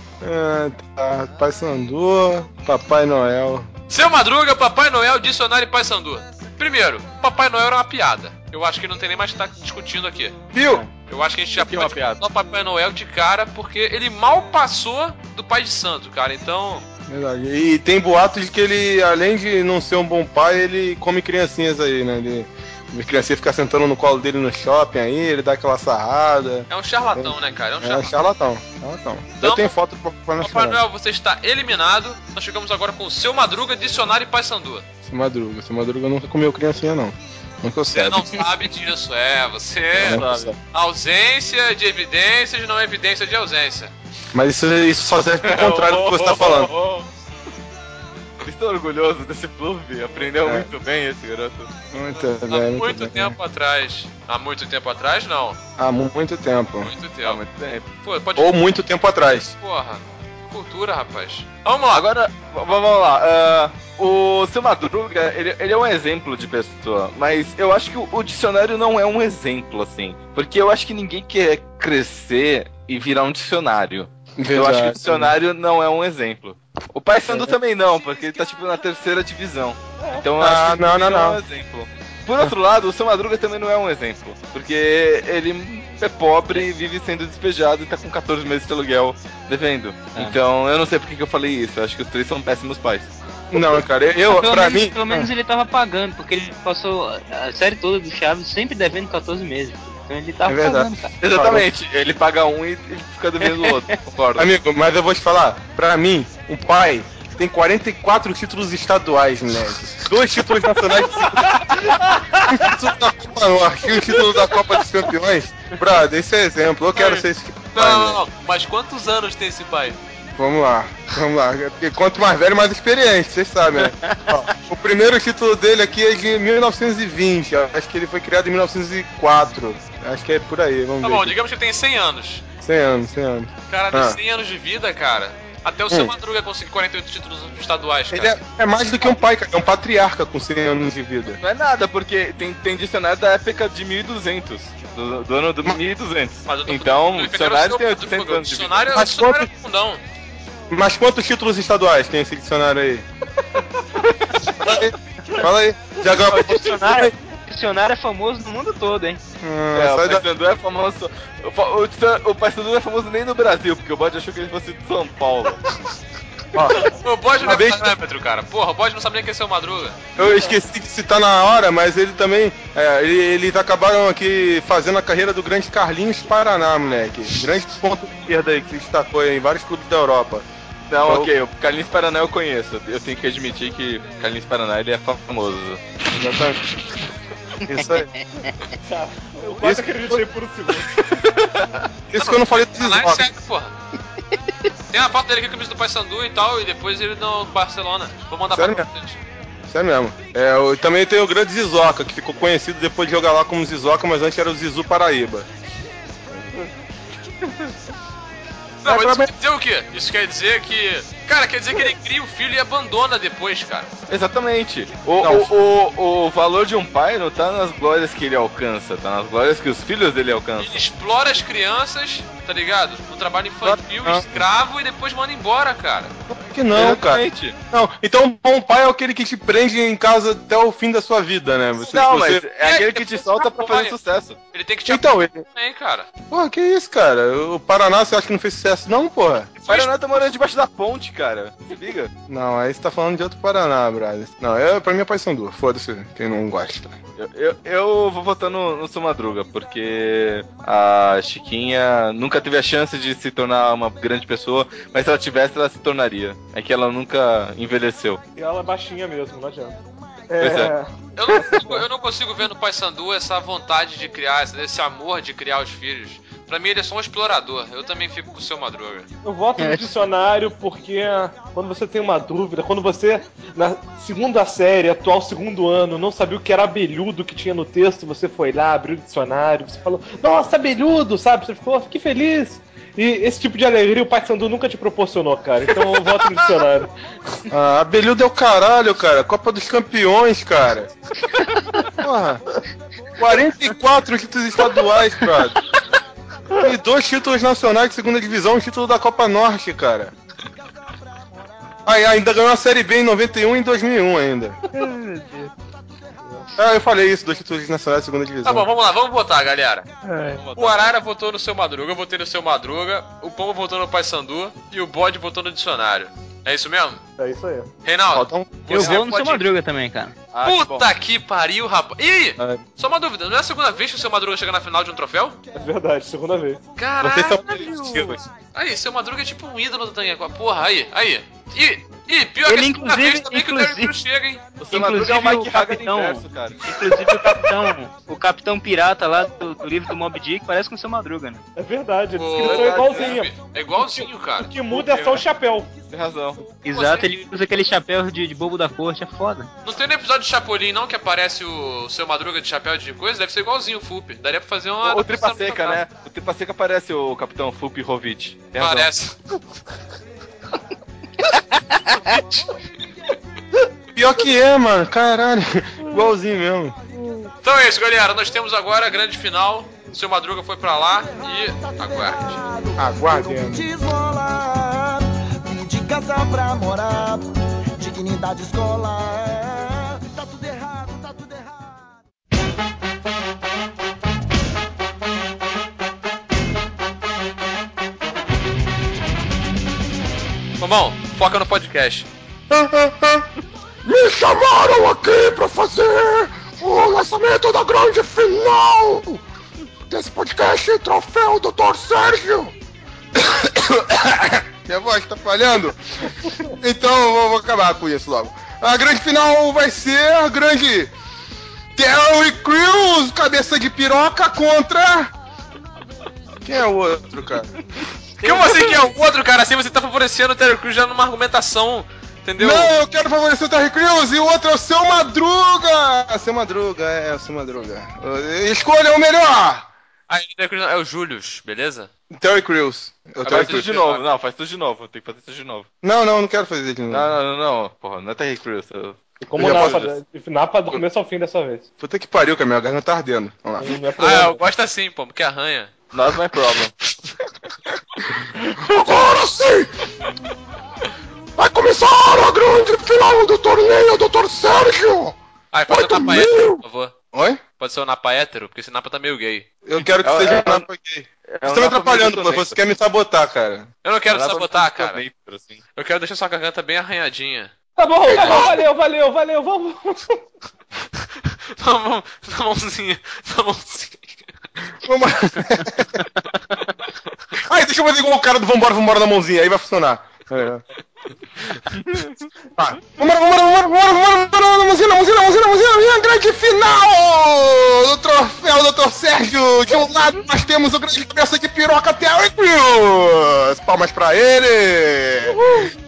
Tá. Pai Sandu, Papai Noel. Seu Madruga, Papai Noel, Dicionário e Pai Sandu. Primeiro, Papai Noel era uma piada. Eu acho que não tem nem mais que estar discutindo aqui. Viu? Eu acho que a gente já Que é uma pode piada? botar o Papai Noel de cara, porque ele mal passou do Pai de Santo, cara. Então, Verdade. E tem boatos de que ele, além de não ser um bom pai, ele come criancinhas aí, né? A criancinha fica sentando no colo dele no shopping aí, ele dá aquela sarrada. é um charlatão, né, cara? É um É charlatão. charlatão. Então, Eu tenho foto pra Papai mostrar. Noel, você está eliminado. Nós chegamos agora com o Seu Madruga, Dicionário e Pai Sandu. Seu Madruga nunca comeu criancinha, não. Nunca eu Você sei. não sabe disso, você... Não sabe. Ausência de evidências não é evidência de ausência. Mas isso só serve pro contrário do que você tá falando. Estou orgulhoso desse Fluffy, aprendeu muito bem esse garoto. Muito Há bem, muito bem. tempo atrás. Há muito tempo atrás, não. Há muito tempo. Muito Há tempo. muito tempo. Pô, pode... Ou muito tempo atrás. Porra. Cultura, rapaz. Vamos lá. Agora, vamos lá. O Seu Madruga, ele é um exemplo de pessoa, mas eu acho que o dicionário não é um exemplo, assim. Porque eu acho que ninguém quer crescer e virar um dicionário. Eu acho que o dicionário não é um exemplo. O Pai Sandu também não, porque ele tá tipo na terceira divisão. Então eu acho que não. é um exemplo. Por outro lado, o Seu Madruga também não é um exemplo, porque ele é pobre, vive sendo despejado e tá com 14 meses de aluguel devendo. Então eu não sei porque que eu falei isso, eu acho que os três são péssimos pais. Não, cara, Pelo menos ele tava pagando, porque ele passou a série toda do Chaves sempre devendo 14 meses. Então ele tava É verdade. pagando, cara. Exatamente, ele paga um e ele fica devendo o outro, concordo. Amigo, mas eu vou te falar, pra mim, um pai tem 44 títulos estaduais, moleque. 2 títulos nacionais, um título da Copa Norte e um título da Copa dos Campeões. Brother, esse é exemplo, eu quero ser esse tipo de pai, né? Não. Mas quantos anos tem esse pai? Vamos lá. Porque quanto mais velho, mais experiente, vocês sabem, né? Ó, o primeiro título dele aqui é de 1920, acho que ele foi criado em 1904. Acho que é por aí, vamos Tá ver. bom, digamos que ele tem 100 anos. 100 anos. Caralho, 100 anos de vida, cara. Até o Seu Madruga conseguir 48 títulos estaduais, cara. Ele é mais do que um pai, cara. É um patriarca com 100 anos de vida. Não é nada, porque tem dicionário da época de 1200, do ano do 1200. Mas eu tô Então, falando- o dicionário tem 800 O anos de vida. dicionário é Mas dicionário quanto- é fundão. Mas quantos títulos estaduais tem esse dicionário aí? Fala aí. Já ganhou O dicionário é famoso no mundo todo, hein? O sai da... Paysandu é famoso. O Paysandu não é famoso nem no Brasil, porque o bode achou que ele fosse de São Paulo. O bode não é vez- parâmetro, cara. Porra, o bode não sabe nem quem é Seu Madruga. Eu esqueci de citar na hora, mas ele também. Eles acabaram aqui fazendo a carreira do grande Carlinhos Paraná, moleque. Grande ponto de esquerda aí que se destacou em vários clubes da Europa. Não, Então- ok, o Carlinhos Paraná eu conheço. Eu tenho que admitir que o Carlinhos Paraná ele é famoso. Exatamente. Isso aí. Cara, eu quase acreditei por um segundo. Isso que eu não falei dos Não é Zizoca. sério, porra. Tem uma foto dele aqui com a camisa do Paysandu e tal, e depois ele no Barcelona. Vou mandar Sério pra mesmo? vocês. Sério mesmo. Também tem o grande Zizoca, que ficou conhecido depois de jogar lá como Zizoca, mas antes era o Zizu Paraíba. Não, mas isso quer dizer o quê? Isso quer dizer que... Cara, quer dizer que ele cria o filho e abandona depois, cara. Exatamente. Não. O valor de um pai não tá nas glórias que ele alcança, tá nas glórias que os filhos dele alcançam. Ele explora as crianças, tá ligado? No trabalho infantil, Não. escravo, e depois manda embora, cara. Que não, cara. Exatamente. Não, então um bom pai é aquele que te prende em casa até o fim da sua vida, né? Não, você... mas é aquele que te solta pra fazer sucesso. Ele tem que te Então, apoiar também, cara. Porra, que isso, cara? O Paraná, você acha que não fez sucesso não, porra? O Paraná tá morando debaixo da ponte, cara. Se liga. Não, aí você tá falando de outro Paraná, brother. Não, pra mim é Paysandu. Foda-se quem não gosta. Eu vou votar no Seu Madruga, porque a Chiquinha nunca teve a chance de se tornar uma grande pessoa, mas se ela tivesse, ela se tornaria. É que ela nunca envelheceu. E ela é baixinha mesmo, não adianta. Pois é. Eu não consigo ver no Paysandu essa vontade de criar, esse amor de criar os filhos. Pra mim ele é só um explorador. Eu também fico com o Seu Madruga. Eu voto no dicionário porque quando você tem uma dúvida, quando você, na segunda série, atual segundo ano, não sabia o que era abelhudo que tinha no texto, você foi lá, abriu o dicionário, você falou, nossa, abelhudo, sabe? Você ficou, fiquei feliz. E esse tipo de alegria o Paysandu nunca te proporcionou, cara. Então eu voto no dicionário. Ah, abelhudo é o caralho, cara. Copa dos Campeões, cara. Porra. 44 títulos estaduais, brother. E 2 títulos nacionais de segunda divisão, um título da Copa Norte, cara. Aí ainda ganhou a Série B em 91 e em 2001 ainda. Ah, eu falei isso, 2 títulos nacionais de segunda divisão. Tá bom, vamos lá, vamos votar, galera. É. O Arara votou no Seu Madruga, eu votei no Seu Madruga, o Pombo votou no Paysandu e o Bode votou no Dicionário. É isso mesmo? É isso aí. Reinaldo, Falta um... Eu você vou no pode- Seu Madruga também, cara. Ah, que bom. Puta que pariu, rapaz. Ih, Ah, só uma dúvida, não é a segunda vez que o Seu Madruga chega na final de um troféu? É verdade, segunda vez. vocês são Caralho! positivos. Aí, Seu Madruga é tipo um ídolo do Tanha. Porra, aí. Ih, pior Ele, que é a segunda vez inclusive- também que o Terry Crews chega, hein? O Seu Madruga é o Inclusive, Mike o Haga do capitão- inverso, cara. Inclusive o capitão pirata lá do livro do Mob Dick parece com o Seu Madruga, né? É verdade, eles Pô, escritos igualzinho. É igualzinho, cara. O que muda é só o chapéu. Tem razão. Exato, ele usa aquele chapéu de bobo da corte, é foda. Não tem no episódio de Chapolin, não, que aparece o Seu Madruga de chapéu de coisa? Deve ser igualzinho o Fup. Daria pra fazer uma... O Tripa Seca, né? O Tripa Seca parece o Capitão Fup Rovitch. Tem razão. Parece. Pior que é, mano. Caralho. Igualzinho mesmo. Então é isso, galera. Nós temos agora a grande final. O Seu Madruga foi pra lá e aguarde. Aguardemos. De esmola, fim de casa pra morar, dignidade escolar. Tá tudo errado, tá tudo errado. Bom, foca no podcast. Me chamaram aqui pra fazer o lançamento da grande final desse podcast Troféu Dr. Sérgio. Minha voz tá falhando. Então eu vou acabar com isso logo. A grande final vai ser a grande Terry Crews, cabeça de piroca contra... Quem é o outro, cara? Como assim que é o outro, cara? Assim você tá favorecendo o Terry Crews já numa argumentação, entendeu? Não, eu quero favorecer o Terry Crews e o outro é o Seu Madruga. Seu Madruga, é o Seu Madruga. Escolha o melhor. Ah, o Terry Crews é o Julius, beleza? Terry Crews. Faz tudo de novo. Não, faz tudo de novo. Tem que fazer tudo de novo. Não quero fazer de novo. Não. Porra, não é Terry Crews. E como Eu já Napa do começo ao fim dessa vez. Puta que pariu, que a minha garganta tá ardendo. Vamos lá. Não é Ah, problema. eu gosto assim, pô, porque arranha. Not my problem. Agora sim! Vai começar a grande final do torneio, Dr. Sérgio! Ah, pode ser o Oito Napa hétero, mil! por favor. Oi? Pode ser o Napa hétero, porque esse Napa tá meio gay. Eu quero que É, seja é, um Napa gay. É Você um tá me Napa atrapalhando, meio pô. Você quer me sabotar, cara. Eu não quero te Napa sabotar, meio cara. torneio, assim. Eu quero deixar sua garganta bem arranhadinha. Tá bom, valeu, vamos. Na mãozinha. Vamos... Ai, deixa eu fazer igual o cara do vambora na mãozinha, aí vai funcionar. Tá. Vambora, na mãozinha, grande final do troféu Dr. Sérgio. De um lado nós temos o grande cabeça de piroca Terry Crews. Palmas pra ele.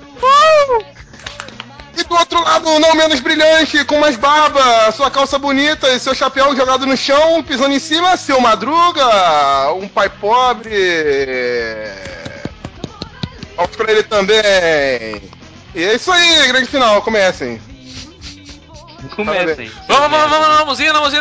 E do outro lado, não menos brilhante, com mais barba, sua calça bonita e seu chapéu jogado no chão, pisando em cima, seu Madruga, um pai pobre. Vamos pra ele também. E é isso aí, grande final, comecem. Comecem. Vamos,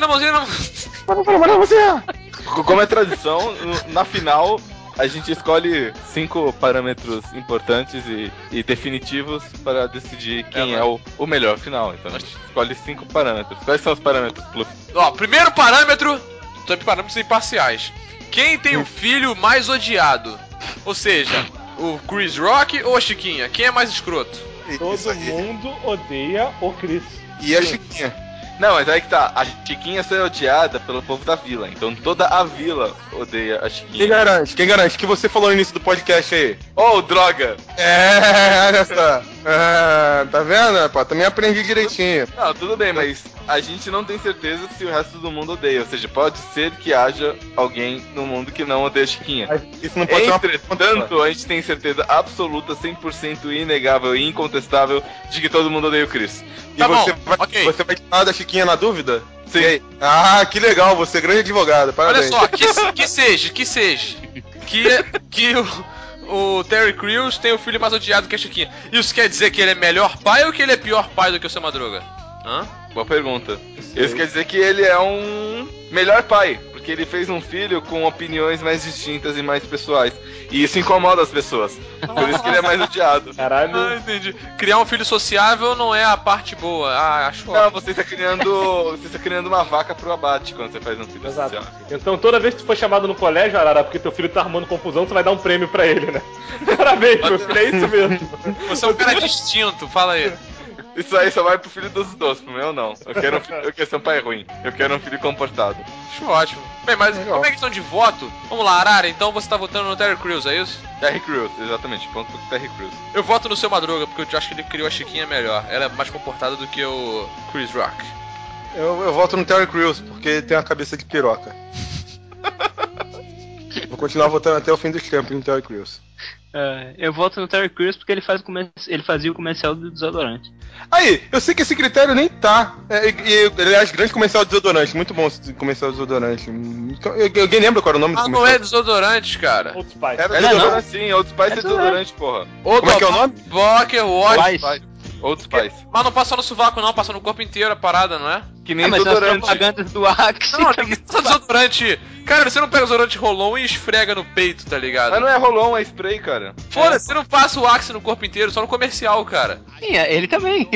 mãozinha. Como é tradição, na final a gente escolhe 5 parâmetros importantes e definitivos para decidir quem é o melhor final. Então a gente escolhe 5 parâmetros. Quais são os parâmetros, Plus? Ó, primeiro parâmetro, sobre parâmetros imparciais. Quem tem o filho mais odiado? Ou seja, o Chris Rock ou a Chiquinha? Quem é mais escroto? Todo mundo odeia o Chris. E a Chiquinha. Não, mas aí que tá, a Chiquinha foi odiada pelo povo da vila, então toda a vila odeia a Chiquinha. Quem garante? Que você falou no início do podcast aí? Oh, droga! Olha só. Tá vendo? Pô, também aprendi direitinho. Não, tudo bem, mas a gente não tem certeza se o resto do mundo odeia, ou seja, pode ser que haja alguém no mundo que não odeia a Chiquinha. Isso não pode ser uma... Entretanto, a gente tem certeza absoluta, 100% inegável e incontestável de que todo mundo odeia o Chris. E tá você vai tirar da Chiquinha na dúvida? Sim. Ah, que legal, você é grande advogado, parabéns. Olha só, que seja. Que o Terry Crews tem o filho mais odiado que a Chiquinha. Isso quer dizer que ele é melhor pai ou que ele é pior pai do que o seu Madruga? Hã? Boa pergunta. Isso quer dizer que ele é um melhor pai, porque ele fez um filho com opiniões mais distintas e mais pessoais. E isso incomoda as pessoas. Por isso que ele é mais odiado. Caralho. Ah, entendi. Criar um filho sociável não é a parte boa. Ah, acho Não, você está criando uma vaca pro abate quando você faz um filho Exato. social. Então toda vez que tu for chamado no colégio, Arara, porque teu filho tá arrumando confusão, tu vai dar um prêmio pra ele, né? Parabéns, meu filho, é isso mesmo. Você é um cara distinto, fala aí. Isso aí só vai pro filho dos dois, pro meu não. Eu quero ser um pai ruim. Eu quero um filho comportado. Acho ótimo. Bem, mas como é questão de voto? Vamos lá, Arara, então você tá votando no Terry Crews, é isso? Terry Crews, exatamente. Ponto pro Terry Crews. Eu voto no seu Madruga, porque eu acho que ele criou a Chiquinha melhor. Ela é mais comportada do que o Chris Rock. Eu voto no Terry Crews, porque ele tem uma cabeça de piroca. Vou continuar votando até o fim dos tempos no Terry Crews. Eu voto no Terry Crews porque ele fazia o comercial do desodorante. Aí, eu sei que esse critério nem tá. Aliás, grande comercial de desodorante. Muito bom esse comercial de desodorante. Alguém lembra qual era o nome do comercial? Não é desodorante, cara. Old Spice. Era desodorante sim, Old Spice é desodorante, porra. Como é que é o nome? Walker Wash. Old Spice. Mas não passa no sovaco não, passa no corpo inteiro a parada, não é? Que nem mas desodorante. as propagandas do Axe. Não, ninguém passa desodorante. Cara, você não pega o desodorante Rolon e esfrega no peito, tá ligado? Mas não é Rolon, é spray, cara. Foda-se, você não passa o Axe no corpo inteiro, só no comercial, cara. Sim, ele também.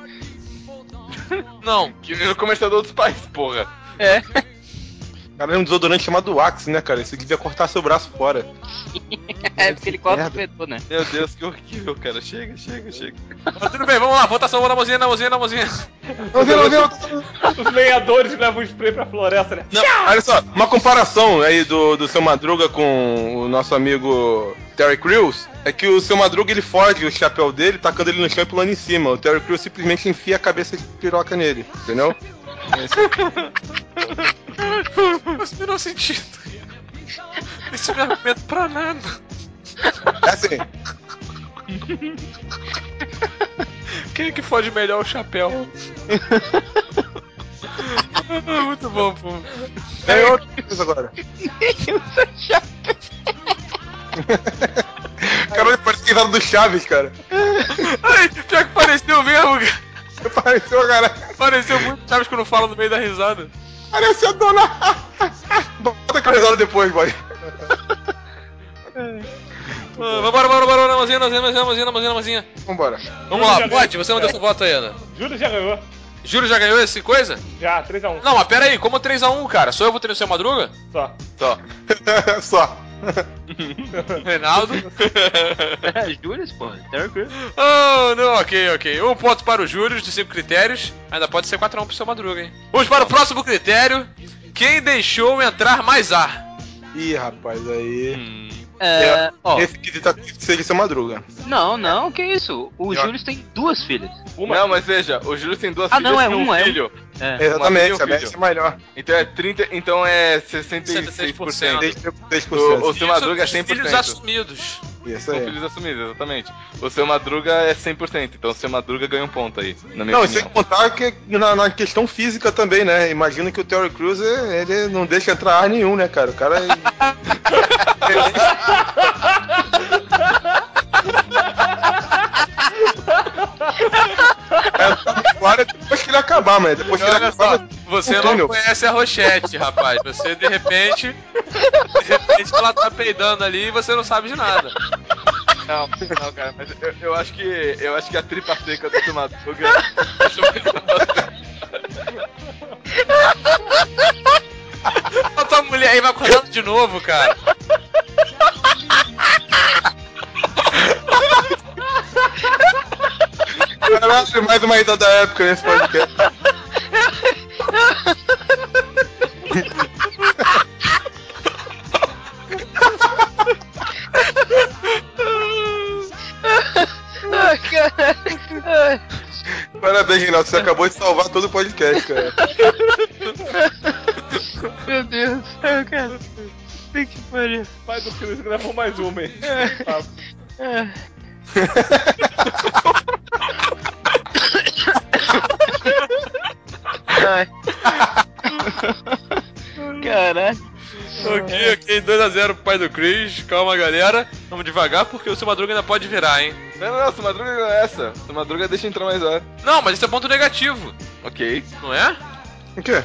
Não. Que nem no comercial do Old Spice, porra. É. Cara, é um desodorante chamado Axe, né, cara? Você devia cortar seu braço fora. É porque ele corta o fedor, né? Meu Deus, que horrível, cara. Chega. Mas tudo bem, vamos lá, votação, na mãozinha. Os lenhadores levam o spray pra floresta, né? Não, olha só, uma comparação aí do seu Madruga com o nosso amigo Terry Crews é que o seu Madruga ele foge o chapéu dele, tacando ele no chão e pulando em cima. O Terry Crews simplesmente enfia a cabeça de piroca nele, entendeu? Mas não sentido. Isso não é argumento pra nada. É assim. Quem é que fode melhor o chapéu? Muito bom, pô. É outra coisa agora. Caralho, parece que tava do Chaves, cara. Ai, pior que pareceu mesmo, cara. Pareceu, cara. Pareceu muito Chaves quando fala no meio da risada. Parece a dona. Bota a risada depois, boy. Bora, na mozinha. Vambora. Vamos lá, pode? Você não deu seu voto aí, Ana. Júlio já ganhou. Júlio já ganhou esse coisa? Já, 3x1. Não, mas pera aí, como 3x1, cara? Só eu vou ter no seu Madruga? Só. Só. Reinaldo? Júlio, pô. Terry Crews. Oh, não, ok. 1 ponto para o Júlio, de 5 critérios. Ainda pode ser 4x1 pro seu Madruga, hein? Vamos para o próximo critério. Quem deixou entrar mais ar? Ih, rapaz, aí. Esse quesito seria seu Madruga. Não, que isso? O Júlio tem 2 filhas. Não, mas veja, o Júlio tem 2 Ah, filhas não, é e um um, é um. filho. Exatamente, a média é melhor. Então é 30, então é 66%. 66%. O seu Madruga é Isso, 100%. filhos assumidos. Isso São aí. filhos assumidos, exatamente. O seu Madruga é 100%, então o seu Madruga ganha um ponto aí, na minha Não, e sem opinião. contar que na questão física também, né? Imagina que o Terry Crews, ele não deixa entrar ar nenhum, né, cara? O cara claro, depois que ele acabar, mas depois que ele Olha acabar. só, você não conhece a Rochette, rapaz. Você de repente ela tá peidando ali e você não sabe de nada. Não, cara, mas eu acho que a tripa seca do seu Madruga. A tua mulher aí vai acordando de novo, cara. Caralho, mais uma ida da época nesse podcast. Ai, caralho. Parabéns, Renato, você acabou de salvar todo o podcast, cara. Meu Deus do céu, cara. Que pariu. Pai do Chris gravou mais uma, hein? Ai. Caralho. Ok, 2x0 pro pai do Chris. Calma, galera. Vamos devagar porque o seu Madruga ainda pode virar, hein? Não, seu Madruga não é essa. Seu Madruga deixa entrar mais ar. Não, mas isso é ponto negativo, Ok. não é? O quê?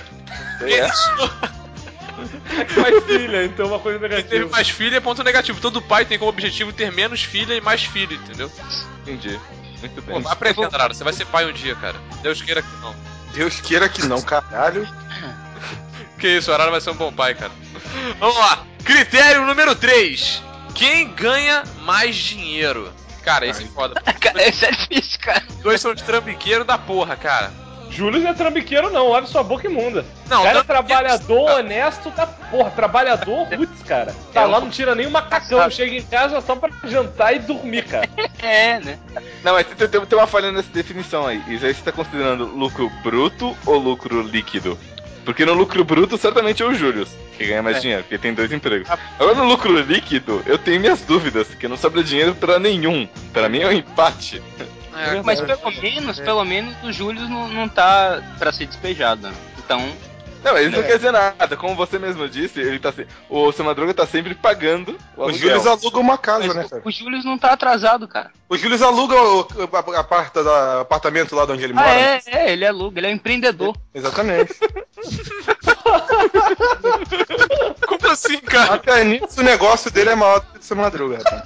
É que mais filha, então uma coisa Quem teve negativa. mais filha é ponto negativo. Todo pai tem como objetivo ter menos filha e mais filho, entendeu? Entendi. Muito Pô, bem. vai aprendendo, Arara. Você vai ser pai um dia, cara. Deus queira que não. Deus queira que não, caralho. Que isso, o Arara vai ser um bom pai, cara. Vamos lá. Critério número 3. Quem ganha mais dinheiro? Cara, esse é foda. Cara, isso é difícil, cara. Os dois são de trambiqueiro da porra, cara. Júlio não é trambiqueiro, não. Abre sua boca imunda. Não, Cara, é trambiqueiro, trabalhador cara. honesto da porra. Trabalhador roots, cara. Tá lá, não tira nem um macacão. Chega em casa só pra jantar e dormir, cara. É, né? Não, mas tem uma falha nessa definição aí. Isso aí você tá considerando lucro bruto ou lucro líquido? Porque no lucro bruto, certamente é o Júlio que ganha mais dinheiro, porque tem 2 empregos. Agora no lucro líquido, eu tenho minhas dúvidas, porque não sobra dinheiro pra nenhum. Pra mim é um empate. É, Mas pelo menos o Júlio não tá pra ser despejado, né? Então, Não, isso não quer dizer nada. Como você mesmo disse, ele tá o seu Madruga tá sempre pagando o O aluguel. Júlio aluga uma casa, mas né, cara? o Júlio não tá atrasado, cara. O Júlio aluga o apartamento lá de onde ele mora. Ele aluga, ele é um empreendedor. Exatamente. como assim, cara? Até nisso o negócio dele é maior do que o seu Madruga, rapaz.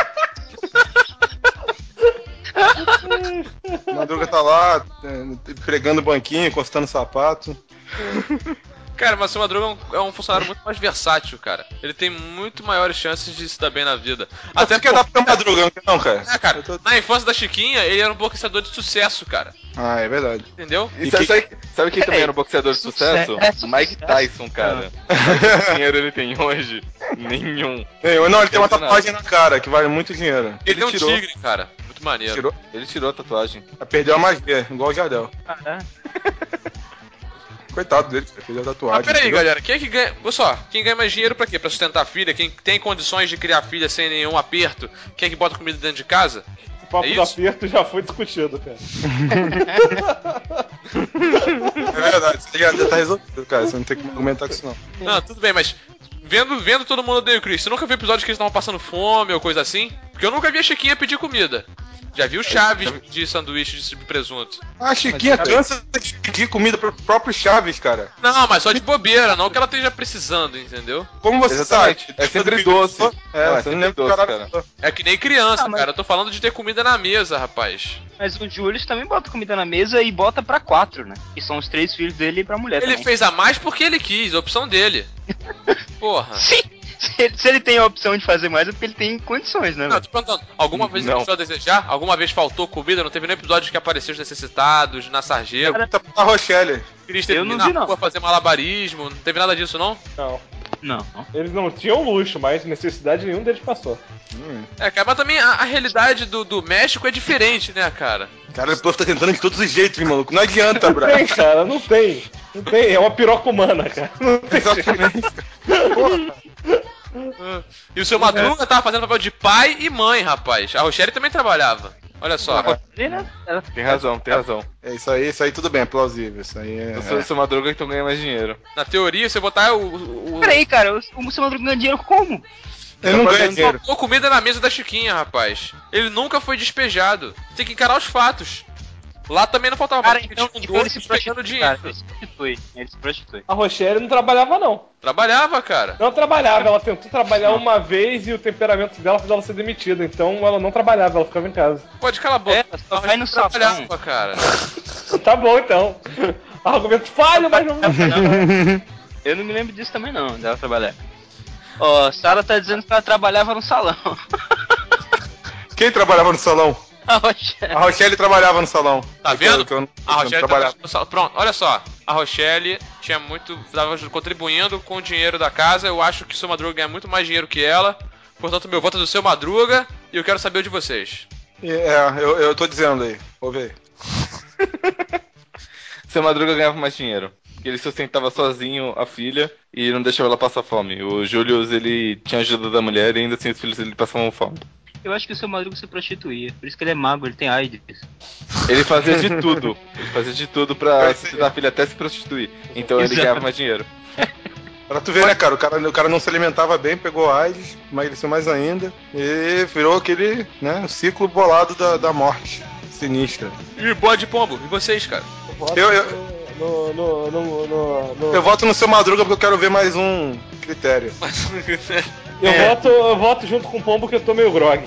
O Madruga tá lá, pregando banquinho, encostando sapato. Cara, mas o seu Madruga é um funcionário muito mais versátil, cara. Ele tem muito maiores chances de se dar bem na vida. Até que dá pra Madruga, não, cara. É, cara, na infância da Chiquinha, ele era um boxeador de sucesso, cara. Ah, é verdade. Entendeu? E sabe quem também era um boxeador de sucesso? Mike Tyson, cara. Quanto dinheiro ele tem hoje? Nenhum. Não, ele tem uma tatuagem na cara que vale muito dinheiro. Ele tem um tirou. tigre, cara. Muito maneiro. Tirou? Ele tirou a tatuagem. Perdeu a magia, igual o Jardel. Caralho. Coitado dele, perdeu a tatuagem. Mas peraí, entendeu? galera, quem é que ganha. Olha só, quem ganha mais dinheiro pra quê? Pra sustentar a filha? Quem tem condições de criar filha sem nenhum aperto? Quem é que bota comida dentro de casa? O papo É do isso? aperto já foi discutido, cara. É verdade, você já tá resolvido, cara. Você não tem como argumentar com isso, não. Não, tudo bem, mas vendo todo mundo odeia o Chris, você nunca viu episódios que eles estavam passando fome ou coisa assim? Porque eu nunca vi a Chiquinha pedir comida. Já vi o Chaves de sanduíche de presunto. A Chiquinha cansa de pedir comida pro próprio Chaves, cara. Não, mas só de bobeira, não que ela esteja precisando, entendeu? Como você Exatamente. sabe? É sempre doce. É, Não, você é não sempre lembra do doce, caralho. cara. É que nem criança, Ah, mas- cara. Eu tô falando de ter comida na mesa, rapaz. Mas o Júlio também bota comida na mesa e bota pra 4, né? Que são os 3 filhos dele e pra mulher Ele também. fez a mais porque ele quis, a opção dele. Porra. Sim! Se ele tem a opção de fazer mais é porque ele tem condições, né? Não, eu tô perguntando, alguma vez ele Não. começou a desejar? Alguma vez faltou comida? Não teve nenhum episódio que apareceu os necessitados, na sarjeta? Tá pra Rochelle. Queria ter Eu não na vi, não. rua fazer malabarismo, não teve nada disso, não? Não. Não. Eles não tinham luxo, mas necessidade nenhum deles passou. Cara, mas também a realidade do México é diferente, né, cara? Cara, o Puff tá tentando de todos os jeitos, hein, maluco. Não adianta, Não bro. tem, cara, não tem. Não tem, é uma piroca humana, cara. Não tem. Exatamente. E o seu Madruga tava fazendo papel de pai e mãe, rapaz. A Rochelle também trabalhava. Olha só. Tem razão. É isso aí tudo bem, é plausível. Isso aí é. Eu sou Madruga, então ganha mais dinheiro. Na teoria, se você botar o Peraí, cara, o seu Madruga ganha dinheiro como? Ele não ganha dinheiro. botou comida na mesa da Chiquinha, rapaz. Ele nunca foi despejado. Tem que encarar os fatos. Lá também não faltava Cara, porque então tinha um ele dono se despejando prostitui, cara. dinheiro. Ele se prostitui. A Rochelle não trabalhava, não. Trabalhava, cara. Não trabalhava, ela tentou trabalhar uma vez e o temperamento dela fez ela ser demitida. Então ela não trabalhava, ela ficava em casa. Pode calar a boca. Ela só vai no salão. Trabalhava, cara. Tá bom, então. Argumento falho, mas não... Eu não me lembro disso também não, dela trabalhar. Ó, Sara tá dizendo que ela trabalhava no salão. Quem trabalhava no salão? A Rochelle. A Rochelle trabalhava no salão. Tá vendo? Eu não A Rochelle trabalhava. Pronto, olha só. A Rochelle tinha muito. Estava contribuindo com o dinheiro da casa. Eu acho que o seu Madruga ganha muito mais dinheiro que ela. Portanto, meu voto é do seu Madruga. E eu quero saber o de vocês. Eu tô dizendo aí. Ouve aí. Seu Madruga ganhava mais dinheiro. Ele sustentava sozinho a filha e não deixava ela passar fome. O Julius, ele tinha ajuda da mulher e ainda assim os filhos dele passavam fome. Eu acho que o seu Madruga se prostituía. Por isso que ele é mago, ele tem AIDS. Ele fazia de tudo. Ele fazia de tudo pra sustentar a filha até se prostituir. Então ele Exato. ganhava mais dinheiro. Pra tu ver, né, cara? O cara não se alimentava bem, pegou AIDS, emagreceu mais ainda. E virou aquele, né, ciclo bolado da morte sinistra. E bode pombo, e vocês, cara? Eu voto no seu Madruga porque eu quero ver mais um critério. Eu voto junto com o Pombo que eu tô meio grog.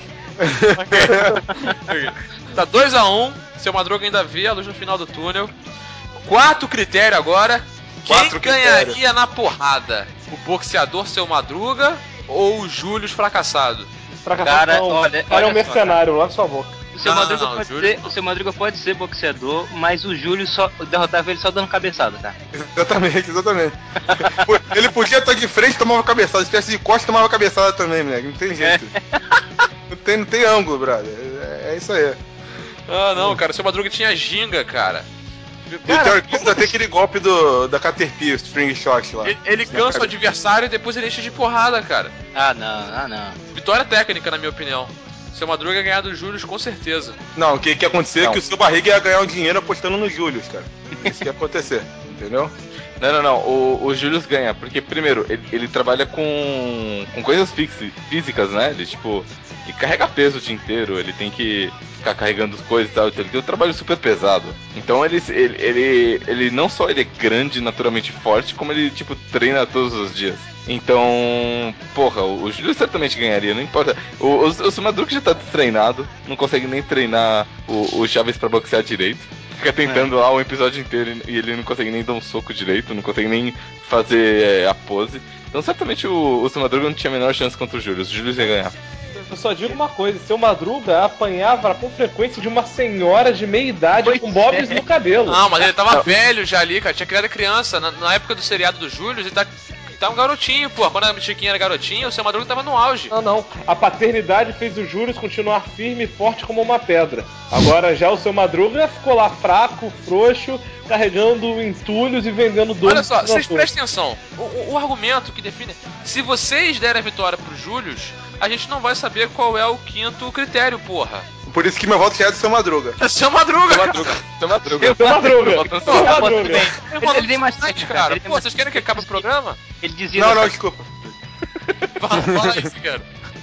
Tá 2-1. Seu Madruga ainda vê a luz no final do túnel. Quarto critério agora. Quem ganharia na porrada? O boxeador seu Madruga ou o Július fracassado? Fracassado, Cara, não. olha Olha o só, mercenário, lava sua boca. O seu, Não, Madruga não, pode Júlio ser, não. o seu Madruga pode ser boxeador, mas o Júlio só derrotava ele só dando cabeçada, cara. Exatamente. Ele podia estar de frente e tomava cabeçada. Se tivesse de costas, tomava cabeçada também, moleque. Não tem jeito. Não tem ângulo, brother. É isso aí. Ah, não, cara. Seu Madruga tinha ginga, cara. E o Terry Crews ainda tem aquele golpe da Caterpillar, Spring Shot lá. Ele cansa o adversário e depois ele enche de porrada, cara. Ah, não. Vitória técnica, na minha opinião. Seu Madruga ia ganhar do Július com certeza. Não, o que ia acontecer é Não. que o seu barriga ia ganhar um dinheiro apostando no Julius, cara. Isso que ia acontecer, entendeu? Não. O Julius ganha, porque primeiro, ele trabalha com coisas físicas, né? Ele, tipo, ele carrega peso o dia inteiro, ele tem que ficar carregando as coisas e tal, então ele tem um trabalho super pesado. Então ele não só ele é grande, naturalmente forte, como ele, tipo, treina todos os dias. Então, porra, o Júlio certamente ganharia, não importa. O Madruga já tá destreinado, não consegue nem treinar o Chaves pra boxear direito. Fica tentando lá o episódio inteiro e ele não consegue nem dar um soco direito, não consegue nem fazer a pose. Então certamente o seu Madruga não tinha a menor chance contra o Júlio ia ganhar. Eu só digo uma coisa, seu Madruga apanhava com frequência de uma senhora de meia idade com bobs no cabelo. Não, mas ele tava velho já ali, cara. Tinha criado criança. Na época do seriado do Július, ele tá um garotinho, pô. Quando a Chiquinha era garotinha, o seu Madruga tava no auge. Não. A paternidade fez o Július continuar firme e forte como uma pedra. Agora já o seu Madruga ficou lá fraco, frouxo, carregando entulhos e vendendo doces. Olha só, vocês prestem atenção. O argumento que define... Se vocês derem a vitória pro Július, a gente não vai saber qual é o quinto critério, porra. Por isso que meu voto já é do seu Madruga. É seu Madruga! Seu Madruga. Ele tem mais site, cara. Pô, vocês querem que acabe o programa? Ele dizia... Não, desculpa. Fala isso, cara.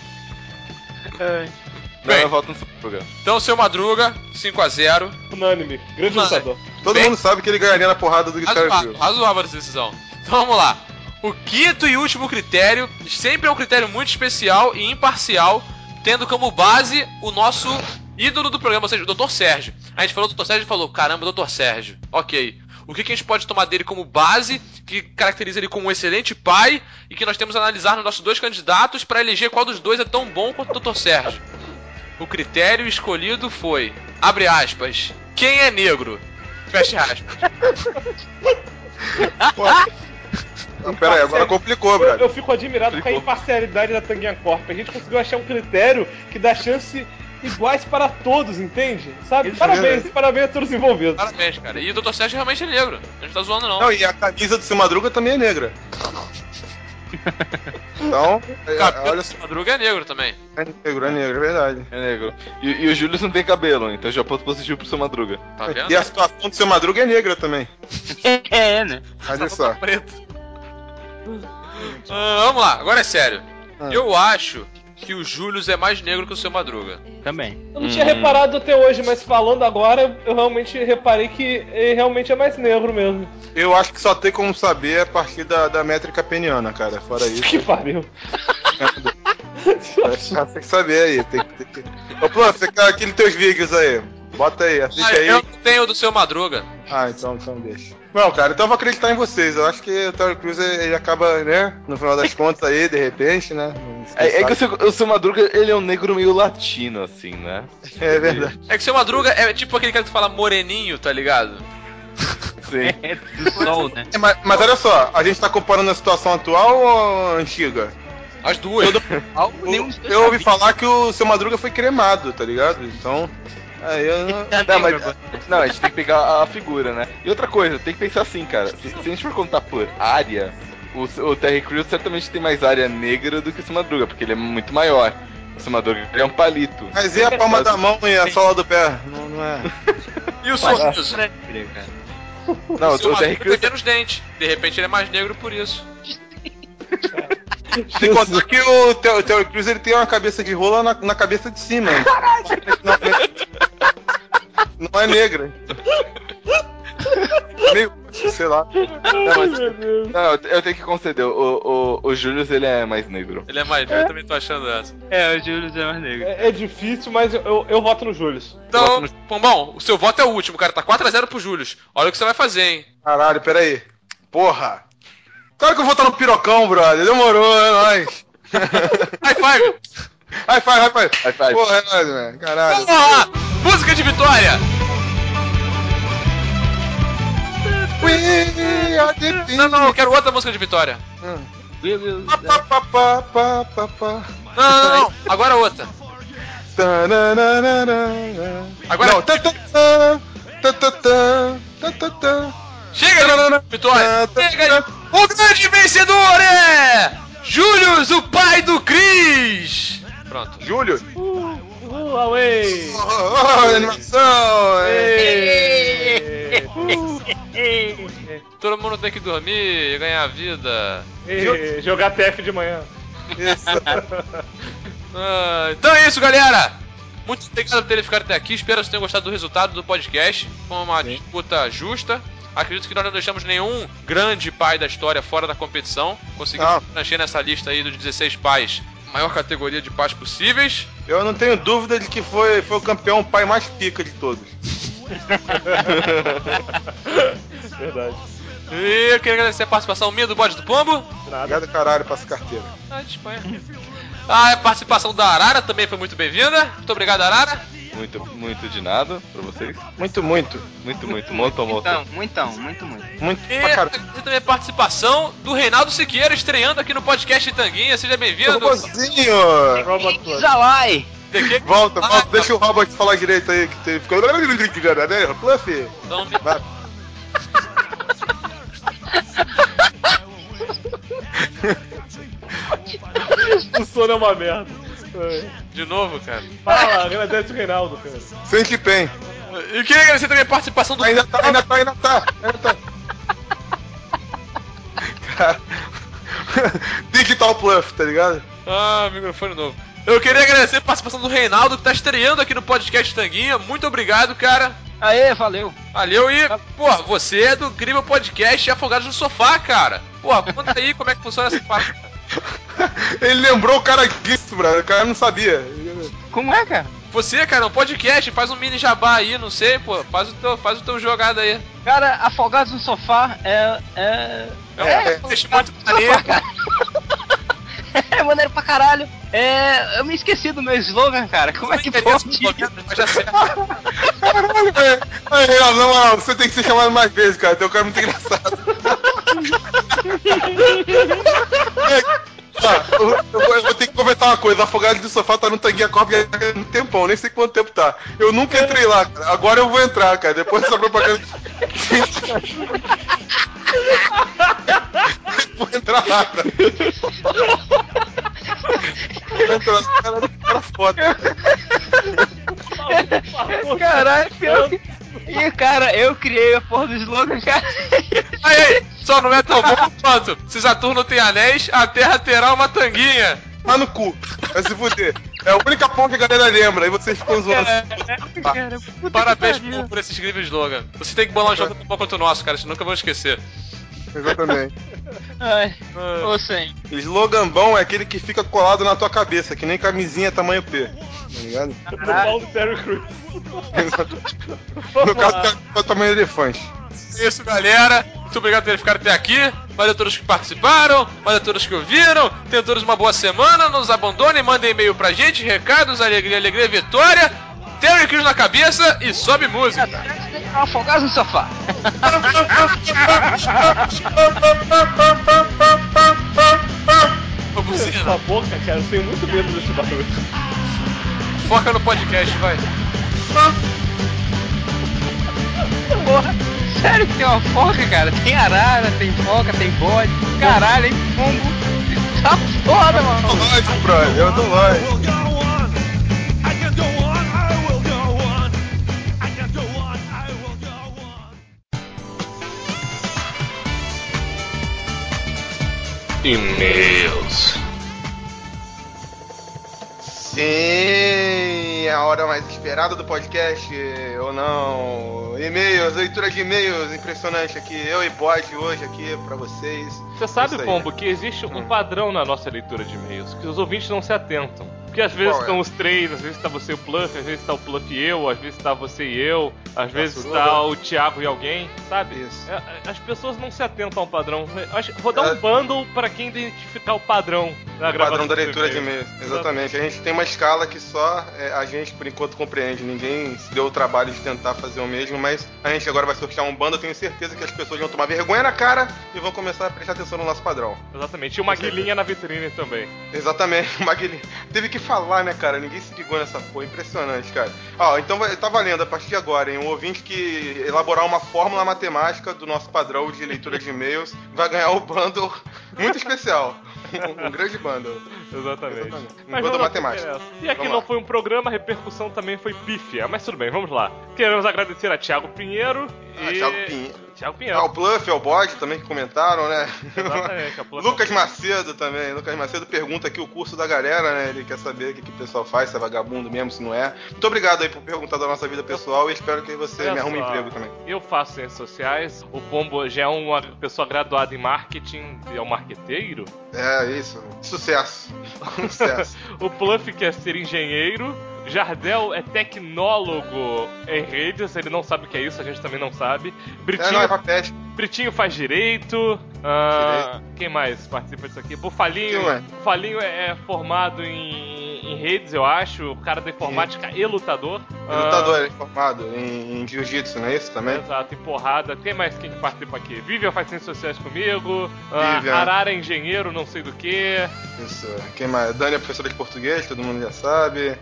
Não, Bem. eu voto no seu programa. Então, seu Madruga, 5-0. Unânime, grande Unânime. lutador. Todo Bem- mundo sabe que ele ganharia na porrada do Terry Crews. Razoável essa decisão. Então vamos lá. O quinto e último critério, sempre é um critério muito especial e imparcial, tendo como base o nosso ídolo do programa, ou seja, o Dr. Sérgio. A gente falou do Dr. Sérgio e falou, caramba, Dr. Sérgio, ok. O que a gente pode tomar dele como base, que caracteriza ele como um excelente pai, e que nós temos que analisar nos nossos dois candidatos para eleger qual dos dois é tão bom quanto o Dr. Sérgio. O critério escolhido foi, abre aspas, quem é negro? Fecha aspas. Não, pera aí, agora complicou, Eu brother. fico admirado com a imparcialidade da Tanguinha Corp. A gente conseguiu achar um critério que dá chance iguais para todos, entende? Sabe? Parabéns a todos os envolvidos. Parabéns, cara. E o Dr. Sérgio realmente é negro. A gente tá zoando, não. Não, e a camisa do Seu Madruga também é negra. Então, O cabelo olha do só. Madruga é negro também. É negro, é verdade. É negro. E o Júlio não tem cabelo, então já ponto positivo pro Seu Madruga. Tá vendo? E a situação do Seu Madruga é negra também. É, né? Olha só. Preto. Vamos lá, agora é sério. Eu acho que o Július é mais negro que o Seu Madruga. Também. Eu não tinha reparado até hoje, mas falando agora, eu realmente reparei que ele realmente é mais negro mesmo. Eu acho que só tem como saber a partir da métrica peniana, cara. Fora isso. Que pariu. Tem que saber aí. Ô, Plano, você quer aqueles teus vídeos aí. Bota aí, assiste aí. Eu não tenho o do Seu Madruga. Então deixa. Não, cara, então eu vou acreditar em vocês. Eu acho que o Terry Crews ele acaba, né? No final das contas aí, de repente, né? É que o seu Madruga, ele é um negro meio latino, assim, né? É verdade. É que o Seu Madruga é tipo aquele cara que fala moreninho, tá ligado? Sim. É do sol, né? Mas olha só, a gente tá comparando a situação atual ou antiga? As duas. Nenhum dos dois Eu ouvi sabia. falar que o Seu Madruga foi cremado, tá ligado? Então. Aí eu não. Não, a gente tem que pegar a figura, né? E outra coisa, tem que pensar assim, cara. Se a gente for contar por área, o Terry Crews certamente tem mais área negra do que o Seu Madruga, porque ele é muito maior. O Seu Madruga ele é um palito. Mas e a palma da mão e a sola do pé? Não é. E o sorriso? Não, O Seu o Terry Madruga Crews tem menos dente. De repente ele é mais negro por isso. Sem contar que o Terry Crews ele tem uma cabeça de rola na cabeça de cima. Não é negra. Meio, sei lá. Não, eu tenho que conceder. O Julius, ele é mais negro. Ele é mais negro, eu também tô achando essa. É, o Júlio é mais negro. É difícil, mas eu voto no Júlio. Então, Pombão, o seu voto é o último, cara. Tá 4-0 pro Július. Olha o que você vai fazer, hein? Caralho, peraí. Porra. Claro que eu vou estar no pirocão, brother. Demorou, é nóis. High five! High five, high five. High five. Porra, é nóis, velho. Caralho. Vamos lá! Música de vitória! We are the Não, eu quero outra música de vitória. Pá. Não. Agora outra. Agora. Não. Chega de vitória! Chega de... O grande vencedor é... Julius, o pai do Chris! Pronto. Júlio. Away! Animação! Todo mundo tem que dormir, ganhar vida. Jogar TF de manhã. Isso. Então é isso, galera! Muito obrigado por terem ficado até aqui. Espero que vocês tenham gostado do resultado do podcast. Foi uma disputa justa. Acredito que nós não deixamos nenhum grande pai da história fora da competição. Conseguimos preencher nessa lista aí dos 16 pais, maior categoria de pais possíveis. Eu não tenho dúvida de que foi o campeão pai mais pica de todos. Verdade. E eu queria agradecer a participação minha do Bode do Pombo. Obrigado, caralho, passa carteira. De Espanha. A participação da Arara também foi muito bem-vinda. Muito obrigado, Arara. Muito de nada pra vocês. Muito. Muito. Muito. Muito E pra caralho. agradecer também a participação do Reinaldo Siqueira, estreando aqui no podcast Tanguinha. Seja bem-vindo. Robôzinho! Robot Plus. Zawai! Volta, deixa o Robert falar direito aí, que tem ficou. Fluffy! Então, Vai. O sono é uma merda. de novo, cara. Fala, agradece o Reinaldo, cara. Sente bem. E queria agradecer também a participação do... Ainda tá. Cara. Digital Pluff, tá ligado? Microfone novo. Eu queria agradecer a participação do Reinaldo, que tá estreando aqui no podcast Tanguinha. Muito obrigado, cara. Aê, valeu. Valeu e, porra, você é do incrível podcast Afogados no Sofá, cara. Porra, conta aí como é que funciona essa parada. Ele lembrou o cara disso, brother. O cara não sabia. Como é, cara? Você, cara, um podcast, faz um mini jabá aí, não sei, pô. Faz o teu jogado aí. Cara, Afogados no Sofá é Investimento maneiro. cara. É maneiro pra caralho. Eu me esqueci do meu slogan, cara. Como é que pode? Mas já sei. Caralho, velho. Aí, na moral, você tem que ser chamado mais vezes, cara. Teu cara é muito engraçado. Eu vou ter que comentar uma coisa. Afogado de Sofá tá no Tanguinha Corp há um tempão, nem sei quanto tempo tá. Eu nunca entrei lá, cara. Agora eu vou entrar, cara. Depois dessa propaganda. Vou entrar lá, cara. Vou entrar lá, cara, foda. Caralho, pior. E cara, eu criei a porra do slogan, cara. Aí, só não é tão bom quanto. Se Saturno tem anéis, a Terra terá uma tanguinha. Lá no cu. Vai se fuder. É a única ponta que a galera lembra. Aí vocês ficam zoando. Cara, puta Parabéns que pariu. por esse incrível slogan. Você tem que bolar um jogo tão bom quanto o nosso, cara. Isso nunca vou esquecer. Exatamente. Ai, ô sem. Slogan bom é aquele que fica colado na tua cabeça, que nem camisinha tamanho P. Tá ligado? No pau do Terry Crews. No caso, é o tamanho elefante. É isso, galera. Muito obrigado por terem ficado até aqui. Valeu a todos que participaram. Valeu a todos que ouviram. Tenham todos uma boa semana. Não nos abandonem. Mandem e-mail pra gente. Recados, alegria, vitória. Terry Crews na cabeça e sobe música. Afogados no sofá. Ô, buzina. Essa boca, cara, eu tenho muito medo desse barulho. Foca no podcast, vai. Porra, sério que tem uma foca, cara? Tem arara, tem foca, tem bode. Caralho, hein? Pombo. Tá foda, mano. Lógico, brother. Eu tô lógico. E-mails. Sim, a hora mais esperada do podcast, ou não? E-mails, leitura de e-mails, impressionante aqui. Eu e Bode hoje aqui pra vocês. Você sabe, Isso aí. Pombo, que existe um padrão na nossa leitura de e-mails, que os ouvintes não se atentam. Porque às vezes Qual é? estão os três, às vezes tá você e o Pluff, às vezes tá o Pluff e eu, às vezes tá você e eu, às vezes Suruba. tá o Thiago e alguém, sabe? Isso. As pessoas não se atentam ao padrão. Vou dar um bundle pra quem identificar o padrão da O gravação padrão da do leitura de e-mail. e-mails. Exatamente. A gente tem uma escala que só a gente, por enquanto, compreende. Ninguém se deu o trabalho de tentar fazer o mesmo, mas a gente agora vai sortear um bando. Eu tenho certeza que as pessoas vão tomar vergonha na cara e vão começar a prestar atenção no nosso padrão. Exatamente. E uma guilhinha na vitrine também. Exatamente, Maguilinho. Teve que falar, né, cara? Ninguém se ligou nessa porra. Impressionante, cara. Ó, então tá valendo a partir de agora, hein? Um ouvinte que elaborar uma fórmula matemática do nosso padrão de leitura de e-mails vai ganhar o bundle muito especial. Um grande bundle. Exatamente. Um Mas bundle vamos lá, matemático. e aqui Vamos não lá. foi um programa, a repercussão também foi pífia. Mas tudo bem, vamos lá. Queremos agradecer a Thiago Pinheiro e... Thiago Pinheiro. Ah, o Pluff, o Bode também que comentaram, né? Exatamente, a Pluff. Lucas Macedo também. Lucas Macedo pergunta aqui o curso da galera, né? Ele quer saber o que o pessoal faz, se é vagabundo mesmo, se não é. Muito obrigado aí por perguntar da nossa vida pessoal e espero que você Olha me arrume só, emprego também. Eu faço ciências sociais, o Pombo já é uma pessoa graduada em marketing, é um marqueteiro. É, isso. Sucesso. Sucesso. O Pluff quer ser engenheiro. Jardel é tecnólogo em redes, ele não sabe o que é isso, a gente também não sabe. Não, é pra peste. Britinho faz direito. Quem mais participa disso aqui? Bufalinho. Quem mais? Bufalinho é formado em redes, eu acho. O cara da informática e lutador. Lutador é formado em jiu-jitsu, não é isso também? Exato, em porrada. Quem mais quem participa aqui? Vivian faz ciências sociais comigo. Vivian. Arara é engenheiro, não sei do que. Isso. Quem mais? Dani é professora de português, todo mundo já sabe.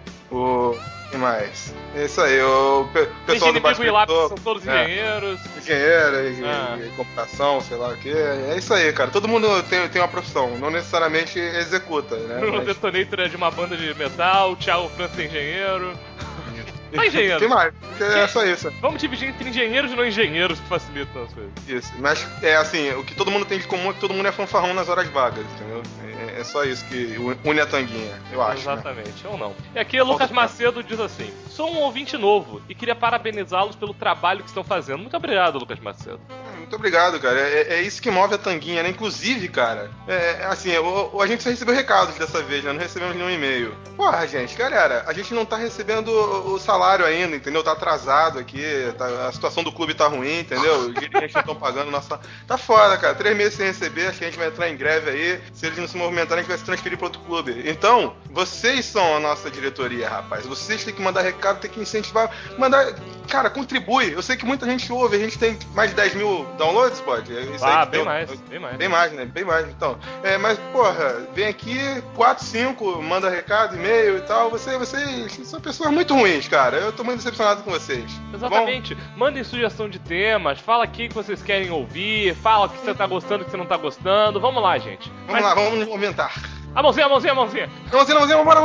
Quem mais? É isso aí, o pessoal do Inimigo e Lápis basquetebol. são todos engenheiros. Engenheiro, e computação, sei lá o que. É isso aí, cara. Todo mundo tem uma profissão, não necessariamente executa, né? Bruno Mas- Detonator é de uma banda de metal. Thiago França é engenheiro. Tá engenheiro. Quem mais? É só isso. Vamos dividir entre engenheiros e não engenheiros que facilitam as coisas. Isso. Mas é assim, o que todo mundo tem de comum é que todo mundo é fanfarrão nas horas vagas, entendeu? É só isso que une a tanguinha, eu acho. Né? Exatamente, ou não. E aqui o Lucas Macedo diz assim: sou um ouvinte novo e queria parabenizá-los pelo trabalho que estão fazendo. Muito obrigado, Lucas Macedo. Muito obrigado, cara. É isso que move a tanguinha, né? Inclusive, cara, assim, a gente só recebeu recados dessa vez, né? Não recebemos nenhum e-mail. Porra, gente, galera, a gente não tá recebendo o salário ainda, entendeu? Tá atrasado aqui, a situação do clube tá ruim, entendeu? Os dirigentes não estão pagando nossa... Tá foda, cara. 3 meses sem receber, acho que a gente vai entrar em greve aí. Se eles não se movimentarem, a gente vai se transferir pra outro clube. Então, vocês são a nossa diretoria, rapaz. Vocês têm que mandar recado, tem que incentivar, mandar... cara, contribui. Eu sei que muita gente ouve, a gente tem mais de 10 mil downloads, pode? Isso aí que bem deu- mais. Bem mais, né? Bem mais, então. Mas, porra, vem aqui, 4, 5, manda recado, e-mail e tal. Vocês são pessoas muito ruins, cara. Eu tô muito decepcionado com vocês. Tá bom? Exatamente. Mandem sugestão de temas, fala aqui que vocês querem ouvir, fala o que você tá gostando, o que você não tá gostando. Vamos lá, gente. Vamos lá, vamos nos movimentar. A mãozinha. Mãozinha, bora.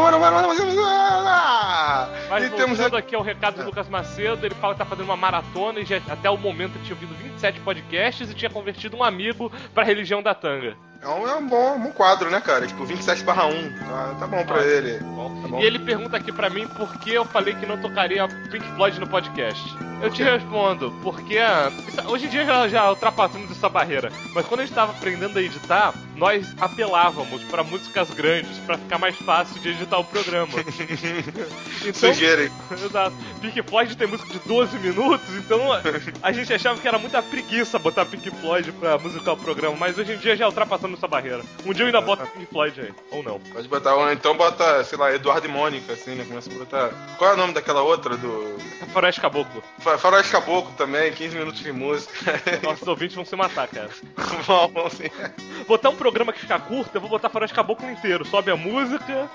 Mas E temos voltando aqui ao recado do Lucas Macedo, ele fala que tá fazendo uma maratona e já, até o momento ele tinha ouvido 27 podcasts e tinha convertido um amigo pra religião da tanga. É um bom quadro, né, cara? Tipo, 27/1. Tá bom pra ele. Tá bom. E ele pergunta aqui pra mim por que eu falei que não tocaria Pink Floyd no podcast. Eu te respondo, porque hoje em dia já ultrapassamos essa barreira. Mas quando a gente tava aprendendo a editar, nós apelávamos pra músicas grandes pra ficar mais fácil de editar o programa. Então, Sujeira, hein? exato. Pink Floyd tem música de 12 minutos, então a gente achava que era muita preguiça botar Pink Floyd pra musicar o programa, mas hoje em dia já ultrapassamos essa barreira. Um dia eu ainda boto Pink Floyd aí, ou não. Pode botar, ou então bota, sei lá, Eduardo e Mônica, assim, né? Começa a botar. Qual é o nome daquela outra do. Faroeste Caboclo. Faroeste Caboclo também, 15 minutos de música. Nossos ouvintes vão se matar, cara. Vamos, sim. Botar um programa que ficar curto, eu vou botar Faroeste Caboclo inteiro. Sobe a música.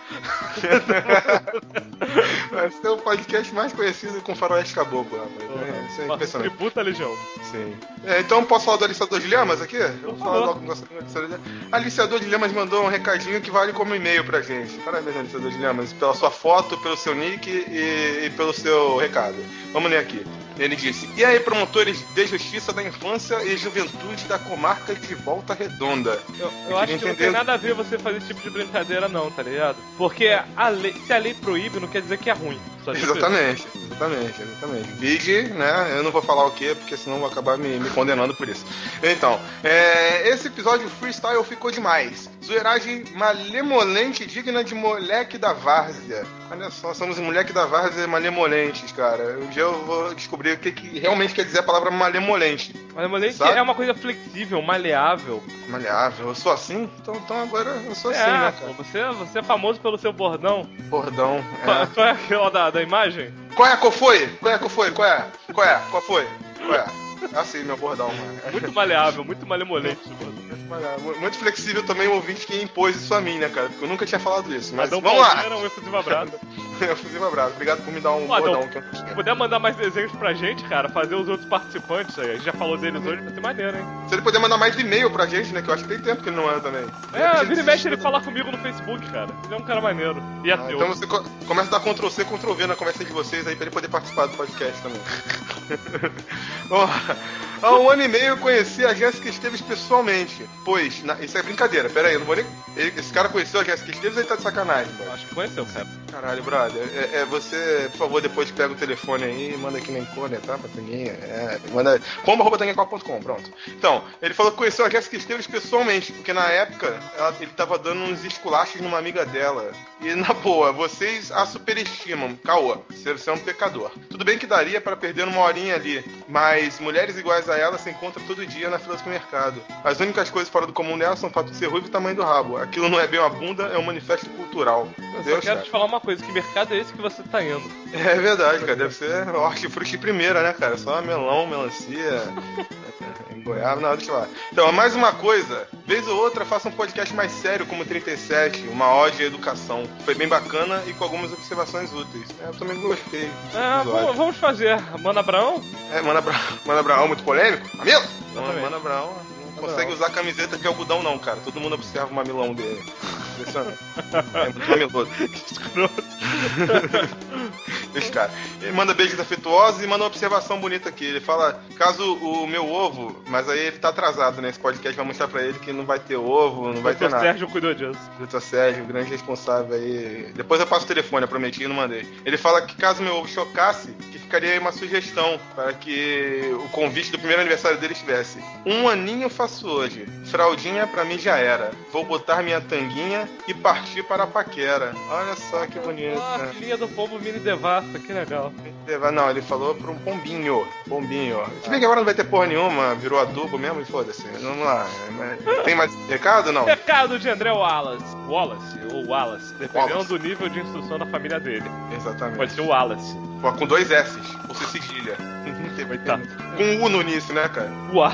Vai ser o podcast mais conhecido com Faroeste Caboclo, rapaz. Isso é impressionante. Tributa a Legião. Sim. Então posso falar do Aliciador de Lemas aqui? Eu vou falar favor. logo do nosso Aliciador de Lemas. Aliciador de Lemas mandou um recadinho que vale como e-mail pra gente. Parabéns, Aliciador de Lemas, pela sua foto, pelo seu nick e pelo seu recado. Vamos ler aqui. Ele disse: e aí, promotores de justiça da infância e juventude da comarca de Volta Redonda? Eu acho que não tem nada a ver você fazer esse tipo de brincadeira não, tá ligado? Porque se a lei proíbe, não quer dizer que é ruim. Só tipo Exatamente. Vide, né? Eu não vou falar o que, porque senão eu vou acabar me condenando por isso. Então, esse episódio freestyle ficou demais. Zoeiragem malemolente, digna de moleque da várzea. Olha só, somos moleque da várzea malemolentes, cara. Um dia eu vou descobrir o que realmente quer dizer a palavra malemolente. Malemolente Sabe? é uma coisa flexível, maleável. Maleável, eu sou assim? Então agora eu sou assim, né, cara? Pô, você é famoso pelo seu bordão. Bordão. Qual é aquela da imagem? Qual foi? Qual foi? Assim, meu bordão, mano. Muito maleável, muito malemolente. Muito flexível também o ouvinte que impôs isso a mim, né, cara? Porque eu nunca tinha falado disso. Mas Adão vamos lá. Palmeira, um efusivo abraço. Efusivo abraço. Obrigado por me dar um Pô, Adão, bordão que eu não tinha. se puder mandar mais desenhos pra gente, cara, fazer os outros participantes aí. A gente já falou deles hoje, vai ser maneiro, hein? Se ele puder mandar mais e-mail pra gente, né? Que eu acho que tem tempo que ele não manda também. Vira e mexe ele fala comigo no Facebook, cara. Ele é um cara maneiro. E é teu. Então você começa a dar Ctrl-C, Ctrl-V na conversa de vocês aí pra ele poder participar do podcast também. Há um ano e meio eu conheci a Jéssica Esteves pessoalmente. Pois, isso é brincadeira, pera aí, eu não vou nem. Esse cara conheceu a Jéssica Esteves ou ele tá de sacanagem, mano? Acho que conheceu, cara. Caralho, brother. Você, por favor, depois pega o telefone aí e manda aqui na Encoder, tá? Pra Tanguinha. Manda. pomba@tanguinha.com, pronto. Então, ele falou que conheceu a Jéssica Esteves pessoalmente, porque na época ele tava dando uns esculachos numa amiga dela. E na boa, vocês a superestimam. Caô, você é um pecador. Tudo bem que daria para perder uma horinha ali, mas mulheres iguais a ela se encontram todo dia na fila do supermercado. As únicas coisas fora do comum dela são o fato de ser ruivo e o tamanho do rabo. Aquilo não é bem uma bunda, é um manifesto cultural. Eu Deus, só quero cara. te falar uma coisa, que mercado é esse que você tá indo? É verdade, cara. Deve ser hortifruti de primeira, né, cara? Só melão, melancia, goiaba, não, deixa lá. Então, mais uma coisa. Vez ou outra, faça um podcast mais sério, como o 37, uma ode à educação. Foi bem bacana e com algumas observações úteis. Eu também gostei. Vamos fazer. Mano Abraão? Mano Abraão, muito polêmico? Mamilo? Exatamente. Mano Abraão não consegue usar camiseta de algodão, não, cara. Todo mundo observa o mamilão dele. Impressionante. É muito mamiloso. Deixa, cara. Ele manda beijos afetuosos e manda uma observação bonita aqui. Ele fala, caso o meu ovo, mas aí ele tá atrasado nesse podcast, vai mostrar pra ele que não vai ter ovo, não vai ter nada. O Sérgio cuidou disso. Doutor Sérgio, grande responsável aí. Depois eu passo o telefone, eu prometi e não mandei. Ele fala que caso meu ovo chocasse, que ficaria aí uma sugestão para que o convite do primeiro aniversário dele estivesse. 1 aninho faço hoje. Fraldinha pra mim já era. Vou botar minha tanguinha e partir para a paquera. Olha só que bonito. Ah, filhinha do pombo mini devasta, que legal. Não, ele falou pra um pombinho. Se bem que agora não vai ter porra nenhuma, virou adubo mesmo e foda-se. Vamos lá. Tem mais recado, não? Recado de André Wallace, dependendo do nível de instrução da família dele. Exatamente. Pode ser o Wallace. Pô, com 2 S's, ou se cedilha. Coitado. Com U no início, né, cara? Uá.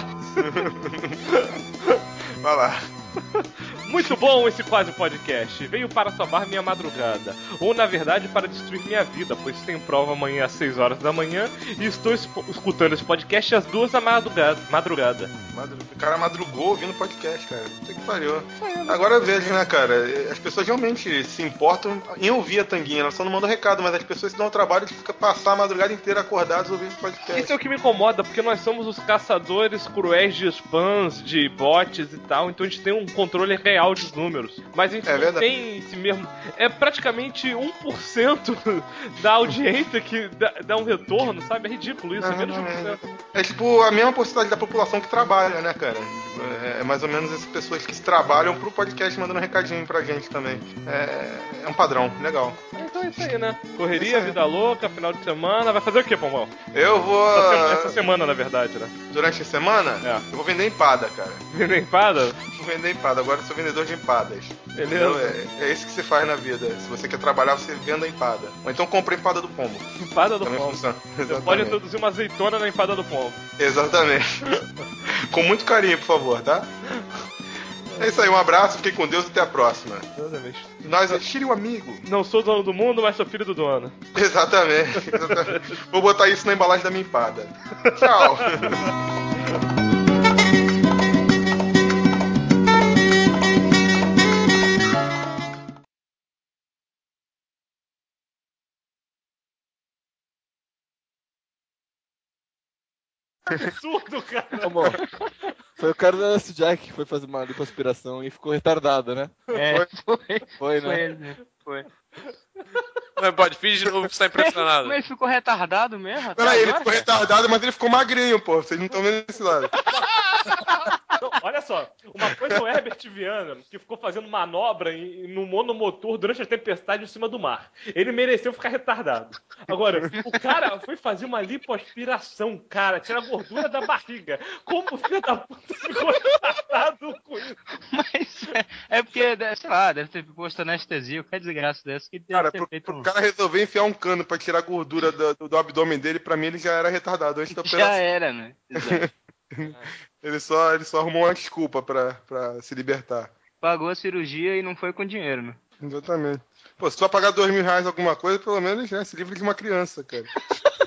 Vai lá. Muito bom esse quase podcast. Veio para salvar minha madrugada. Ou, na verdade, para destruir minha vida, pois tenho prova amanhã às 6 horas da manhã e estou escutando esse podcast às 2 da madrugada. O cara madrugou ouvindo podcast, cara. Puta que pariu. Agora veja, né, cara? As pessoas realmente se importam em ouvir a Tanguinha. Elas só não mandam recado, mas as pessoas se dão o trabalho de ficar passar a madrugada inteira acordados ouvindo podcast. Isso é o que me incomoda, porque nós somos os caçadores cruéis de spams, de bots e tal, então a gente tem um controle real dos números. Mas a gente não tem esse mesmo... É praticamente 1% da audiência que dá um retorno, sabe? É ridículo isso, é menos de 1%. É tipo a mesma porcentagem da população que trabalha, né, cara? É mais ou menos essas pessoas que trabalham pro podcast mandando um recadinho pra gente também. É um padrão, legal. Então é isso aí, né? Correria, vida louca, final de semana. Vai fazer o que, Pombão? Eu vou... Essa semana, na verdade, né? Durante a semana? É. Eu vou vender empada, cara. Vender empada? Vou vender empada. Agora eu sou vendedor de empadas. Beleza. É isso que você faz na vida. Se você quer trabalhar, você venda empada. Ou então compra empada do pombo. Empada do Também pombo. funciona. Você pode introduzir uma azeitona na empada do pombo. Exatamente. Com muito carinho, por favor, tá? É isso aí, um abraço, fiquem com Deus e até a próxima. Exatamente. Nós, tire o amigo. Não sou dono do mundo, mas sou filho do dono. Exatamente. Vou botar isso na embalagem da minha empada. Tchau. Absurdo, cara. Amor, foi o cara da Nancy Jack que foi fazer uma lipoaspiração e ficou retardado, né? Foi, né? Foi. Não pode, finge de novo que você tá impressionado. Mas ele ficou retardado mesmo? Até Peraí, ele agora, ficou cara? retardado, mas ele ficou magrinho, pô. Vocês não estão vendo esse lado. Não, olha só, uma coisa é o Herbert Viana, que ficou fazendo manobra no monomotor durante a tempestade em cima do mar. Ele mereceu ficar retardado. Agora, o cara foi fazer uma lipoaspiração, cara, tirar a gordura da barriga. Como o filho da puta ficou retardado com isso? Mas é porque, sei lá, deve ter posto anestesia, qualquer desgraça dessa que deve Cara, ter feito pro cara resolver enfiar um cano pra tirar a gordura do abdômen dele, pra mim ele já era retardado antes da operação. Já era, né? Exato. Ele só arrumou uma desculpa pra se libertar. Pagou a cirurgia e não foi com dinheiro, né? Exatamente. Pô, se tu vai pagar R$2.000 alguma coisa, pelo menos, né, se livra de uma criança, cara.